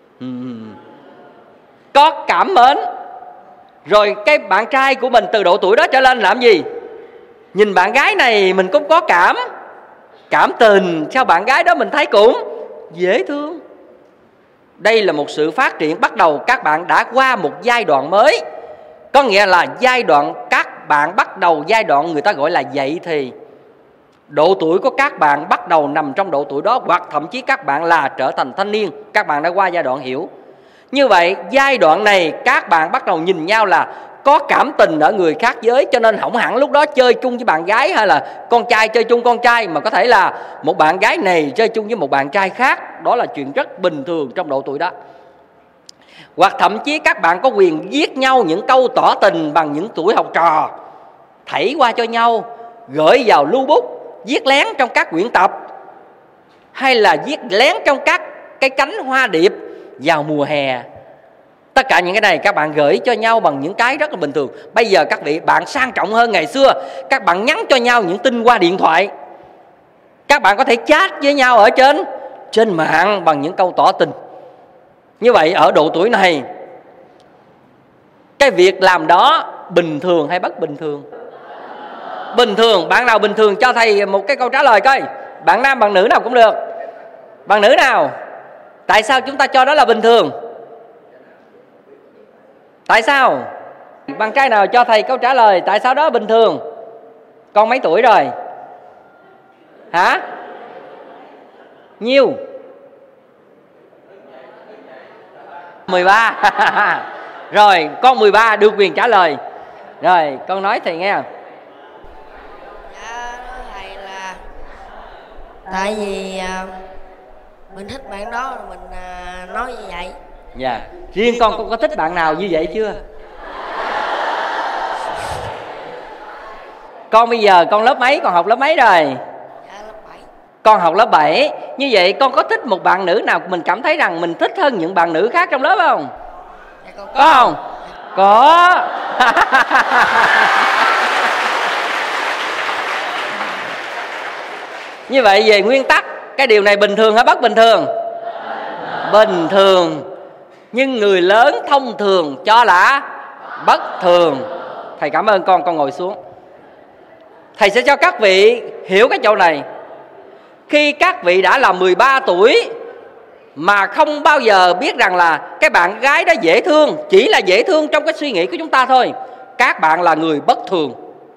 S3: có cảm mến. Rồi cái bạn trai của mình từ độ tuổi đó trở lên làm gì? Nhìn bạn gái này mình cũng có cảm tình, sao bạn gái đó mình thấy cũng dễ thương. Đây là một sự phát triển bắt đầu, các bạn đã qua một giai đoạn mới. Có nghĩa là giai đoạn các bạn bắt đầu giai đoạn người ta gọi là dậy thì. Độ tuổi của các bạn bắt đầu nằm trong độ tuổi đó, hoặc thậm chí các bạn là trở thành thanh niên, các bạn đã qua giai đoạn hiểu. Như vậy giai đoạn này các bạn bắt đầu nhìn nhau là có cảm tình ở người khác giới, cho nên không hẳn lúc đó chơi chung với bạn gái hay là con trai chơi chung con trai, mà có thể là một bạn gái này chơi chung với một bạn trai khác. Đó là chuyện rất bình thường trong độ tuổi đó. Hoặc thậm chí các bạn có quyền viết nhau những câu tỏ tình bằng những tuổi học trò, thảy qua cho nhau, gửi vào lưu bút, viết lén trong các quyển tập, hay là viết lén trong các cái cánh hoa điệp vào mùa hè. Tất cả những cái này các bạn gửi cho nhau bằng những cái rất là bình thường. Bây giờ các vị bạn sang trọng hơn ngày xưa, các bạn nhắn cho nhau những tin qua điện thoại, các bạn có thể chat với nhau ở trên mạng bằng những câu tỏ tình. Như vậy ở độ tuổi này, cái việc làm đó bình thường hay bất bình thường? Bình thường. Bạn nào bình thường cho thầy một cái câu trả lời coi. Bạn nam, bạn nữ nào cũng được. Bạn nữ nào? Tại sao chúng ta cho đó là bình thường? Tại sao? Bạn trai nào cho thầy câu trả lời tại sao đó bình thường? Con mấy tuổi rồi? Hả? Nhiêu? 13. Rồi, con 13 được quyền trả lời. Rồi, con nói thầy nghe.
S8: Dạ, thầy là tại vì mình thích bạn đó rồi mình nói như vậy.
S3: Dạ. Riêng con có thích bạn nào như vậy chưa? Con bây giờ con lớp mấy? Con học lớp mấy rồi?
S8: Dạ, lớp 7.
S3: Con học lớp 7. Như vậy con có thích một bạn nữ nào mình cảm thấy rằng mình thích hơn những bạn nữ khác trong lớp không?
S8: Dạ,
S3: có không? Có. Như vậy về nguyên tắc, cái điều này bình thường hay bất bình thường? Bình thường. Nhưng người lớn thông thường cho là bất thường. Thầy cảm ơn con ngồi xuống. Thầy sẽ cho các vị hiểu cái chỗ này. Khi các vị đã là 13 tuổi mà không bao giờ biết rằng là cái bạn gái đó dễ thương, chỉ là dễ thương trong cái suy nghĩ của chúng ta thôi, các bạn là người bất thường.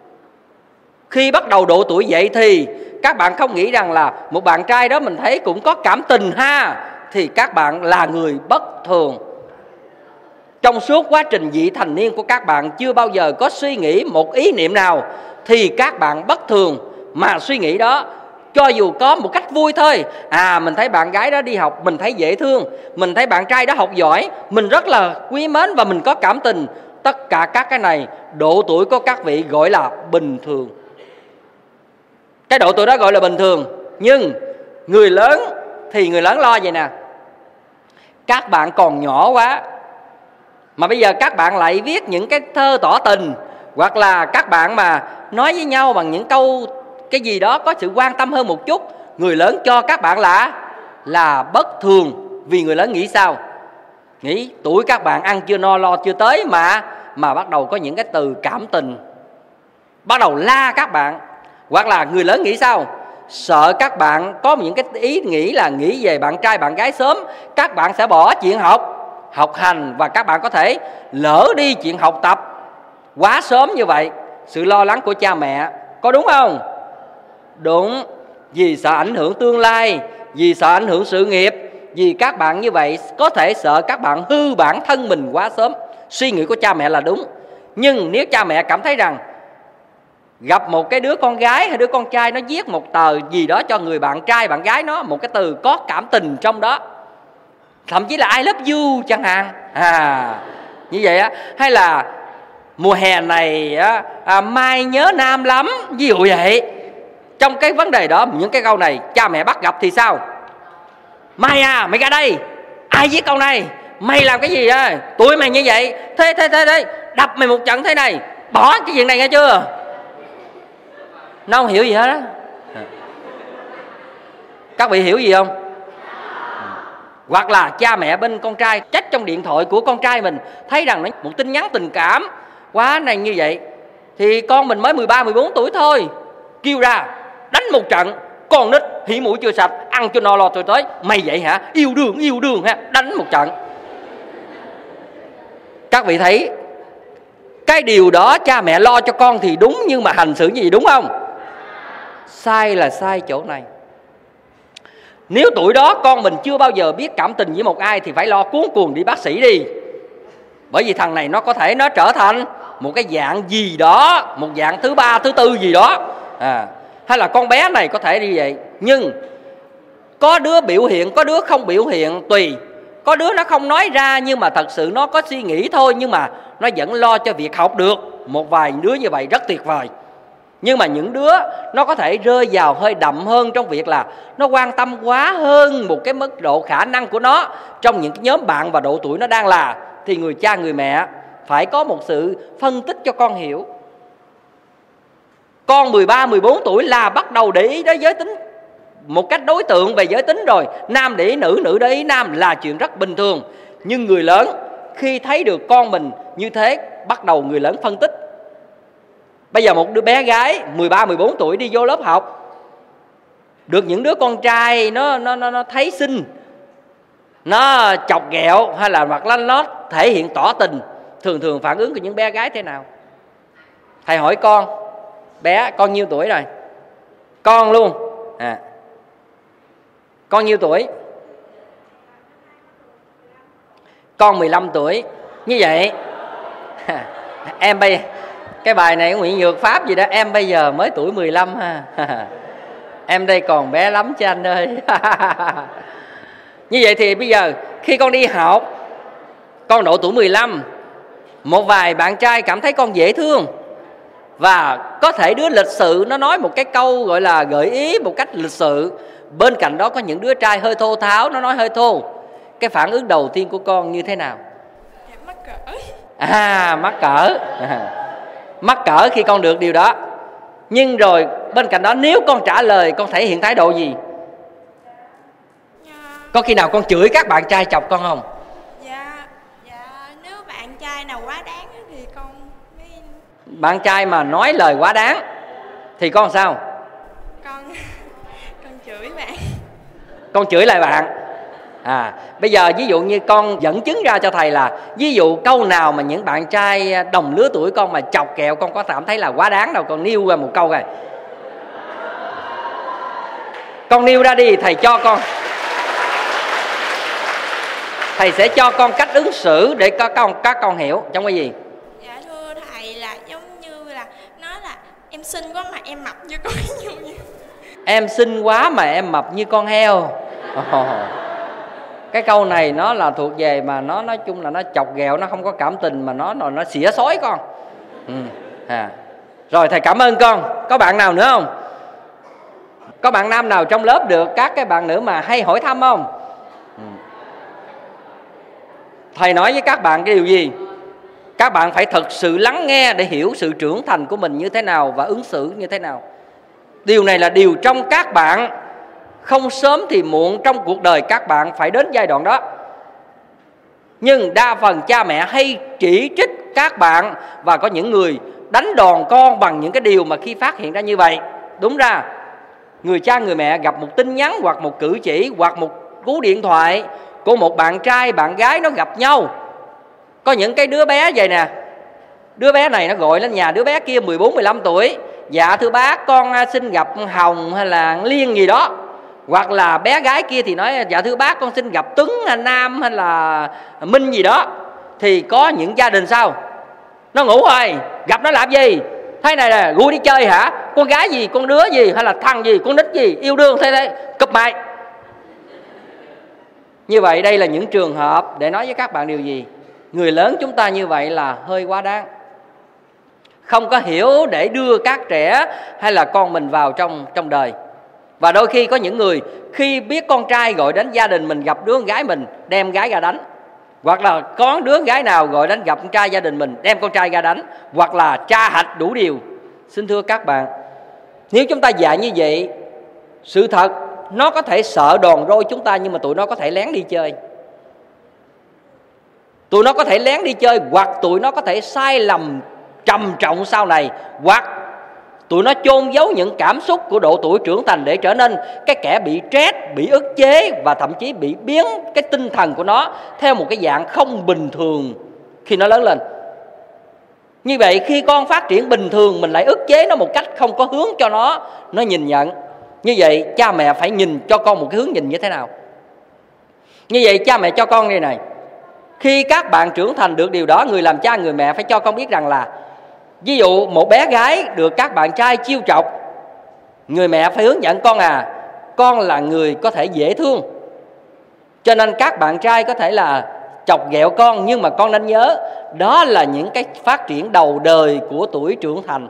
S3: Khi bắt đầu độ tuổi dậy thì các bạn không nghĩ rằng là một bạn trai đó mình thấy cũng có cảm tình ha, thì các bạn là người bất thường. Trong suốt quá trình vị thành niên của các bạn chưa bao giờ có suy nghĩ một ý niệm nào, thì các bạn bất thường. Mà suy nghĩ đó cho dù có một cách vui thôi, mình thấy bạn gái đó đi học mình thấy dễ thương, mình thấy bạn trai đó học giỏi mình rất là quý mến và mình có cảm tình, tất cả các cái này độ tuổi của các vị gọi là bình thường. Cái độ tuổi đó gọi là bình thường. Nhưng người lớn thì người lớn lo vậy nè, các bạn còn nhỏ quá mà bây giờ các bạn lại viết những cái thơ tỏ tình, hoặc là các bạn mà nói với nhau bằng những câu cái gì đó có sự quan tâm hơn một chút, người lớn cho các bạn là bất thường. Vì người lớn nghĩ sao? Nghĩ tuổi các bạn ăn chưa no lo chưa tới mà bắt đầu có những cái từ cảm tình, bắt đầu la các bạn. Hoặc là người lớn nghĩ sao? Sợ các bạn có những cái ý nghĩ là nghĩ về bạn trai bạn gái sớm, các bạn sẽ bỏ chuyện học hành, và các bạn có thể lỡ đi chuyện học tập quá sớm như vậy. Sự lo lắng của cha mẹ có đúng không? Đúng. Vì sợ ảnh hưởng tương lai, vì sợ ảnh hưởng sự nghiệp, vì các bạn như vậy có thể sợ các bạn hư bản thân mình quá sớm. Suy nghĩ của cha mẹ là đúng. Nhưng nếu cha mẹ cảm thấy rằng gặp một cái đứa con gái hay đứa con trai nó viết một tờ gì đó cho người bạn trai bạn gái nó, một cái từ có cảm tình trong đó, thậm chí là I love you chẳng hạn, như vậy á, hay là mùa hè này mai nhớ Nam lắm, ví dụ vậy. Trong cái vấn đề đó, những cái câu này cha mẹ bắt gặp thì sao? Mai mày ra đây, ai viết câu này, mày làm cái gì á, tụi mày như vậy, thế đập mày một trận thế này, bỏ cái chuyện này nghe chưa? Nó không hiểu gì hết á. Các vị hiểu gì không? Hoặc là cha mẹ bên con trai trách trong điện thoại của con trai mình, thấy rằng nó một tin nhắn tình cảm quá này như vậy, thì con mình mới 13-14 tuổi thôi, kêu ra đánh một trận. Con nít hỉ mũi chưa sạch, ăn cho no lo rồi tới, mày vậy hả? Yêu đương ha, đánh một trận. Các vị thấy cái điều đó cha mẹ lo cho con thì đúng, nhưng mà hành xử như vậy đúng không? Sai là sai chỗ này. Nếu tuổi đó con mình chưa bao giờ biết cảm tình với một ai thì phải lo cuốn cuồng đi bác sĩ đi. Bởi vì thằng này nó có thể nó trở thành một cái dạng gì đó, một dạng thứ ba, thứ tư gì đó, hay là con bé này có thể như vậy. Nhưng có đứa biểu hiện, có đứa không biểu hiện, tùy. Có đứa nó không nói ra nhưng mà thật sự nó có suy nghĩ thôi, nhưng mà nó vẫn lo cho việc học được. Một vài đứa như vậy rất tuyệt vời. Nhưng mà những đứa nó có thể rơi vào hơi đậm hơn trong việc là nó quan tâm quá hơn một cái mức độ khả năng của nó trong những cái nhóm bạn và độ tuổi nó đang là, thì người cha người mẹ phải có một sự phân tích cho con hiểu. Con 13-14 tuổi là bắt đầu để ý đến giới tính một cách đối tượng về giới tính rồi. Nam để ý nữ, nữ để ý nam là chuyện rất bình thường. Nhưng người lớn khi thấy được con mình như thế, bắt đầu người lớn phân tích. Bây giờ một đứa bé gái 13-14 tuổi đi vô lớp học, được những đứa con trai nó thấy xinh, nó chọc ghẹo hay là hoặc là nó thể hiện tỏ tình, thường phản ứng của những bé gái thế nào? Thầy hỏi con, bé con nhiêu tuổi rồi? Con luôn con nhiêu tuổi? Con 15 tuổi. Như vậy em bây cái bài này Nguyễn Nhược Pháp gì đó, em bây giờ mới tuổi 15 ha. Em đây còn bé lắm chứ anh ơi. Như vậy thì bây giờ khi con đi học, con độ tuổi 15, một vài bạn trai cảm thấy con dễ thương, và có thể đứa lịch sự nó nói một cái câu gọi là gợi ý một cách lịch sự. Bên cạnh đó có những đứa trai hơi thô tháo, nó nói hơi thô. Cái phản ứng đầu tiên của con như thế nào?
S4: Mắc cỡ.
S3: Mắc cỡ. Mắc cỡ khi con được điều đó. Nhưng rồi bên cạnh đó nếu con trả lời, con thể hiện thái độ gì? Có khi nào con chửi các bạn trai chọc con không?
S4: Dạ nếu bạn trai nào quá đáng thì con mới...
S3: Bạn trai mà nói lời quá đáng thì con sao?
S4: Con chửi bạn.
S3: Con chửi lại bạn. Bây giờ ví dụ như con dẫn chứng ra cho thầy là ví dụ câu nào mà những bạn trai đồng lứa tuổi con mà chọc kẹo con có cảm thấy là quá đáng đâu, con nêu ra một câu rồi. Con nêu ra đi, thầy cho con. Thầy sẽ cho con cách ứng xử để các con hiểu trong cái gì.
S4: Dạ thưa thầy, là giống như là nói là em xinh quá mà em mập như con heo.
S3: Em xinh quá mà em mập như con heo. Cái câu này nó là thuộc về mà nó nói chung là nó chọc ghẹo, nó không có cảm tình mà nó xỉa xói con. Rồi thầy cảm ơn con. Có bạn nào nữa không? Có bạn nam nào trong lớp được các cái bạn nữ mà hay hỏi thăm không? Thầy nói với các bạn cái điều gì? Các bạn phải thật sự lắng nghe để hiểu sự trưởng thành của mình như thế nào và ứng xử như thế nào. Điều này là điều trong các bạn, không sớm thì muộn trong cuộc đời các bạn phải đến giai đoạn đó. Nhưng đa phần cha mẹ hay chỉ trích các bạn, và có những người đánh đòn con bằng những cái điều mà khi phát hiện ra như vậy. Đúng ra người cha người mẹ gặp một tin nhắn hoặc một cử chỉ hoặc một cú điện thoại của một bạn trai bạn gái nó gặp nhau. Có những cái đứa bé vậy nè, đứa bé này nó gọi lên nhà đứa bé kia 14-15 tuổi: dạ thưa bác, con xin gặp Hồng hay là Liên gì đó. Hoặc là bé gái kia thì nói: dạ thưa bác, con xin gặp Tuấn hay Nam hay là Minh gì đó. Thì có những gia đình sao? Nó ngủ rồi, gặp nó làm gì? Thế này nè, vui đi chơi hả? Con gái gì, con đứa gì, hay là thằng gì, con nít gì, yêu đương thế cụp mày. Như vậy đây là những trường hợp để nói với các bạn điều gì? Người lớn chúng ta như vậy là hơi quá đáng, không có hiểu để đưa các trẻ hay là con mình vào trong đời. Và đôi khi có những người khi biết con trai gọi đến gia đình mình gặp đứa con gái mình, đem gái ra đánh. Hoặc là có đứa gái nào gọi đến gặp con trai gia đình mình, đem con trai ra đánh. Hoặc là tra hạch đủ điều. Xin thưa các bạn, nếu chúng ta dạy như vậy, sự thật nó có thể sợ đòn roi chúng ta, nhưng mà tụi nó có thể lén đi chơi. Tụi nó có thể lén đi chơi, hoặc tụi nó có thể sai lầm trầm trọng sau này, hoặc tụi nó chôn giấu những cảm xúc của độ tuổi trưởng thành để trở nên cái kẻ bị stress, bị ức chế, và thậm chí bị biến cái tinh thần của nó theo một cái dạng không bình thường khi nó lớn lên. Như vậy khi con phát triển bình thường, mình lại ức chế nó một cách không có hướng cho nó nhìn nhận. Như vậy cha mẹ phải nhìn cho con một cái hướng nhìn như thế nào? Như vậy cha mẹ cho con đây này, khi các bạn trưởng thành được điều đó, người làm cha người mẹ phải cho con biết rằng là ví dụ một bé gái được các bạn trai chiêu chọc, người mẹ phải hướng dẫn con là người có thể dễ thương, cho nên các bạn trai có thể là chọc ghẹo con, nhưng mà con nên nhớ đó là những cái phát triển đầu đời của tuổi trưởng thành.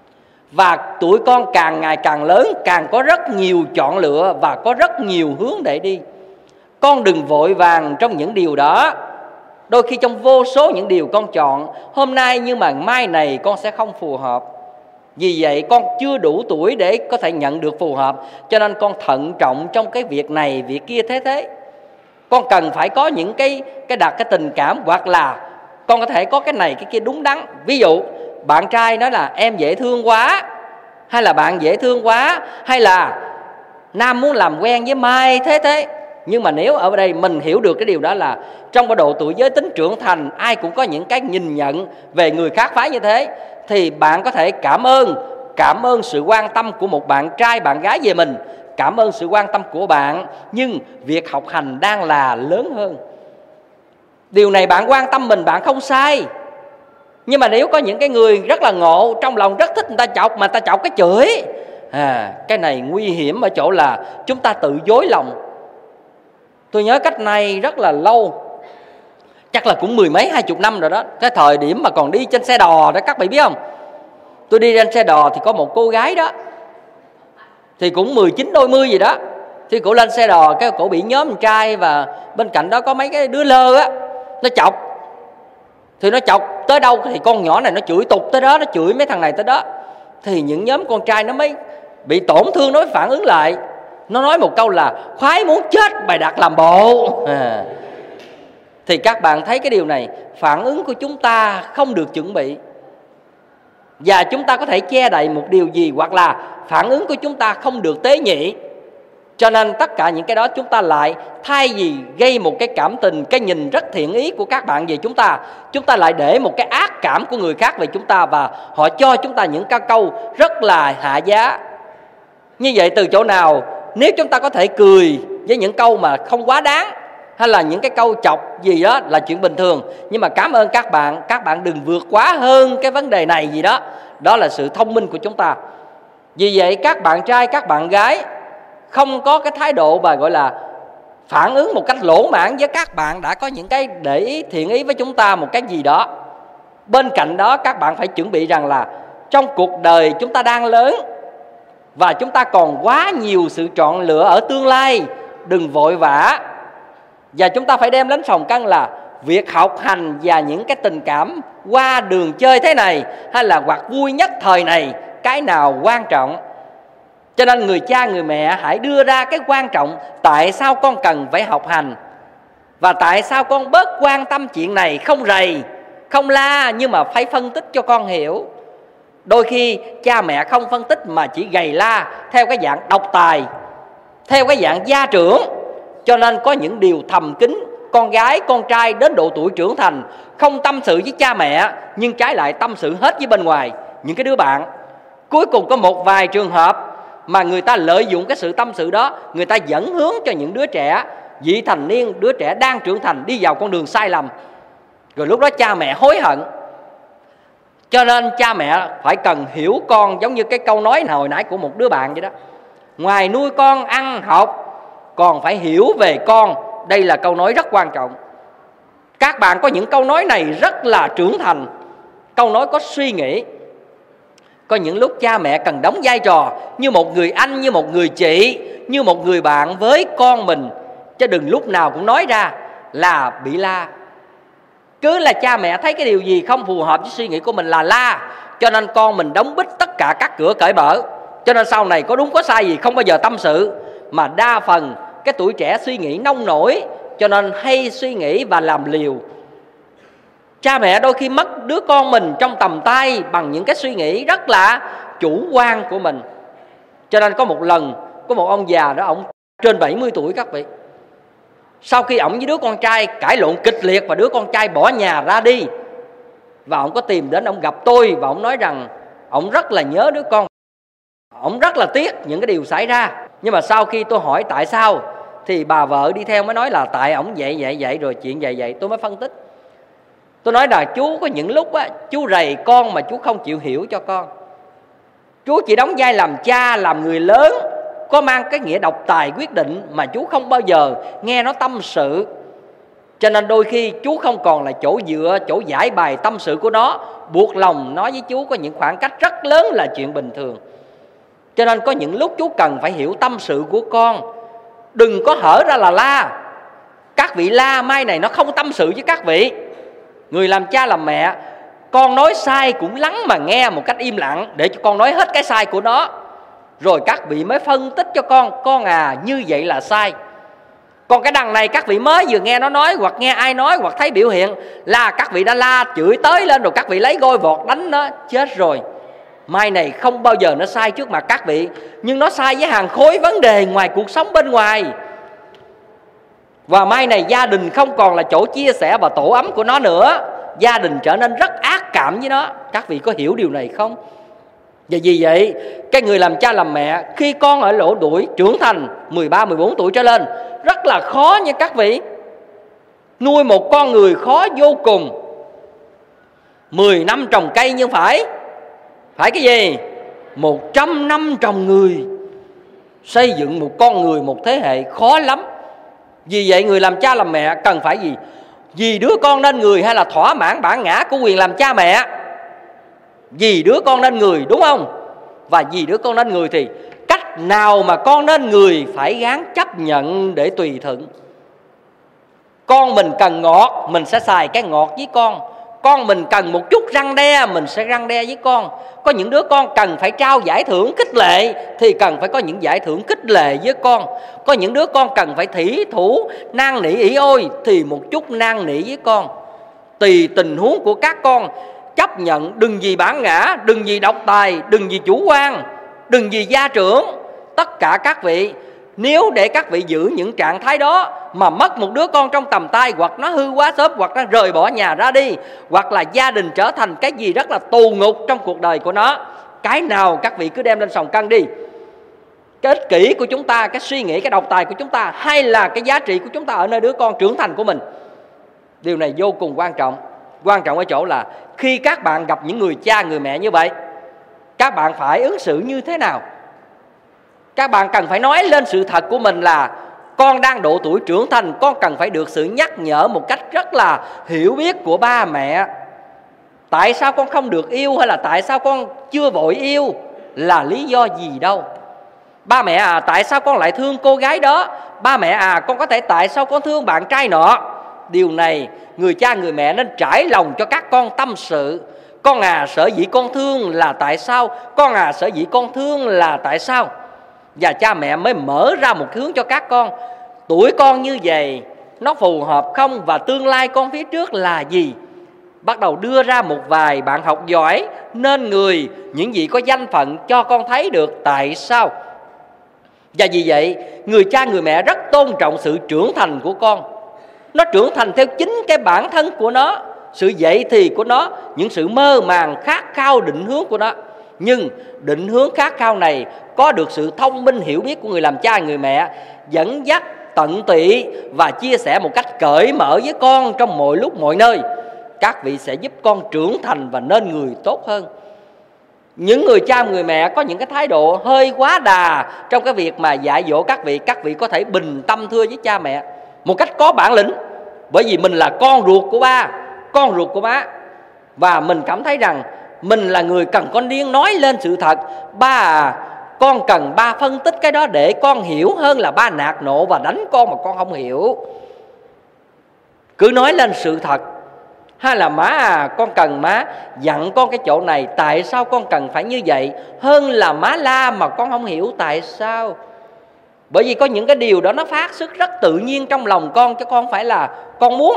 S3: Và tuổi con càng ngày càng lớn, càng có rất nhiều chọn lựa và có rất nhiều hướng để đi. Con đừng vội vàng trong những điều đó. Đôi khi trong vô số những điều con chọn hôm nay, nhưng mà mai này con sẽ không phù hợp. Vì vậy con chưa đủ tuổi để có thể nhận được phù hợp, cho nên con thận trọng trong cái việc này, việc kia thế. Con cần phải có những cái đặt cái tình cảm, hoặc là con có thể có cái này cái kia đúng đắn. Ví dụ bạn trai nói là em dễ thương quá, hay là bạn dễ thương quá, hay là Nam muốn làm quen với Mai thế. Nhưng mà nếu ở đây mình hiểu được cái điều đó là trong cái độ tuổi giới tính trưởng thành, ai cũng có những cái nhìn nhận về người khác phái như thế, thì bạn có thể cảm ơn sự quan tâm của một bạn trai bạn gái về mình, cảm ơn sự quan tâm của bạn, nhưng việc học hành đang là lớn hơn. Điều này bạn quan tâm mình, bạn không sai. Nhưng mà nếu có những cái người rất là ngộ, trong lòng rất thích người ta chọc, mà người ta chọc cái chửi, cái này nguy hiểm ở chỗ là chúng ta tự dối lòng. Tôi nhớ cách này rất là lâu, chắc là cũng 10 mấy 20 năm rồi đó. Cái thời điểm mà còn đi trên xe đò đó, các bạn biết không? Tôi đi trên xe đò thì có một cô gái đó, thì cũng 19 đôi mươi gì đó. Thì cổ lên xe đò, cái cổ bị nhóm trai, và bên cạnh đó có mấy cái đứa lơ á, nó chọc. Thì nó chọc tới đâu thì con nhỏ này nó chửi tục tới đó, nó chửi mấy thằng này tới đó. thì những nhóm con trai nó mới bị tổn thương, nó mới phản ứng lại. Nó nói một câu là khoái muốn chết bày đặt làm bộ. Thì các bạn thấy cái điều này, phản ứng của chúng ta không được chuẩn bị, và chúng ta có thể che đậy một điều gì, hoặc là phản ứng của chúng ta không được tế nhị. Cho nên tất cả những cái đó chúng ta lại, thay vì gây một cái cảm tình, cái nhìn rất thiện ý của các bạn về chúng ta lại để một cái ác cảm của người khác về chúng ta, và họ cho chúng ta những cái câu rất là hạ giá. Như vậy từ chỗ nào, nếu chúng ta có thể cười với những câu mà không quá đáng, hay là những cái câu chọc gì đó là chuyện bình thường, nhưng mà cảm ơn các bạn đừng vượt quá hơn cái vấn đề này gì đó. Đó là sự thông minh của chúng ta. Vì vậy các bạn trai, các bạn gái không có cái thái độ mà gọi là phản ứng một cách lỗ mãng với các bạn đã có những cái để ý thiện ý với chúng ta một cái gì đó. Bên cạnh đó các bạn phải chuẩn bị rằng là trong cuộc đời chúng ta đang lớn, và chúng ta còn quá nhiều sự chọn lựa ở tương lai. Đừng vội vã, và chúng ta phải đem đến phòng cân là việc học hành và những cái tình cảm qua đường chơi thế này, hay là hoặc vui nhất thời này, cái nào quan trọng. Cho nên người cha người mẹ hãy đưa ra cái quan trọng, tại sao con cần phải học hành, và tại sao con bớt quan tâm chuyện này, không rầy, không la, nhưng mà phải phân tích cho con hiểu. Đôi khi cha mẹ không phân tích mà chỉ gầy la theo cái dạng độc tài, theo cái dạng gia trưởng. Cho nên có những điều thầm kín, con gái, con trai đến độ tuổi trưởng thành không tâm sự với cha mẹ, nhưng trái lại tâm sự hết với bên ngoài những cái đứa bạn. Cuối cùng có một vài trường hợp mà người ta lợi dụng cái sự tâm sự đó, người ta dẫn hướng cho những đứa trẻ vị thành niên, đứa trẻ đang trưởng thành đi vào con đường sai lầm. Rồi lúc đó cha mẹ hối hận. Cho nên cha mẹ phải cần hiểu con, giống như cái câu nói hồi nãy của một đứa bạn vậy đó. Ngoài nuôi con ăn học, còn phải hiểu về con. Đây là câu nói rất quan trọng. Các bạn có những câu nói này rất là trưởng thành, câu nói có suy nghĩ. Có những lúc cha mẹ cần đóng vai trò như một người anh, như một người chị, như một người bạn với con mình, chứ đừng lúc nào cũng nói ra là bị la. Cứ là cha mẹ thấy cái điều gì không phù hợp với suy nghĩ của mình là la. Cho nên con mình đóng bít tất cả các cửa cởi mở. Cho nên sau này có đúng có sai gì không bao giờ tâm sự, mà đa phần cái tuổi trẻ suy nghĩ nông nổi, cho nên hay suy nghĩ và làm liều. Cha mẹ đôi khi mất đứa con mình trong tầm tay bằng những cái suy nghĩ rất là chủ quan của mình. Cho nên có một lần, có một ông già đó, ông trên 70 tuổi các vị. Sau khi ổng với đứa con trai cãi lộn kịch liệt và đứa con trai bỏ nhà ra đi, và ổng có tìm đến, ổng gặp tôi và ổng nói rằng ổng rất là nhớ đứa con, ổng rất là tiếc những cái điều xảy ra. Nhưng mà sau khi tôi hỏi tại sao, thì bà vợ đi theo mới nói là tại ổng vậy rồi chuyện vậy. Tôi mới phân tích. Tôi nói là chú có những lúc á, chú rầy con mà chú không chịu hiểu cho con. Chú chỉ đóng vai làm cha, làm người lớn, có mang cái nghĩa độc tài quyết định, mà chú không bao giờ nghe nó tâm sự. Cho nên đôi khi chú không còn là chỗ dựa, chỗ giải bài tâm sự của nó, buộc lòng nói với chú có những khoảng cách rất lớn là chuyện bình thường. Cho nên có những lúc chú cần phải hiểu tâm sự của con. Đừng có hở ra là la. Các vị la mai này nó không tâm sự với các vị. Người làm cha làm mẹ, con nói sai cũng lắng mà nghe một cách im lặng, để cho con nói hết cái sai của nó, rồi các vị mới phân tích cho con à, như vậy là sai. Còn cái đằng này các vị mới vừa nghe nó nói, hoặc nghe ai nói, hoặc thấy biểu hiện là các vị đã la chửi tới lên, rồi các vị lấy gôi vọt đánh nó, chết rồi. Mai này không bao giờ nó sai trước mặt các vị, nhưng nó sai với hàng khối vấn đề ngoài cuộc sống bên ngoài. Và mai này gia đình không còn là chỗ chia sẻ và tổ ấm của nó nữa, gia đình trở nên rất ác cảm với nó. Các vị có hiểu điều này không? Và vì vậy, cái người làm cha làm mẹ khi con ở lỗ tuổi trưởng thành 13, 14 tuổi trở lên rất là khó nha các vị. Nuôi một con người khó vô cùng. 10 năm trồng cây nhưng phải cái gì? 100 năm trồng người. Xây dựng một con người, một thế hệ khó lắm. Vì vậy người làm cha làm mẹ cần phải gì? Vì đứa con nên người, hay là thỏa mãn bản ngã của quyền làm cha mẹ? Vì đứa con nên người, đúng không? Và vì đứa con nên người thì cách nào mà con nên người phải gắng chấp nhận để tùy thuận. Con mình cần ngọt, mình sẽ xài cái ngọt với con. Con mình cần một chút răn đe, mình sẽ răn đe với con. Có những đứa con cần phải trao giải thưởng khích lệ thì cần phải có những giải thưởng khích lệ với con. Có những đứa con cần phải thỉ thủ năn nỉ ỉ ôi thì một chút năn nỉ với con. Tùy tình huống của các con, chấp nhận, đừng vì bản ngã, đừng vì độc tài, đừng vì chủ quan, đừng vì gia trưởng. Tất cả các vị, nếu để các vị giữ những trạng thái đó mà mất một đứa con trong tầm tay, hoặc nó hư quá sớm, hoặc nó rời bỏ nhà ra đi, hoặc là gia đình trở thành cái gì rất là tù ngục trong cuộc đời của nó, cái nào các vị cứ đem lên sòng cân đi. Cái ích kỷ của chúng ta, cái suy nghĩ, cái độc tài của chúng ta, hay là cái giá trị của chúng ta ở nơi đứa con trưởng thành của mình. Điều này vô cùng quan trọng. Quan trọng ở chỗ là khi các bạn gặp những người cha, người mẹ như vậy, các bạn phải ứng xử như thế nào? Các bạn cần phải nói lên sự thật của mình là con đang độ tuổi trưởng thành, con cần phải được sự nhắc nhở một cách rất là hiểu biết của ba mẹ. Tại sao con không được yêu, hay là tại sao con chưa vội yêu, là lý do gì đâu? Ba mẹ à, tại sao con lại thương cô gái đó? Ba mẹ à, con có thể tại sao con thương bạn trai nọ? Điều này người cha người mẹ nên trải lòng cho các con tâm sự. Con à, sở dĩ con thương là tại sao? Con à, sở dĩ con thương là tại sao? Và cha mẹ mới mở ra một hướng cho các con. Tuổi con như vậy, nó phù hợp không? Và tương lai con phía trước là gì? Bắt đầu đưa ra một vài bạn học giỏi, nên người, những gì có danh phận cho con thấy được tại sao. Và vì vậy, người cha người mẹ rất tôn trọng sự trưởng thành của con. Nó trưởng thành theo chính cái bản thân của nó, sự dậy thì của nó, những sự mơ màng khát khao định hướng của nó. Nhưng định hướng khát khao này có được sự thông minh hiểu biết của người làm cha người mẹ, dẫn dắt tận tụy và chia sẻ một cách cởi mở với con trong mọi lúc mọi nơi. Các vị sẽ giúp con trưởng thành và nên người tốt hơn. Những người cha người mẹ có những cái thái độ hơi quá đà trong cái việc mà dạy dỗ các vị có thể bình tâm thưa với cha mẹ một cách có bản lĩnh. Bởi vì mình là con ruột của ba, con ruột của má, và mình cảm thấy rằng mình là người cần con điên nói lên sự thật. Ba à, con cần ba phân tích cái đó để con hiểu, hơn là ba nạt nộ và đánh con mà con không hiểu. Cứ nói lên sự thật. Hay là má à, con cần má dặn con cái chỗ này, tại sao con cần phải như vậy, hơn là má la mà con không hiểu tại sao. Bởi vì có những cái điều đó nó phát xuất rất tự nhiên trong lòng con, chứ con không phải là con muốn.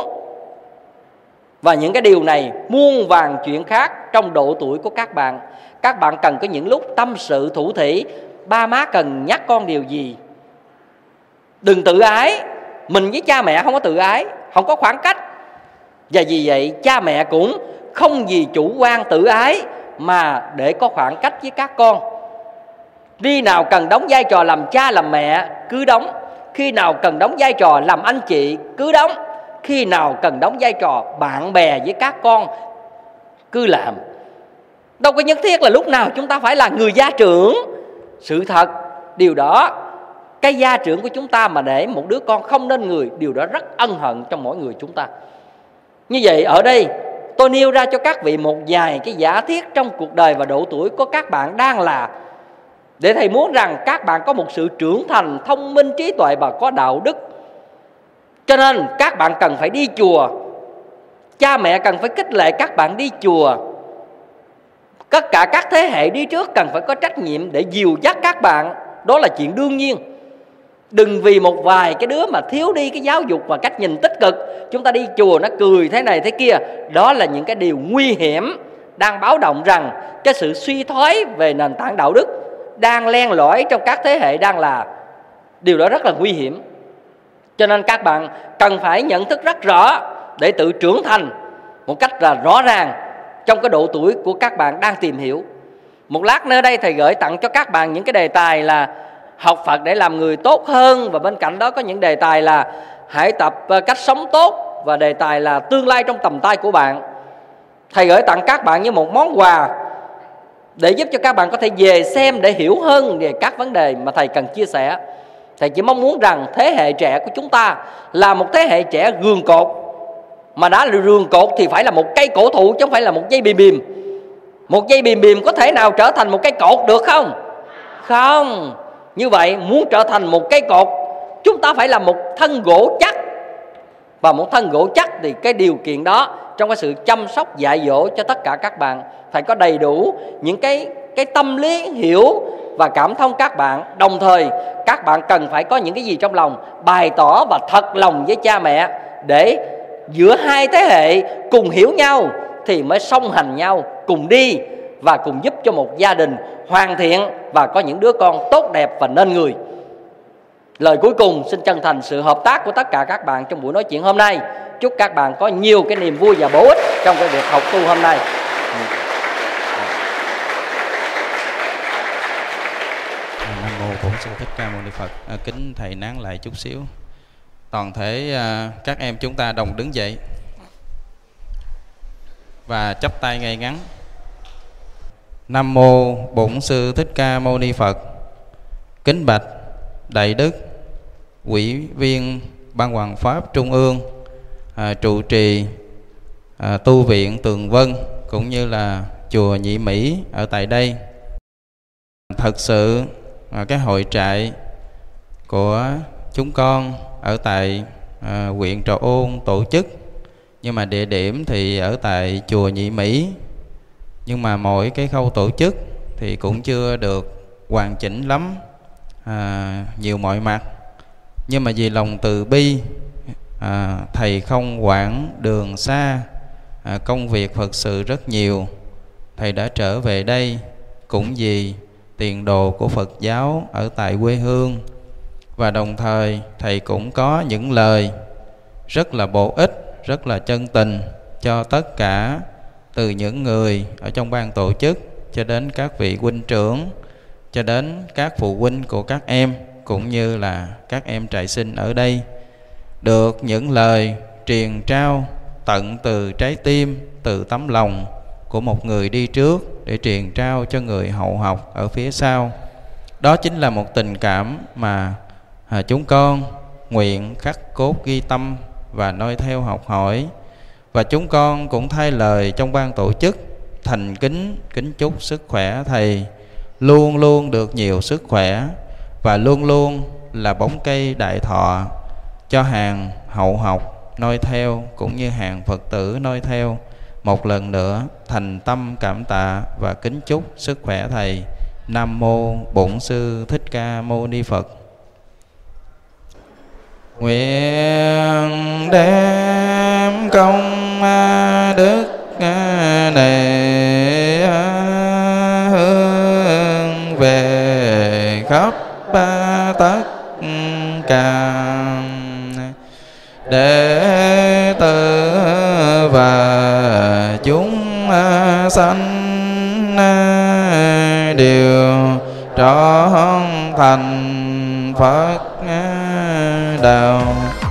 S3: Và những cái điều này muôn vàn chuyện khác trong độ tuổi của các bạn. Các bạn cần có những lúc tâm sự thủ thỉ, ba má cần nhắc con điều gì. Đừng tự ái. Mình với cha mẹ không có tự ái, không có khoảng cách. Và vì vậy cha mẹ cũng không vì chủ quan tự ái mà để có khoảng cách với các con. Khi nào cần đóng vai trò làm cha làm mẹ cứ đóng. Khi nào cần đóng vai trò làm anh chị cứ đóng. Khi nào cần đóng vai trò bạn bè với các con cứ làm. Đâu có nhất thiết là lúc nào chúng ta phải là người gia trưởng. Sự thật điều đó, cái gia trưởng của chúng ta mà để một đứa con không nên người, điều đó rất ân hận trong mỗi người chúng ta. Như vậy ở đây tôi nêu ra cho các vị một vài cái giả thiết trong cuộc đời và độ tuổi của các bạn đang là, để thầy muốn rằng các bạn có một sự trưởng thành, thông minh, trí tuệ và có đạo đức. Cho nên các bạn cần phải đi chùa. Cha mẹ cần phải khích lệ các bạn đi chùa. Tất cả các thế hệ đi trước cần phải có trách nhiệm để dìu dắt các bạn. Đó là chuyện đương nhiên. Đừng vì một vài cái đứa mà thiếu đi cái giáo dục và cách nhìn tích cực, chúng ta đi chùa nó cười thế này thế kia. Đó là những cái điều nguy hiểm, đang báo động rằng cái sự suy thoái về nền tảng đạo đức đang len lỏi trong các thế hệ đang là. Điều đó rất là nguy hiểm. Cho nên các bạn cần phải nhận thức rất rõ để tự trưởng thành một cách là rõ ràng trong cái độ tuổi của các bạn đang tìm hiểu. Một lát nữa đây thầy gửi tặng cho các bạn những cái đề tài là học Phật để làm người tốt hơn, và bên cạnh đó có những đề tài là hãy tập cách sống tốt, và đề tài là tương lai trong tầm tay của bạn. Thầy gửi tặng các bạn như một món quà để giúp cho các bạn có thể về xem để hiểu hơn về các vấn đề mà thầy cần chia sẻ. Thầy chỉ mong muốn rằng thế hệ trẻ của chúng ta là một thế hệ trẻ gường cột. Mà đã là gường cột thì phải là một cây cổ thụ, chứ không phải là một dây bìm bìm. Một dây bìm bìm có thể nào trở thành một cây cột được không? Không. Như vậy muốn trở thành một cây cột, chúng ta phải là một thân gỗ chắc. Và một thân gỗ chắc thì cái điều kiện đó trong cái sự chăm sóc dạy dỗ cho tất cả các bạn. Phải có đầy đủ những cái tâm lý hiểu và cảm thông các bạn. Đồng thời các bạn cần phải có những cái gì trong lòng, bày tỏ và thật lòng với cha mẹ, để giữa hai thế hệ cùng hiểu nhau thì mới song hành nhau, cùng đi và cùng giúp cho một gia đình hoàn thiện và có những đứa con tốt đẹp và nên người. Lời cuối cùng xin chân thành sự hợp tác của tất cả các bạn trong buổi nói chuyện hôm nay. Chúc các bạn có nhiều cái niềm vui và bổ ích trong cái việc học tu hôm nay.
S12: Nam mô Bổn Sư Thích Ca Mâu Ni Phật. Kính thầy nán lại chút xíu. Toàn thể các em chúng ta đồng đứng dậy và chắp tay ngay ngắn. Nam mô Bổn Sư Thích Ca Mâu Ni Phật. Kính bạch Đại Đức Ủy viên Ban Hoằng Pháp Trung ương, trụ trì tu viện Tường Vân cũng như là chùa Nhị Mỹ ở tại đây. Thật sự cái hội trại của chúng con ở tại huyện Trà Ôn tổ chức, nhưng mà địa điểm thì ở tại chùa Nhị Mỹ. Nhưng mà mỗi cái khâu tổ chức thì cũng chưa được hoàn chỉnh lắm, nhiều mọi mặt. Nhưng mà vì lòng từ bi, thầy không quản đường xa, công việc Phật sự rất nhiều, thầy đã trở về đây cũng vì tiền đồ của Phật giáo ở tại quê hương. Và đồng thời thầy cũng có những lời rất là bổ ích, rất là chân tình cho tất cả, từ những người ở trong ban tổ chức cho đến các vị huynh trưởng, cho đến các phụ huynh của các em, cũng như là các em trại sinh ở đây, được những lời truyền trao tận từ trái tim, từ tấm lòng của một người đi trước để truyền trao cho người hậu học ở phía sau. Đó chính là một tình cảm mà chúng con nguyện khắc cốt ghi tâm và noi theo học hỏi. Và chúng con cũng thay lời trong ban tổ chức thành kính chúc sức khỏe thầy luôn luôn được nhiều sức khỏe, và luôn luôn là bóng cây đại thọ cho hàng hậu học noi theo, cũng như hàng Phật tử noi theo. Một lần nữa thành tâm cảm tạ và kính chúc sức khỏe thầy. Nam mô Bổn Sư Thích Ca Mâu Ni Phật. Nguyện đem công đức này hướng về khắp tất cả đệ tử và chúng sanh đều trọn thành Phật đạo.